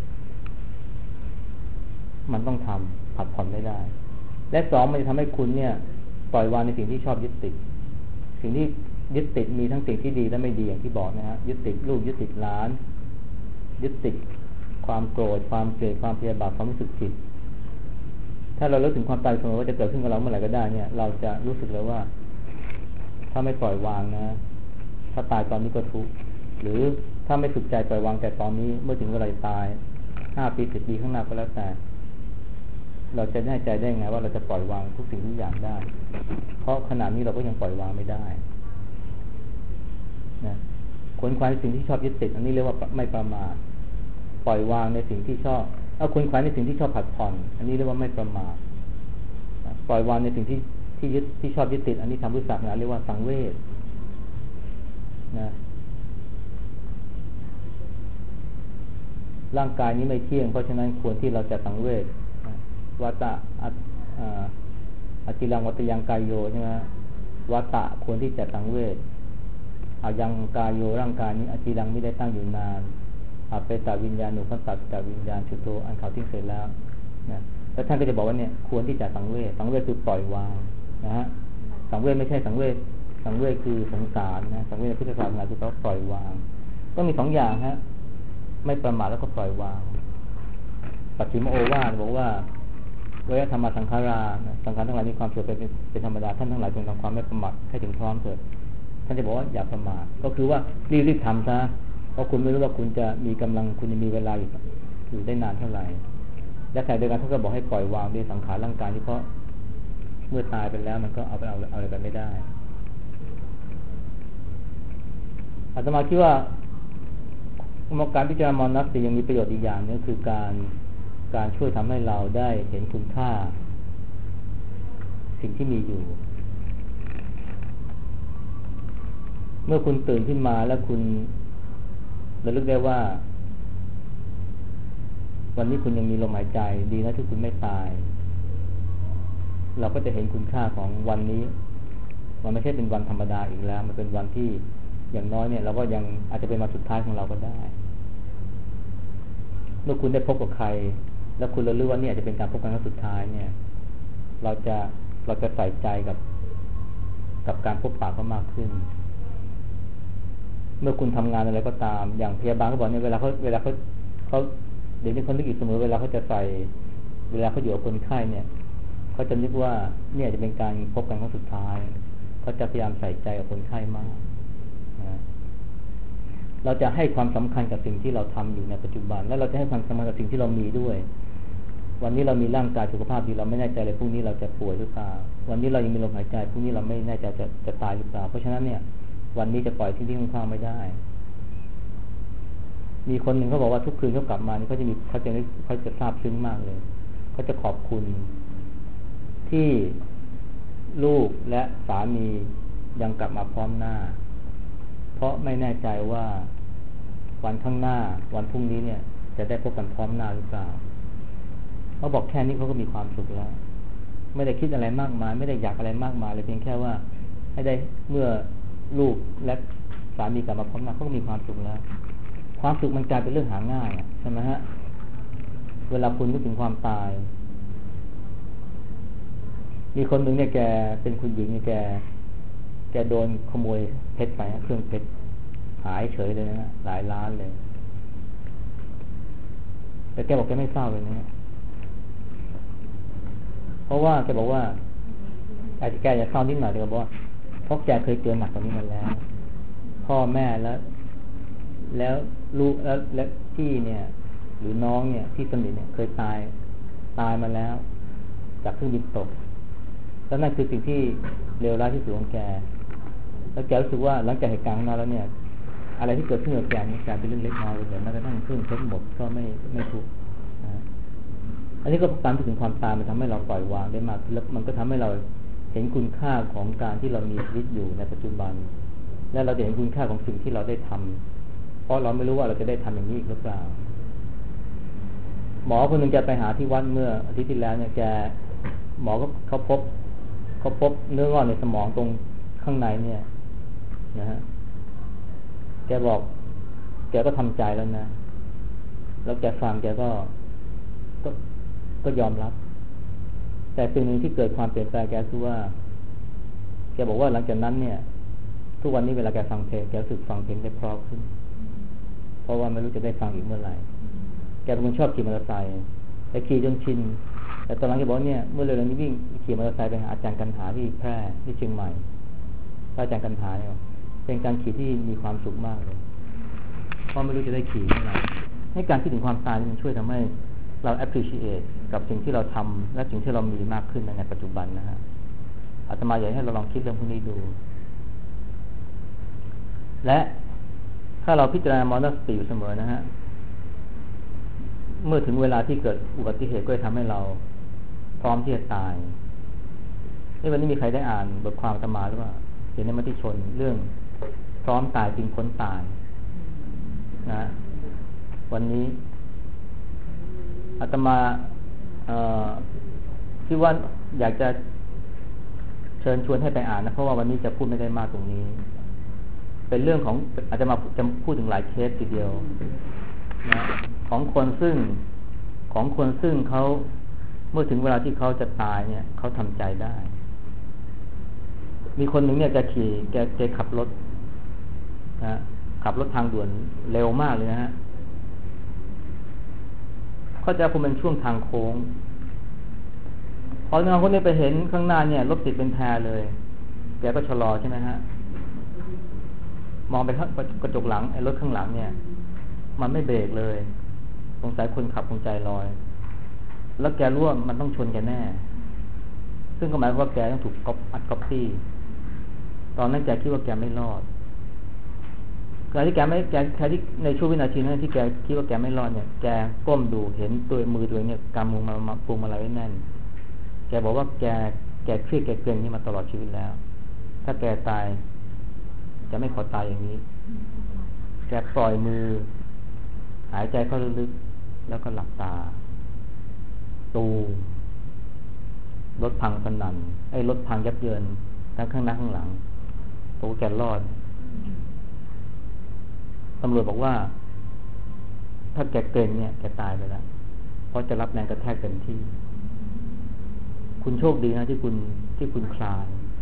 มันต้องทำผัดผ่อนไม่ได้และสองมันจะทำให้คุณเนี่ยปล่อยวางในสิ่งที่ชอบยึดติดสิ่งที่ยึดติดมีทั้งสิ่งที่ดีและไม่ดีอย่างที่บอกนะฮะยึดติดลูกยึดติดหลานยึดติดความโกรธความเกลียดความพยาบาทความรู้สึกผิดถ้าเราเลิกถึงความตายเสมอว่าจะเกิดขึ้นกับเราเมื่อไหร่ก็ได้เนี่ยเราจะรู้สึกแล้วว่าถ้าไม่ปล่อยวางนะถ้าตายตอนนี้ก็ทุกข์หรือถ้าไม่ฝึกใจปล่อยวางแต่ตอนนี้เมื่อถึงเวลาตาย5 ปี 10 ปีข้างหน้าก็แล้วแต่เราจะแน่ใจได้ไงว่าเราจะปล่อยวางทุกสิ่งทุกอย่างได้เพราะขณะนี้เราก็ยังปล่อยวางไม่ได้นะขวนขวายในสิ่งที่ชอบยึดติดอันนี้เรียกว่าไม่ประมาทปล่อยวางในสิ่งที่ชอบขวนขวายในสิ่งที่ชอบผัดผ่อนอันนี้เรียกว่าไม่ประมาทปล่อยวางในสิ่งที่ชอบยึดติดอันนี้ทางพุทธศาสนาเรียกว่าสังเวชนะร่างกายนี้ไม่เที่ยงเพราะฉะนั้นควรที่เราจะสังเวชวัตตะอจิรังวัตยังกายโยใช่ไหมวัตตะควรที่จะสังเวชอายังกายโยร่างกายนี้อจิรังไม่ได้ตั้งอยู่นานอาเปตวิญญาณุปัสสัตตวิญญาณชุโตอันเขาทิ้งเสร็จแล้วนะแล้วท่านก็จะบอกว่าเนี่ยควรที่จะสังเวชคือปล่อยวางนะฮะสังเวชไม่ใช่สังเวชสังเวชคือสงสารนะสังเวชในพุทธศาสนาคือเขาปล่อยวางก็มี2 อย่างฮะไม่ประมาทแล้วก็ปล่อยวางปัจฉิมโอวาทบอกว่าเวยธรรมสังขาราสังขารทั้งหลายมีความเสื่อมไปเป็นธรรมดาท่านทั้งหลายจงทำความไม่ประมาทให้ถึงพร้อมเถิดท่านจะบอกว่าอย่าประมาทก็คือว่ารีบทำซะเพราะคุณไม่รู้ว่าคุณจะมีกำลังคุณจะมีเวลาอยู่ได้นานเท่าไหร่และแต่โดยการท่านก็บอกให้ปล่อยวางด้วยสังขารร่างกายที่เพราะเมื่อตายไปแล้วมันก็เอาอะไรกันไม่ได้อาตมาคิดว่าการพิจารณามรณะสติยังมีประโยชน์อีกอย่างนึงคือการช่วยทำให้เราได้เห็นคุณค่าสิ่งที่มีอยู่เมื่อคุณตื่นขึ้นมาแล้วคุณระลึกได้ว่าวันนี้คุณยังมีลมหายใจดีนะที่คุณไม่ตายเราก็จะเห็นคุณค่าของวันนี้มันไม่ใช่เป็นวันธรรมดาอีกแล้วมันเป็นวันที่อย่างน้อยเนี่ยเราก็ยังอาจจะเป็นวันสุดท้ายของเราก็ได้เมื่อคุณได้พบกับใครแล้วคุณระลึกว่านี่อาจจะเป็นการพบกันครั้งสุดท้ายเนี่ยเราจะใส่ใจกับการพบปะเขามากขึ้นเมื่อคุณทำงานอะไรก็ตามอย่างพยาบาลก็บอกเนี่ยเวลาเขาเดี๋ยวนี้เขานึกอีกเสมอเวลาเขาจะใส่เวลาเขาอยู่กับคนไข้เนี่ยเขาจะนึกว่าเนี่ยจะเป็นการพบกันครั้งสุดท้ายเขาจะพยายามใส่ใจกับคนไข้มากนะเราจะให้ความสำคัญกับสิ่งที่เราทำอยู่ในปัจจุบันและเราจะให้ความสำคัญกับสิ่งที่เรามีด้วยวันนี้เรามีร่างกายสุขภาพดีเราไม่แน่ใจเลยพรุ่งนี้เราจะป่วยหรือเปล่าวันนี้เรายังมีลมหายใจพรุ่งนี้เราไม่แน่ใจจะตายหรือเปล่าเพราะฉะนั้นเนี่ยวันนี้จะปล่อยที่ข้างๆไม่ได้มีคนหนึ่งเขาบอกว่าทุกคืนเขากลับมานี่เขาจะซาบซึ้งมากเลยเขาจะขอบคุณที่ลูกและสามียังกลับมาพร้อมหน้าเพราะไม่แน่ใจว่าวันข้างหน้าวันพรุ่งนี้เนี่ยจะได้พบกันพร้อมหน้าหรือเปล่าเขาบอกแค่นี้เขาก็มีความสุขแล้วไม่ได้คิดอะไรมากมายไม่ได้อยากอะไรมากมายเลยเพียงแค่ว่าให้ได้เมื่อลูกและสามีกลับมาพร้อมหน้าเขาก็มีความสุขแล้วความสุขมันกลายเป็นเรื่องหาง่ายใช่ไหมฮะเวลาคุณนึกถึงความตายมีคนหนึ่งเนี่ยแกเป็นคุณหญิงเนี่ยแกโดนขโมยเพชรไปเครื่องเพชรหายเฉยเลยนะหลายล้านเลยแต่แกบอกแกไม่เศร้าเลยนะเพราะว่าแกบอกว่าอาจจะแกจะเศร้านิดหน่อยแต่บอกว่าเพราะแกเคยเจอหนักกว่านี้มาแล้วพ่อแม่แล้วลูกและพี่เนี่ยหรือน้องเนี่ยที่สนิทเนี่ยเคยตายมาแล้วจากเครื่องบินตกแล้วนั่นคือสิ่งที่เลวร้ายที่สุดของแกแล้วแกรู้สึกว่าหลังจากเหตุการณ์นั้นแล้วเนี่ยอะไรที่เกิดขึ้นกับแกนี่กลายเป็นเรื่องเล็กน้อยเลยแม้กระทั่งเครื่องเพชรหมดก็ไม่ทุกข์นะอันนี้ก็การที่ถึงความตายมันทำให้เราปล่อยวางได้มากแล้วมันก็ทำให้เราเห็นคุณค่าของการที่เรามีชีวิตอยู่ในปัจจุบันและเราจะเห็นคุณค่าของสิ่งที่เราได้ทำเพราะเราไม่รู้ว่าเราจะได้ทำอย่างนี้อีกหรือเปล่าหมอคนหนึ่งจะไปหาที่วัดเมื่ออาทิตย์ที่แล้วเนี่ยหมอก็เขาพบเนื้องอกในสมองตรงข้างในเนี่ยนะฮะแกบอกแกก็ทำใจแล้วนะแล้วแกฟังแกก็ยอมรับแต่สิ่งหนึ่งที่เกิดความเปลี่ยนแปลงแกคือว่าแกบอกว่าหลังจากนั้นเนี่ยทุกวันนี้เวลาแกฟังเพลงแกรู้สึกฟังเพลงได้เพราะขึ้นเพราะว่าไม่รู้จะได้ฟังอีกเมื่อไหร่แกเป็นคนชอบขี่มอเตอร์ไซค์แต่ขี่จนชินแต่ตอนหลังแกบอกเนี่ยเมื่อเร็วๆนี้วิ่งขี่มอเตอร์ไซค์ไปหาอาจารย์กันหาที่แพร่ที่เชียงใหม่อาจารย์กันหาเนี่ยเป็นการขี่ที่มีความสุขมากเลยเพราะไม่รู้จะได้ขี่เมื่อไหร่ให้การคิดถึงความตายมันช่วยทำให้เรา appreciate กับสิ่งที่เราทำและสิ่งที่เรามีมากขึ้นในปัจจุบันนะฮะอาตมาอยากให้เราลองคิดเรื่องพวกนี้ดูและถ้าเราพิจารณามรณสติอยู่เสมอนะฮะเมื่อถึงเวลาที่เกิดอุบัติเหตุก็จะทำให้เราพร้อมที่จะตายวันนี้มีใครได้อ่านบทความอาตมาหรือเปล่าเขียนในมติชนเรื่องพร้อมตายจึงพ้นตายนะวันนี้อาตมาคิดว่าอยากจะเชิญชวนให้ไปอ่านนะเพราะว่าวันนี้จะพูดไม่ได้มากตรงนี้เป็นเรื่องของอาจจะมาจะพูดถึงหลายเคสทีเดียวนะของคนซึ่งเขาเมื่อถึงเวลาที่เขาจะตายเนี่ยเขาทำใจได้มีคนหนึ่งเนี่ยแกขับรถนะขับรถทางด่วนเร็วมากเลยนะฮะเขาจะคงเป็นช่วงทางโค้งพอน้องคนนี้ไปเห็นข้างหน้าเนี่ยรถติดเป็นแพรเลยแกก็ชะลอใช่ไหมฮะมองไปกระจกหลังไอ้รถข้างหลังเนี่ยมันไม่เบรกเลยสงสัยคนขับคงใจลอยแล้วแกรู้ว่ามันต้องชนแกแน่ซึ่งก็หมายความว่าแกต้องถูกอัดก๊อปปี้ตอนนั้นแกคิดว่าแกไม่รอดการที่แกที่ในช่วงวินาทีนั้นที่แกคิดว่าแกไม่รอดเนี่ยแกก้มดูเห็นตัวมือตัวเองเนี่ยกำมือมาปูมาอะไรไว้แน่นแกบอกว่าแกเครียดแกเกร็งนี่มาตลอดชีวิตแล้วถ้าแกตายจะไม่ขอตายอย่างนี้แกปล่อยมือหายใจเข้าลึกๆแล้วก็หลับตาตูรถพังสนั่นรถพังยับเยินทั้งข้างหน้าข้างหลังตัวแกรอดตำรวจบอกว่าถ้าแกเกร็งเนี่ยแกตายไปแล้วเพราะจะรับแรงกระแทกเต็มที่คุณโชคดีนะที่คุณคลาน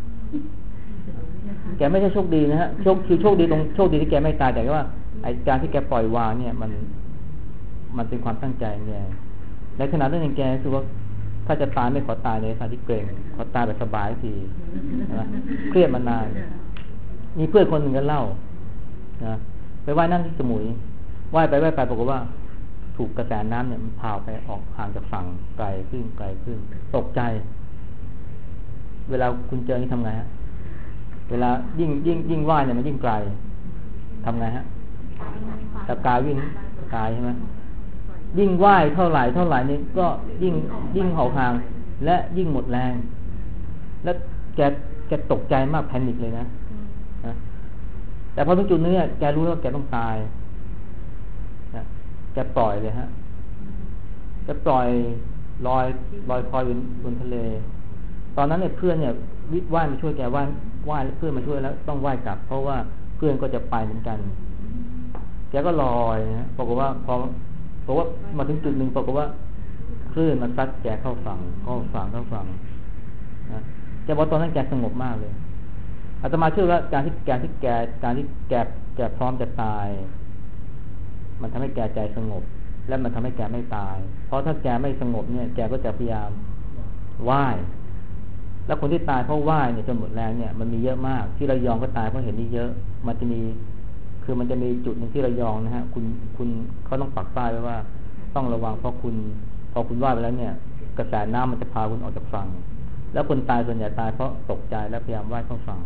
แกไม่ใช่โชคดีนะฮะโชคดีตรงโชคดีที่แกไม่ตายแต่ว่าไอ้การที่แกปล่อยวางเนี่ยมันเป็นความตั้งใจแกในขณะนั้นเองแกคือว่าถ้าจะตายไม่ขอตายในสถานที่เกรงขอตายแบบสบายทีนะเครียดมานานมีเพื่อนคนหนึ่งก็เล่านะไปว่ายน้ำที่สมุยว่ายไปปรากฏว่าถูกกระแสน้ำเนี่ยมันพาไปออกห่างจากฝั่งไกลขึ้นตกใจเวลาคุณเจอนี่ทำไงฮะเวลายิ่งว่ายเนี่ยมันยิ่งไกลทำไงฮะตะกายวิ่งกายใช่ไหมยิ่งว่ายเท่าไหร่นี่ก็ยิ่งห่างและยิ่งหมดแรงและแกตกใจมากแพนิคเลยนะแต่พอถึงจุดนี้แกรู้ว่าแกต้องตายแกปล่อยเลยฮะแกปล่อยลอยคอยอยู่บนทะเลตอนนั้นเนี่ยเพื่อนเนี่ยว่ายมาช่วยแกว่ายเพื่อนมาช่วยแล้วต้องว่ายกลับเพราะว่าเพื่อนก็จะไปเหมือนกันแกก็ลอยนะปรากฏว่าพอมาถึงจุดหนึ่งปรากฏว่าคลื่นมันซัดแกเข้าฝั่งนะแกบอกตอนนั้นแกสงบมากเลยอาตมาเชื่อว่าการที่แกพร้อมจะตายมันทำให้แกใจสงบและมันทำให้แกไม่ตายเพราะถ้าแกไม่สงบเนี่ยแกก็จะพยายามว่ายแล้วคนที่ตายเพราะว่ายเนี่ยจนหมดแรงเนี่ยมันมีเยอะมากที่ระยองก็ตายเพราะเห็นนี่เยอะมันจะมีจุดหนึ่งที่ระยองนะฮะคุณเขาต้องปักป้ายไว้ว่าต้องระวังเพราะพอคุณว่ายไปแล้วเนี่ยกระแสน้ำมันจะพาคุณออกจากฝั่งแล้วคนตายส่วนใหญ่ตายเพราะตกใจและพยายามว่ายเข้าฝั่ง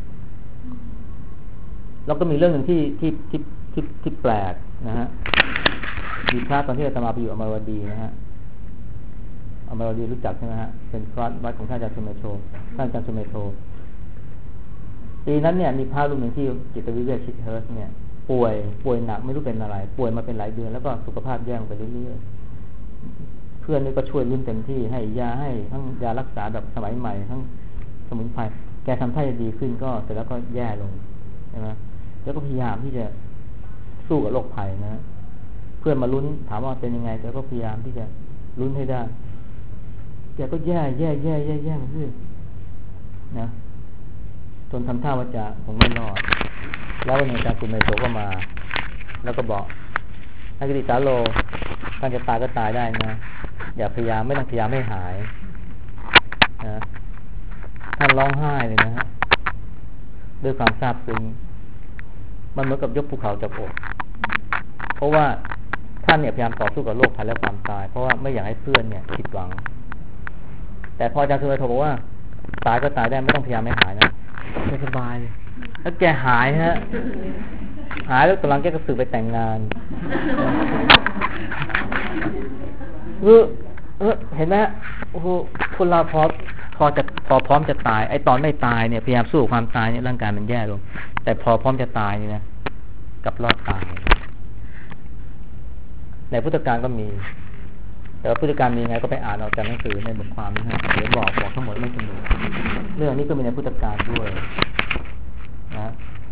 แล้วก็มีเรื่องหนึ่งที่แปลกนะฮะมีพระตอนที่อาตมาไปอยู่อมรวดีนะฮะอมรวดีรู้จักใช่ไหมฮะเป็นพระวัดของท่านอาจารย์สุเมโธปีนั้นเนี่ยมีพระรูปหนึ่งที่จิตวิเวกชิดเฮิร์สเนี่ยป่วยหนักไม่รู้เป็นอะไรป่วยมาเป็นหลายเดือนแล้วก็สุขภาพแย่ลงไปเรื่อยๆเพื่อนนี่ก็ช่วยรุ่นเต็มที่ให้ยาให้ทั้งยารักษาแบบสมัยใหม่ทั้งสมุนไพรแกทำท่าจะดีขึ้นก็เสร็จแล้วก็แย่ลงใช่ไหมแล้วก็พยายามที่จะสู้กับโรคภัยนะเพื่อนมาลุ้นถามว่าเป็นยังไงแกก็พยายามที่จะลุ้นให้ได้แกก็แย่มาเรื่อยนะจนทำท่าว่าจะคงไม่รอดแล้ววันนี้อาจารย์สุเมโธก็มาแล้วก็บอกนักกิติสาโลท่านจะตายก็ตายได้นะอย่าพยายามไม่ต้องพยายามให้หายนะท่านร้องไห้เลยนะฮะด้วยความซาบซึ้งมันเหมือนกับยกภูเขาจากอกเพราะว่าท่านเนี่ยพยายามต่อสู้กับโรคภัยและความตายเพราะว่าไม่อยากให้เพื่อนเนี่ยผิดหวังแต่พออาจารย์สุเมโธบอกว่าตายก็ตายได้ไม่ต้องพยายามให้หายนะสบายแล้วแกหายฮะแล้วกำลังแกก็สึกไปแต่งงานเห็นไหมโอ้โหคนเราพอพร้อมจะตายไอ้ตอนไม่ตายเนี่ยพยายามสู้ความตายเนี่ยร่างกายมันแย่ลงแต่พอพร้อมจะตายนี่นะกับรอดตายในพุทธกาลก็มีแต่ว่าพุทธกาลมีไงก็ไปอ่านเอาจากหนังสือในบทความนะฮะเดี๋ยวบอกทั้งหมดไม่สนุกเรื่องนี้ก็มีในพุทธกาลด้วยนะ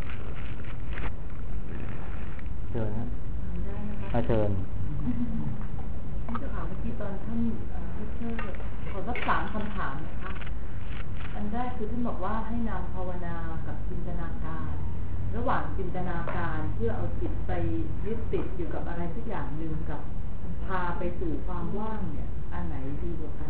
เชิญนะเชิญจะถามเมื่อกี้ตอนท่านพิเชษขอสัก3 คำถามนะคะอันแรกคือคือท่านบอกว่าให้นำภาวนากับจินตนาการระหว่างจินตนาการเพื่อเอาจิตไปยึดติดอยู่กับอะไรสักอย่างหนึ่งกับพาไปสู่ความว่างเนี่ยอันไหนดีกว่ากัน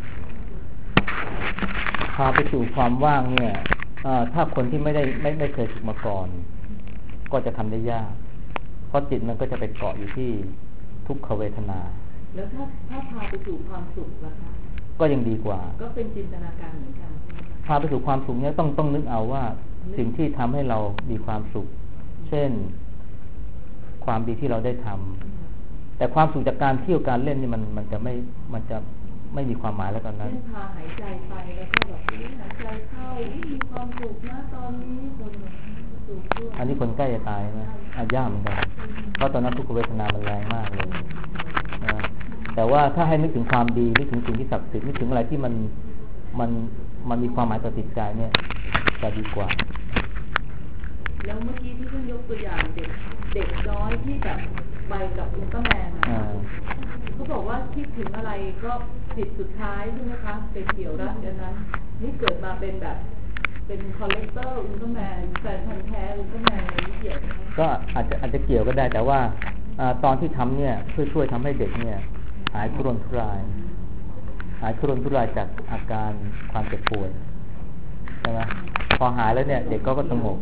พาไปสู่ความว่างเนี่ยถ้าคนที่ไม่เคยฝึกมาก่อนก็จะทำได้ยากเพราะจิตมันก็จะไปเกาะอยู่ที่ทุกขเวทนาแล้วถ้าพาไปสู่ความสุขล่ะคะก็ยังดีกว่าก็เป็นจินตนาการเหมือนกันพาไปสู่ความสุขเนี่ยต้องนึกเอาว่าสิ่งที่ทำให้เรามีความสุขเช่นความดีที่เราได้ทำแต่ความสุขจากการเที่ยวการเล่นนี่มันจะไม่มีความหมายแล้วตอนนั้นพาหายใจไปแล้วก็แบบหายใจเข้ามีความสุขนะตอนนี้คนสุขด้วยอันนี้คนใกล้จะตายนะยากเหมือนกันเพราะตอนนั้นทุกขเวทนามันแรงมากเลยนะแต่ว่าถ้าให้นึกถึงความดีนึกถึงสิ่งที่ศักดิ์สิทธิ์นึกถึงอะไรที่มันมีความหมายต่อจิตใจเนี่ยจะดีกว่าแล้วเมื่อกี้ที่ท่านยกตัวอย่างเด็กน้อยที่แบบไปกับอุลตร้าแมนเขาบอกว่าคิดถึงอะไรก็จิตสุดท้ายใช่ไหมคะเป็นเกี่ยวรัดกันนั้นนี่เกิดมาเป็นแบบเป็นคอลเลกเตอร์อุลตร้าแมนแฟนพันธุ์แท้อุลตร้าแมนอะไรนี่เกี่ยวก็อาจจะเกี่ยวก็ได้แต่ว่าตอนที่ทำเนี่ยเพื่อช่วยทำให้เด็กเนี่ยหายทุรนทุรายจากอาการความเจ็บป่วยใช่ไหมพอหายแล้วเนี่ยเด็กก็สงบ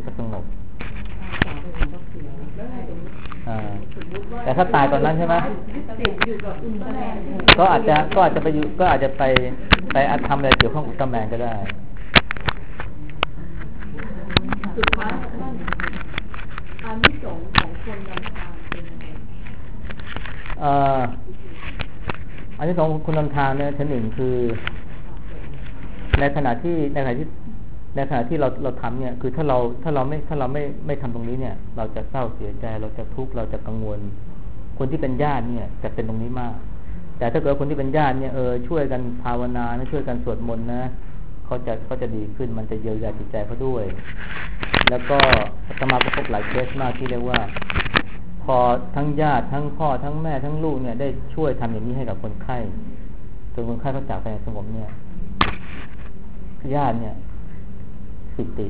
แต่ถ้าตายตอนนั้นใช่ไหมก็อาจจะไปอยู่ก็อาจจะไปทำอะไรเกี่ยวข้องกับอุลตร้าแมนก็ได้สุดท้ายท่านอานิสงส์ของคนนำทางเป็นยังไงอันที่สองคุณนำทางเนี่ยชั้นหนึ่งคือในขณะที่เราทำเนี่ยคือถ้าเราไม่ทำตรงนี้เนี่ยเราจะเศร้าเสียใจเราจะทุกข์เราจะกังวลคนที่เป็นญาติเนี่ยจะเป็นตรงนี้มากแต่ถ้าเกิดคนที่เป็นญาติเนี่ยช่วยกันภาวนานะช่วยกันสวดมนต์นะเขาจะดีขึ้นมันจะเยียวยาจิตใจเขาด้วยแล้วก็อาตมาก็พบหลายเคสมากที่เรียกว่าพอทั้งญาติทั้งพ่อทั้งแม่ทั้งลูกเนี่ยได้ช่วยทำอย่างนี้ให้กับคนไข้จนคนไข้เขาจากไปสงบเนี่ยญาติเนี่ยปิติ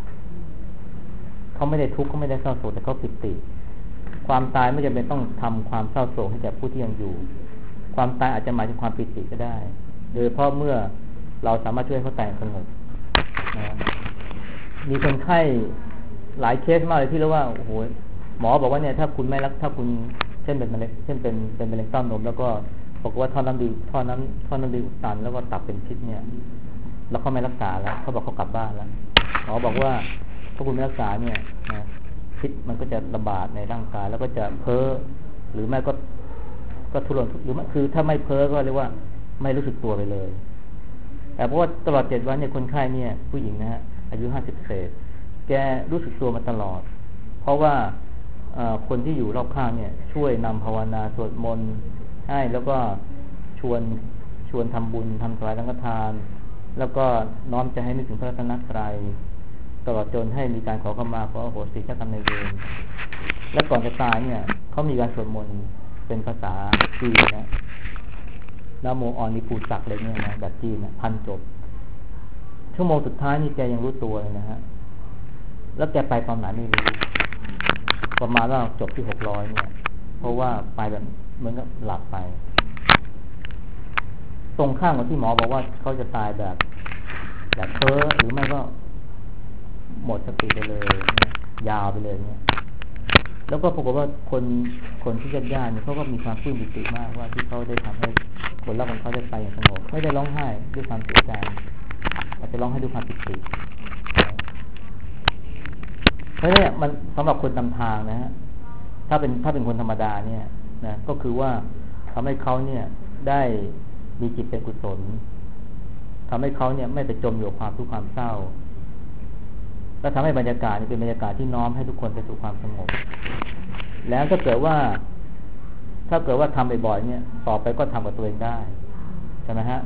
เขาไม่ได้ทุกข์เขาไม่ได้เศร้าโศกแต่เขาปิติความตายไม่จำเป็นต้องทำความเศร้าโศกให้แก่ผู้ที่ยังอยู่ความตายอาจจะหมายถึงความปิติก็ได้โดยเพราะเมื่อเราสามารถช่วยเขาตายสงบนะมีคนไข้หลายเคสมากเลยที่เรียกว่าโอ้โหหมอบอกว่าเนี่ยถ้าคุณเช่นเป็นมะเร็งเช่นเป็นมะเร็งเต้านมแล้วก็บอกว่าท่อน้ำดีอุดตันแล้วก็ตับเป็นพิษเนี่ยแล้วเขาไม่รักษาแล้วเขาบอกเขากลับบ้านแล้วหมอบอกว่าถ้าคุณไม่รักษาเนี่ยนะพิษมันก็จะระบาดในร่างกายแล้วก็จะเพ้อหรือไม่ก็ทุรนหรือคือถ้าไม่เพ้อก็เรียกว่าไม่รู้สึกตัวไปเลยแต่เพราะว่าตลอด7 วันเนี่ยคนไข้เนี่ยผู้หญิงนะฮะอายุ50เศษแกรู้สึกตัวมาตลอดเพราะว่าคนที่อยู่รอบข้างเนี่ยช่วยนำภาวนาสวดมนต์ให้แล้วก็ชวนทำบุญทำถวายสังฆทานแล้วก็น้อมใจให้นึกถึงพระรัตนตรัยตลอดจนให้มีการขอขมาขออโหสิเจ้ากรรมนายเวรและก่อนจะตายเนี่ยเขามีการสวดมนต์เป็นภาษาจีนนะนะโมอนิปูจักอะไรเนี่ยนะแบบจีนนะพันจบชั่วโมงสุดท้ายนี่แกยังรู้ตัวเลยนะฮะแล้วแกไปตอนไหนไม่รู้ประมาณว่าจบที่600เนี่ยเพราะว่าไปแบบเหมือนกับหลับไปตรงข้ามกับที่หมอบอกว่าเขาจะตายแบบเพ้อหรือไม่ก็หมดสติไปเลยยาวไปเลยเนี่ยแล้วก็ปรากฏว่าคนที่ญาติเนี่ยเขาก็มีความปลื้มปิติมากว่าที่เขาได้ทำให้ผลลัพธ์ของเขาได้ไปอย่างสงบไม่ได้ร้องไห้ด้วยความเสียใจอาจจะร้องไห้ด้วยความปิติเพราะเนี่ยมันสำหรับคนนำทางนะฮะถ้าเป็นคนธรรมดาเนี่ยนะก็คือว่าทำให้เขาเนี่ยได้มีจิตเป็นกุศลทำให้เขาเนี่ยไม่ไปจมอยู่กับความทุกข์ความเศร้าและทำให้บรรยากาศเป็นบรรยากาศที่น้อมให้ทุกคนไปสู่ความสงบแล้วถ้าเกิดว่าทำบ่อยๆเนี่ยต่อไปก็ทำกับตัวเองได้ใช่ไหมฮะ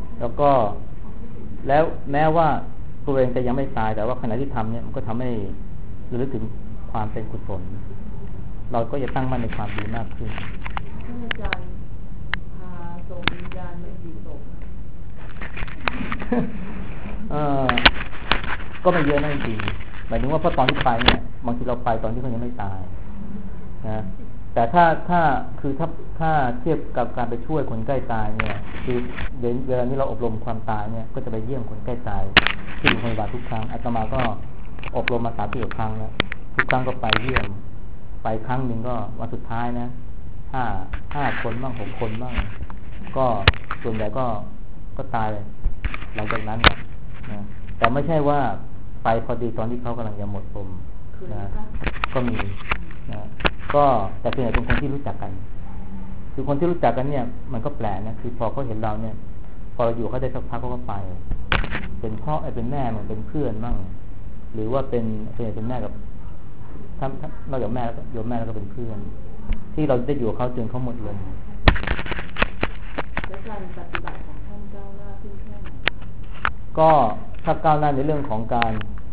แล้วแม้ว่าตัวเองจะยังไม่ตายแต่ว่าขณะที่ทำเนี่ยมันก็ทำให้ระลึกถึงความเป็นกุศลเราก็จะตั้งมั่นในความดีมากขึ้นท่านอาจารย์พาส่งวิญญาณไปกี่ศพก็ไม่เยอะนั่นจริงหมายถึงว่าเพราะตอนที่ไปเนี่ยบางทีเราไปตอนที่เขายังไม่ตายนะแต่ถ้าเทียบกับการไปช่วยคนใกล้ตายเนี่ยคือเวลานี้เราอบรมความตายเนี่ยก็จะไปเยี่ยมคนใกล้ตายที่โรงพยาบาลทุกครั้งอาตมาก็อบรมมา30 กว่าครั้งแล้วทุกครั้งก็ไปเยี่ยมไปครั้งหนึ่งก็วันสุดท้ายนะ5 คนบ้าง6 คนบ้างก็ส่วนใหญ่ก็ตายเลยหลังจากนั้นนะแต่ไม่ใช่ว่าไปพอดีตอนที่เขากำลังจะหมดลมนะก็มีนะก็แต่ส่วนใหญ่เป็นคนที่รู้จักกันคือคนที่รู้จักกันเนี่ยมันก็แปลกนะคือพอเขาเห็นเราเนี่ยพอเราอยู่เขาได้สักพักเขาก็ไปเป็นพ่อเป็นแม่มันเป็นเพื่อนมั่งหรือว่าเป็นส่วนใหญ่เป็นแม่กับถ้านอกจากแม่โยมแม่แล้วก็เป็นเพื่อนที่เราได้อยู่กับเขาจนเขาหมดลมและการปฏิบัติของท่านก้าวหน้าขึ้นแค่ไหนก็ถ้าก้าวหน้าในเรื่องของการ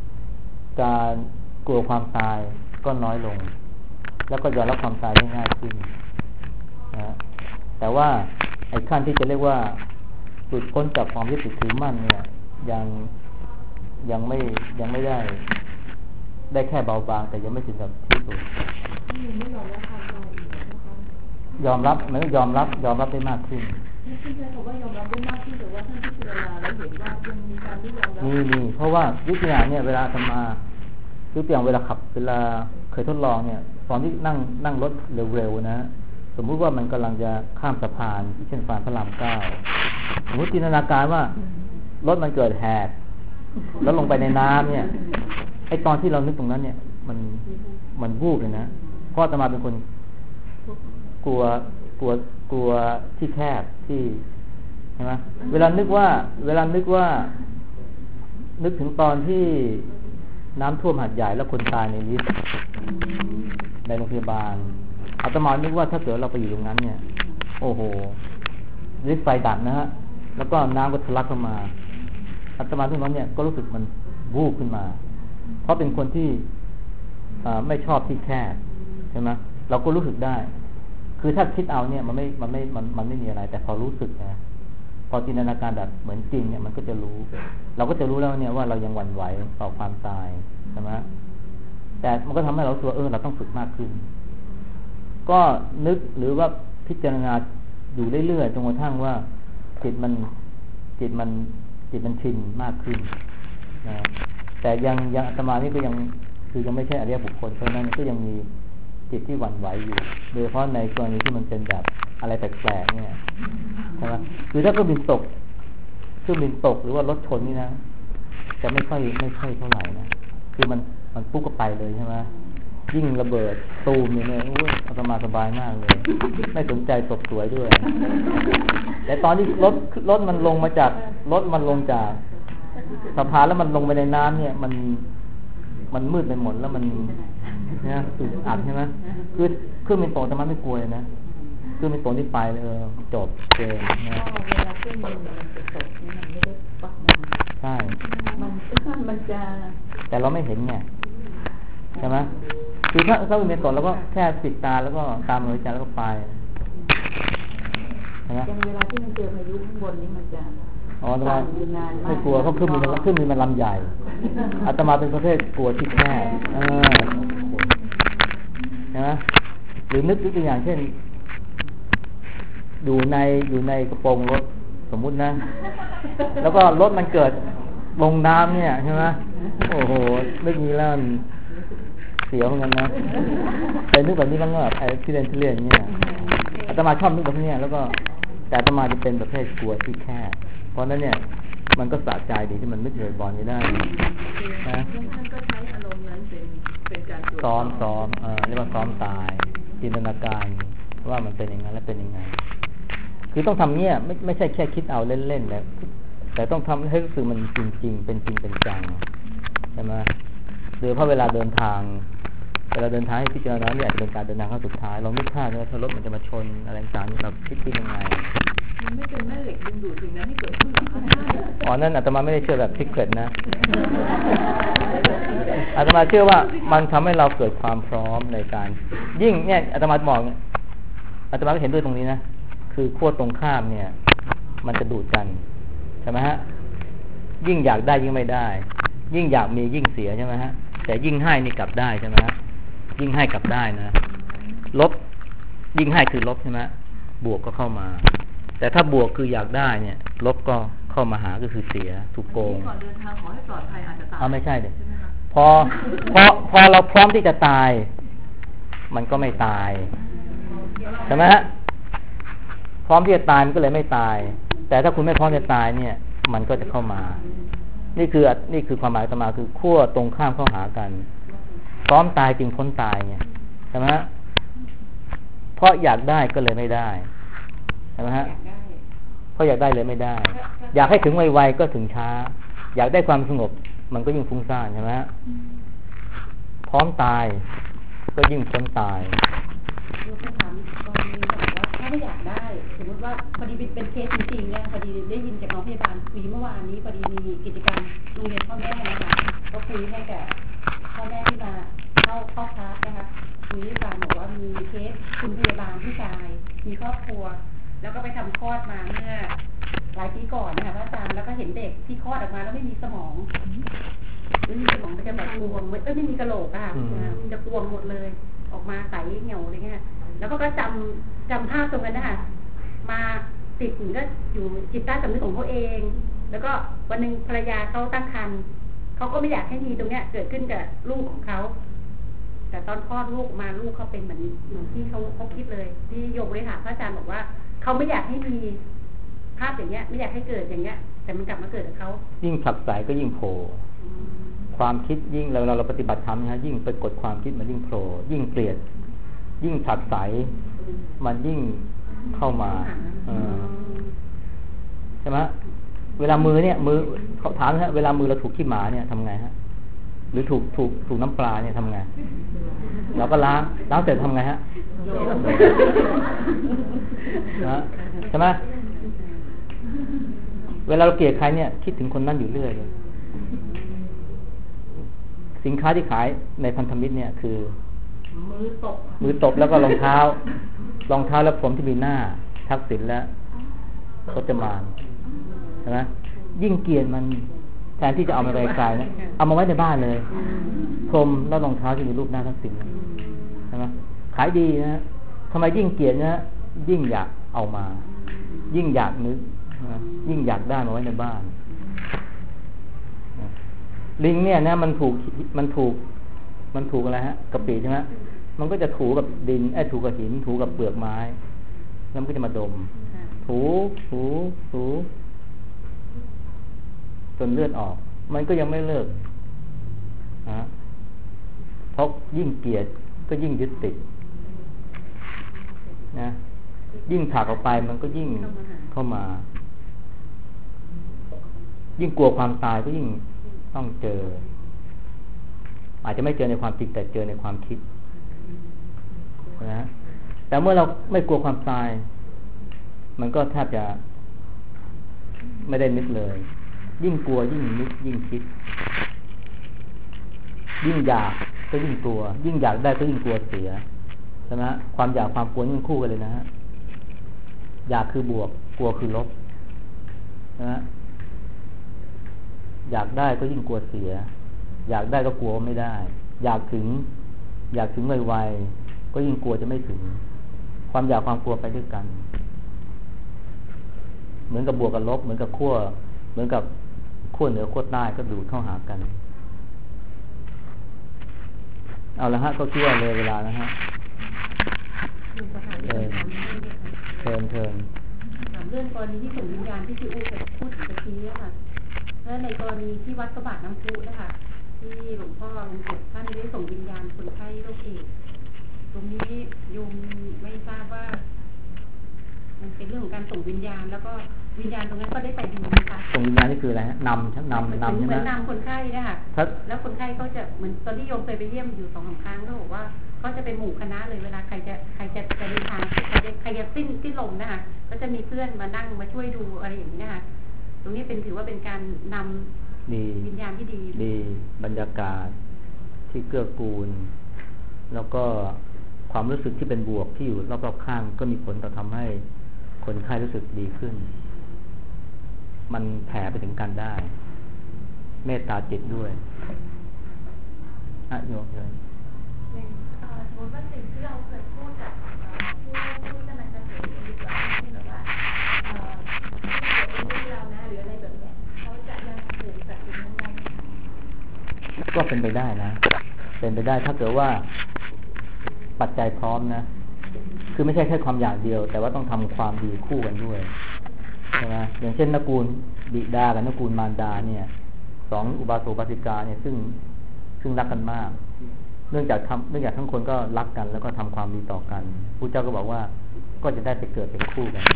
กลัวความตายก็น้อยลงแล้วก็ยอมรับความตายได้ง่ายขึ้นนะแต่ว่าไอ้ขั้นที่จะเรียกว่าหลุดพ้นจากความยึดติดถือมั่นเนี่ยยังไม่ได้แค่เบาบางแต่ยังไม่ถึงกับที่สุดยอมรับมันยอมรับได้มากขึ้นไม่ใช่เพราะว่ายอมรับได้มากขึ้นแต่ว่าท่านพิจารณาแล้วเห็นว่ายังมีการไม่ยอมรับมีเพราะว่ายุคนี้เนี่ยเวลาทำมายุคอย่างเวลาขับเวลาเคยทดลองเนี่ยตอนที่นั่งรถเร็วๆนะสมมุติว่ามันกำลังจะข้ามสะพานเช่นสะพานพระราม 9สมมติจินตนาการว่ารถมันเกิดแหกแล้วลงไปในน้ำเนี่ยไอตอนที่เรานึกตรงนั้นเนี่ยมันวูบเลยนะเพราะอาตมาเป็นคนกลัวที่แคบที่ใช่ไหมเวลานึกถึงตอนที่น้ำท่วมหาดใหญ่แล้วคนตายในลิฟต์ในโรงพยาบาลอาตมานึกว่าถ้าเกิดเราไปอยู่ตรงนั้นเนี่ยโอ้โหลิฟต์ไฟดับนะฮะแล้วก็น้ำก็ทะลักเข้ามาอาตมาทุกนั้นเนี่ยก็รู้สึกมันวูบขึ้นมาเพราะเป็นคนที่ไม่ชอบที่แคบใช่ไหมเราก็รู้สึกได้คือถ้าคิดเอาเนี่ยมันไม่มีอะไรแต่พอรู้สึกนะพอจินตนาการแบบเหมือนจริงเนี่ยมันก็จะรู้เราก็จะรู้แล้วเนี่ยว่าเรายังหวั่นไหวต่อความตายใช่ไหมแต่มันก็ทำให้เราตัวเราต้องฝึกมากขึ้นก็นึกหรือว่าพิจารณาอยู่เรื่อยๆจนกระทั่งว่าจิตมันชินมากขึ้นนะแต่ยังอาตมานี่ก็ยังคือยังไม่ใช่อริยบุคคลเพราะนั้นก็ยังมีจิตที่หวั่นไหวอยู่โดยเฉพาะในกรณีที่มันเป็นแบบอะไรแปลกๆเนี่ยใช่ไหมคือถ้าเครื่องบินตกหรือว่ารถชนนี่นะจะไม่ค่อยเท่าไหร่นะคือมันปุ๊บก็ไปเลยใช่ไหมยิ่งระเบิดตูมเนี่ยอาตมาสบายมากเลยไม่สนใจตกสวยด้วยแต่ตอนที่รถมันลงจากสะพานแล้วมันลงไปในน้ำเนี่ยมันมืดไปหมดแล้วมันเนี่ยอึดอัดใช่ไหมคือเครื่องบินตกแต่มันไม่กลัวเลยนะเครื่องบินตกที่ไปจบเกมนะเวลาเครื่องบินมันจะตกนี่มันไม่ได้ปักมันใช่มันจะแต่เราไม่เห็นไงใช่ไหมคือถ้าเครื่องบินตกแล้วก็แค่ปิดตาแล้วก็ตามหัวใจแล้วก็ไปใช่ไหมอย่างเวลาที่มันเจอพายุข้างบนนี้มันจะไม่กลัวเพราะเครื่องบินมันลำใหญ่อาตมาเป็นประเภทกลัวที่แคบใช่ไหมหรือนึกตัวอย่างเช่นอยู่ในกระโปรงรถสมมุตินะแล้วก็รถมันเกิดลงน้ำเนี่ยใช่ไหมโอ้โหนึกนี้แล้วเสียวเหมือนกันนะแต่นึกแบบนี้มันก็แบบที่เรียนเนี่ยอาตมาชอบนึกแบบนี้แล้วก็แต่อาตมาจะเป็นประเภทกลัวที่แคบเพราะนั้นเนี่ยมันก็สะใจดีที่มันนึกเลยบอลนี้ได้นะท่านก็ใช้อารมณ์นั้นเป็นการซ้อมเรียกว่าซ้อมตายจินตนาการว่ามันเป็นอย่างนั้นและเป็นยังไงคือต้องทำเนี่ยไม่ใช่แค่คิดเอาเล่นๆแล้วแต่ต้องทำให้รู้สึกมันจริงๆเป็นจริงเป็นจังใช่ไหมโดยเพราะเวลาเดินทางให้พิจารณาเนี่ยจะเป็นการเดินทางครั้งสุดท้ายลองนึกภาพนะถ้ารถมันจะมาชนอะไรต่างๆเราคิดยังไงมันไม่เป็นแม่เหล็กดึงดูดสิ่งนั้นให้เกิดขึ้นหรอกค่ะนั่นอาตมาไม่ได้เชื่อแบบพิกเกิดนะอาตมาเชื่อว่ามันทำให้เราเกิดความพร้อมในการยิ่งเนี่ยอาตมาบอกเนี่ยอาตมาก็เห็นด้วยตรงนี้นะคือขั้วตรงข้ามเนี่ยมันจะดูดกันใช่ไหมฮะยิ่งอยากได้ยิ่งไม่ได้ ยิ่งอยากมียิ่งเสียใช่ไหมฮะแต่ยิ่งให้นี่กลับได้ใช่ไหมฮะยิ่งให้กลับได้นะลบยิ่งให้คือลบใช่ไหมบวกก็เข้ามาแต่ถ้าบวกคืออยากได้เนี่ยลบก็เข้ามาหาก็คือเสียถูกโกงก่อนเดินทางขอให้ปลอดภัยอาจจะตายไม่ใช่เลยพอเราพร้อมที่จะตายมันก็ไม่ตายใช่ไหมฮะพร้อมที่จะตายมันก็เลยไม่ตายแต่ถ้าคุณไม่พร้อมจะตายเนี่ยมันก็จะเข้ามานี่คือความหมายต่อมาคือขั้วตรงข้ามเข้าหากันพร้อมตายจึงพ้นตายไงใช่ไหมฮะเพราะอยากได้ก็เลยไม่ได้ใช่ไหมฮะเพราะอยากได้เลยไม่ได้อยากให้ถึงไวๆก็ถึงช้าอยากได้ความสงบมันก็ยิ่งฟุ้งซ่านใช่ไหมฮะพร้อมตายก็ยิ่งพ้นตายยกคำถามกรณีแบบว่าถ้าไม่อยากได้สมมติว่าพอดีเป็นเคสจริงๆเนี่ยพอดีได้ยินจากน้องพยาบาลคุยเมื่อวานนี้พอดีมีกิจกรรมโรงเรียนพ่อแม่นะคะก็คุยให้กับพ่อแม่ที่มาเข้าคลาสนะคะคุยให้ฟังบอกว่ามีเคสคุณพยาบาลผู้ชายมีครอบครัวแล้วก็ไปทำคลอดมาเมื่อหลายปีก่อนนะคะอาจารย์แล้วก็เห็นเด็กที่คลอดออกมาแล้วไม่มีสมองไม่มีสมองมันจะแบบกวงไม่มีกระโหลกอะมันจะกวงหมดเลยออกมาใสเหี่ยวอะไรเงี้ยแล้วก็จำภาพตรงนั้นนะคะมาติดถึงก็อยู่จิตใต้สำนึกของเขาเองแล้วก็วันหนึ่งภรรยาเขาตั้งครรภ์เขาก็ไม่อยากให้มีตรงเนี้ยเกิดขึ้นกับลูกของเขาแต่ตอนคลอดลูกมาลูกเขาเป็นเหมือนที่เขาคิดเลยที่โยมเลยค่ะพระอาจารย์บอกว่าเขาไม่อยากให้มีภาพอย่างเงี้ยไม่อยากให้เกิดอย่างเงี้ยแต่มันกลับมาเกิดกับเขายิ่งผลักไสก็ยิ่งโผล่ความคิดยิ่งเราปฏิบัติธรรมนะยิ่งไปกดความคิดมันยิ่งโผล่ยิ่งเกลียดยิ่งผลักไสมันยิ่งเข้ามาใช่ไหมเวลามือเนี่ยมือเขาถามนะเวลามือเราถูกขี้หมาเนี่ยทำไงฮะหรือถูกน้ำปลาเนี่ยทำไงเราก็ล้างเสร็จทำไงฮะใช่ไหมเวลาเราเกลียดใครเนี่ยคิดถึงคนนั้นอยู่เรื่อยเลยสินค้าที่ขายในพันธมิตรเนี่ยคือมือตบแล้วก็รองเท้าแล้วผมที่มีหน้าทักษิณและพจมานใช่ไหมยิ่งเกลียดมันแทนที่จะเอามาไกลๆนะเอามาไว้ในบ้านเลยพรมแล้วรองเท้าที่มีรูปหน้าทักษิณใช่ไหมขายดีนะทำไมยิ่งเกลียดนะยิ่งอยากเอามายิ่งอยากนึกยิ่งอยากได้มาไว้ในบ้านลิงเนี่ยนะมันถูกอะไรฮะกะปิใช่ไหมมันก็จะถูกับดินถูกับหินถูกับเปลือกไม้แล้วมันก็จะมาดมถูจนเลือดออกมันก็ยังไม่เลิกเพราะยิ่งเกลียดก็ยิ่งยึดติดนะยิ่งผลักออกไปมันก็ยิ่งเข้ามายิ่งกลัวความตายก็ยิ่งต้องเจออาจจะไม่เจอในความจริงแต่เจอในความคิดนะแต่เมื่อเราไม่กลัวความตายมันก็แทบจะไม่ได้นึกเลยยิ่งกลัวยิ่งนึกยิ่งคิดยิ่งอยากก็ยิ่งกลัวยิ่งอยากได้ก็ยิ่งกลัวเสียใช่ไหมความอยากความกลัวยิ่งคู่กันเลยนะฮะอยากคือบวกกลัวคือลบนะอยากได้ก็ยิ่งกลัวเสียอยากได้ก็กลัวไม่ได้อยากถึงไวๆก็ยิ่งกลัวจะไม่ถึงความอยากความกลัวไปด้วยกันเหมือนกับบวกกับลบเหมือนกับขั้วเหมือนกับขั้วเหนือขั้วใต้ก็ดูดเข้าหากันเอาละฮะก็คิดว่าเลยเวลานะฮะเชิญถามเรื่องกรณีที่ส่งวิญญาณที่พี่อู๋พูดถึงเมื่อกี้ค่ะและในกรณีที่วัดพระบาทน้ำพุนะคะที่หลวงพ่อหลวงปู่ท่านได้ส่งวิญญาณคนไข้โรคเอดส์ตรงนี้โยมไม่ทราบว่ามันเป็นเรื่องของการส่งวิญญาณแล้วก็วิญญาณตรงนั้นก็ได้ไปดีนะคะส่งวิญญาณนี่คืออะไรฮะนำใช่ไหมเหมือนนำคนไข้นะคะแล้วคนไข้ก็จะเหมือนตอนที่โยมเคยไปเยี่ยมอยู่2-3 ครั้งก็บอกว่าก็จะเป็นหมู่คณะเลยเวลาใครจะเดินทางใครจะสิ้นลมนะคะก็จะมีเพื่อนมานั่งมาช่วยดูอะไรอย่างนี้นะคะตรงนี้ถือว่าเป็นการนำวิญญาณที่ดีบรรยากาศที่เกื้อกูลแล้วก็ความรู้สึกที่เป็นบวกที่อยู่รอบๆข้างก็มีผลต่อทำให้คนไข้รู้สึกดีขึ้นมันแผ่ไปถึงกันได้เมตตาจิตด้วยโยมเลยสมมติว่าสิ่งที่เราเคยพูดกับผู้กำลังจะเสียชีวิตว่าที่แบบว่าที่เรานะหรืออะไรแบบเนี้ยเขาจะยังถูกตัดสินยังไงก็เป็นไปได้นะเป็นไปได้ถ้าเกิดว่าปัจจัยพร้อมนะคือไม่ใช่แค่ความอยากเดียวแต่ว่าต้องทำความดีคู่กันด้วยใช่ไหมอย่างเช่นตระกูลบิดากับตระกูลมารดาเนี่ยสองอุบาสกอุบาสิกาเนี่ยซึ่งรักกันมากเนื่องจากทั้งคนก็รักกันแล้วก็ทำความดีต่อกันพระเจ้าก็บอกว่าก็จะได้ไปเกิดเป็นคู่กัน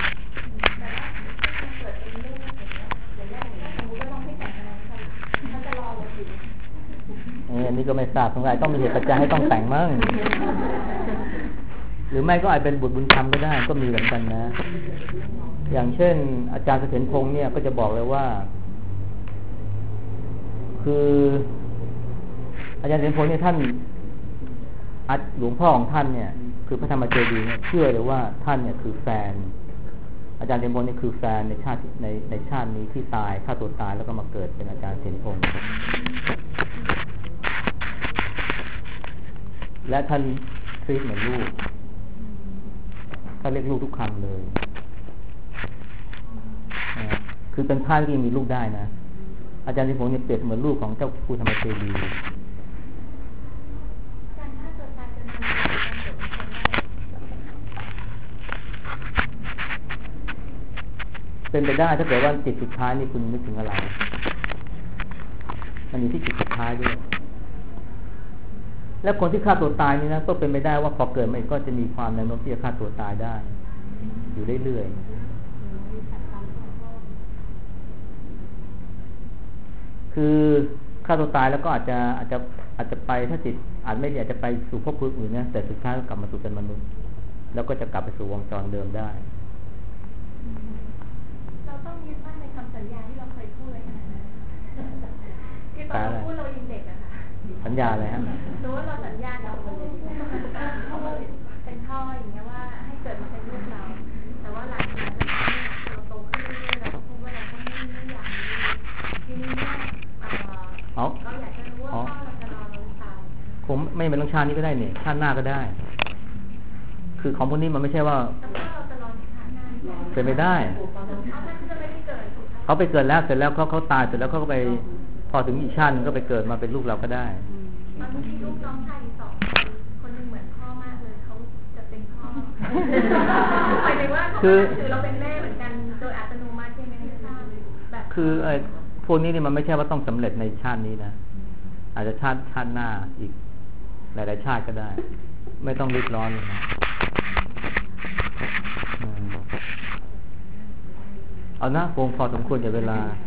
อันนี้ก็ไม่ทราบสงสัยต้องมีเหตุปัจจัยให้ต้องแต่งมั้งหรือไม่ก็อาจเป็นบุตรบุญธรรมก็ได้ก็มีเหมือนกันนะอย่างเช่นอาจารย์เสถียรพงษ์เนี่ยก็จะบอกเลยว่าคืออาจารย์เสถียรพงษ์เนี่ยท่านหลวงพ่อของท่านเนี่ยคือพระธรรมเจดีย์เนี่ยเชื่อเลยว่าท่านเนี่ยคือแฟนอาจารย์เสถียรพงษ์นี่คือแฟนในชาติในชาตินี้ที่ตายฆ่าตัวตายแล้วก็มาเกิดเป็นอาจารย์เสถียรพงษ์และท่านทรีตเหมือนลูกท่านเรียกลูกทุกคำเลยคือเป็นพระที่มีลูกได้นะอาจารย์เสถียรพงษ์เนี่ยเปรียบเหมือนลูกของเจ้าคุณธรรมเจดีย์เป็นไปได้ถ้าเกิดว่าจิตสุดท้ายนี่คุณนึกถึงอะไรมันอยู่ที่จิตสุดท้ายด้วยและคนที่ฆ่าตัวตายนี่นะก็เป็นไปได้ว่าพอเกิดมาก็จะมีความแนวโน้มที่จะฆ่าตัวตายได้อยู่เรื่อยๆคือฆ่าตัวตายแล้วก็อาจจะไปถ้าจิตอาจจะไปสู่ภพภูมิอื่นนะแต่สุดท้ายก็กลับมาสู่เป็นมนุษย์แล้วก็จะกลับไปสู่วงจรเดิมได้เราต้องยึดมั่นในคำสัญญาที่เราเคยพูดไว้ขนาดนั้นคือตอนเราพูดเรายังเด็กอะค่ะสัญญาอะไรฮะสมมติว่าเราสัญญากับคนอื่นเป็นท่ออย่างเงี้ยว่าให้เกิดมาเป็นลูกเราแต่ว่าหลังจากนั้นเราโตขึ้นเรื่อยๆเราพูดว่าเราต้องไม่อยากทีนี้เราอยากจะรู้ว่าพ่อเราจะรอเราหรือเปล่าผมไม่เป็นต้องชาตินี้ก็ได้เนี่ยชาติหน้าก็ได้คือของพวกนี้มันไม่ใช่ว่าเป็นไปได้เขาไปเกิดแล้วเสร็จแล้วเขาตายเสร็จแล้วเขาก็ไปพอถึงอีกชาตินึงก็ไปเกิดมาเป็นลูกเราก็ได้บางทีลูกน้องชายสองคนนึงเหมือนพ่อมากเลยเขาจะเป็นพ่อหมายถึงว่าคือเราเป็นแม่เหมือนกันโดยอัตโนมัติใช่ไหมไม่ทราบแบบคือพวกนี้นี่มันไม่ใช่ว่าต้องสำเร็จในชาตินี้นะอาจจะชาติหน้าอีกหลายๆชาติก็ได้ไม่ต้องรีบร้อนเลยนะเอานะคงพอสมควรกับเวลา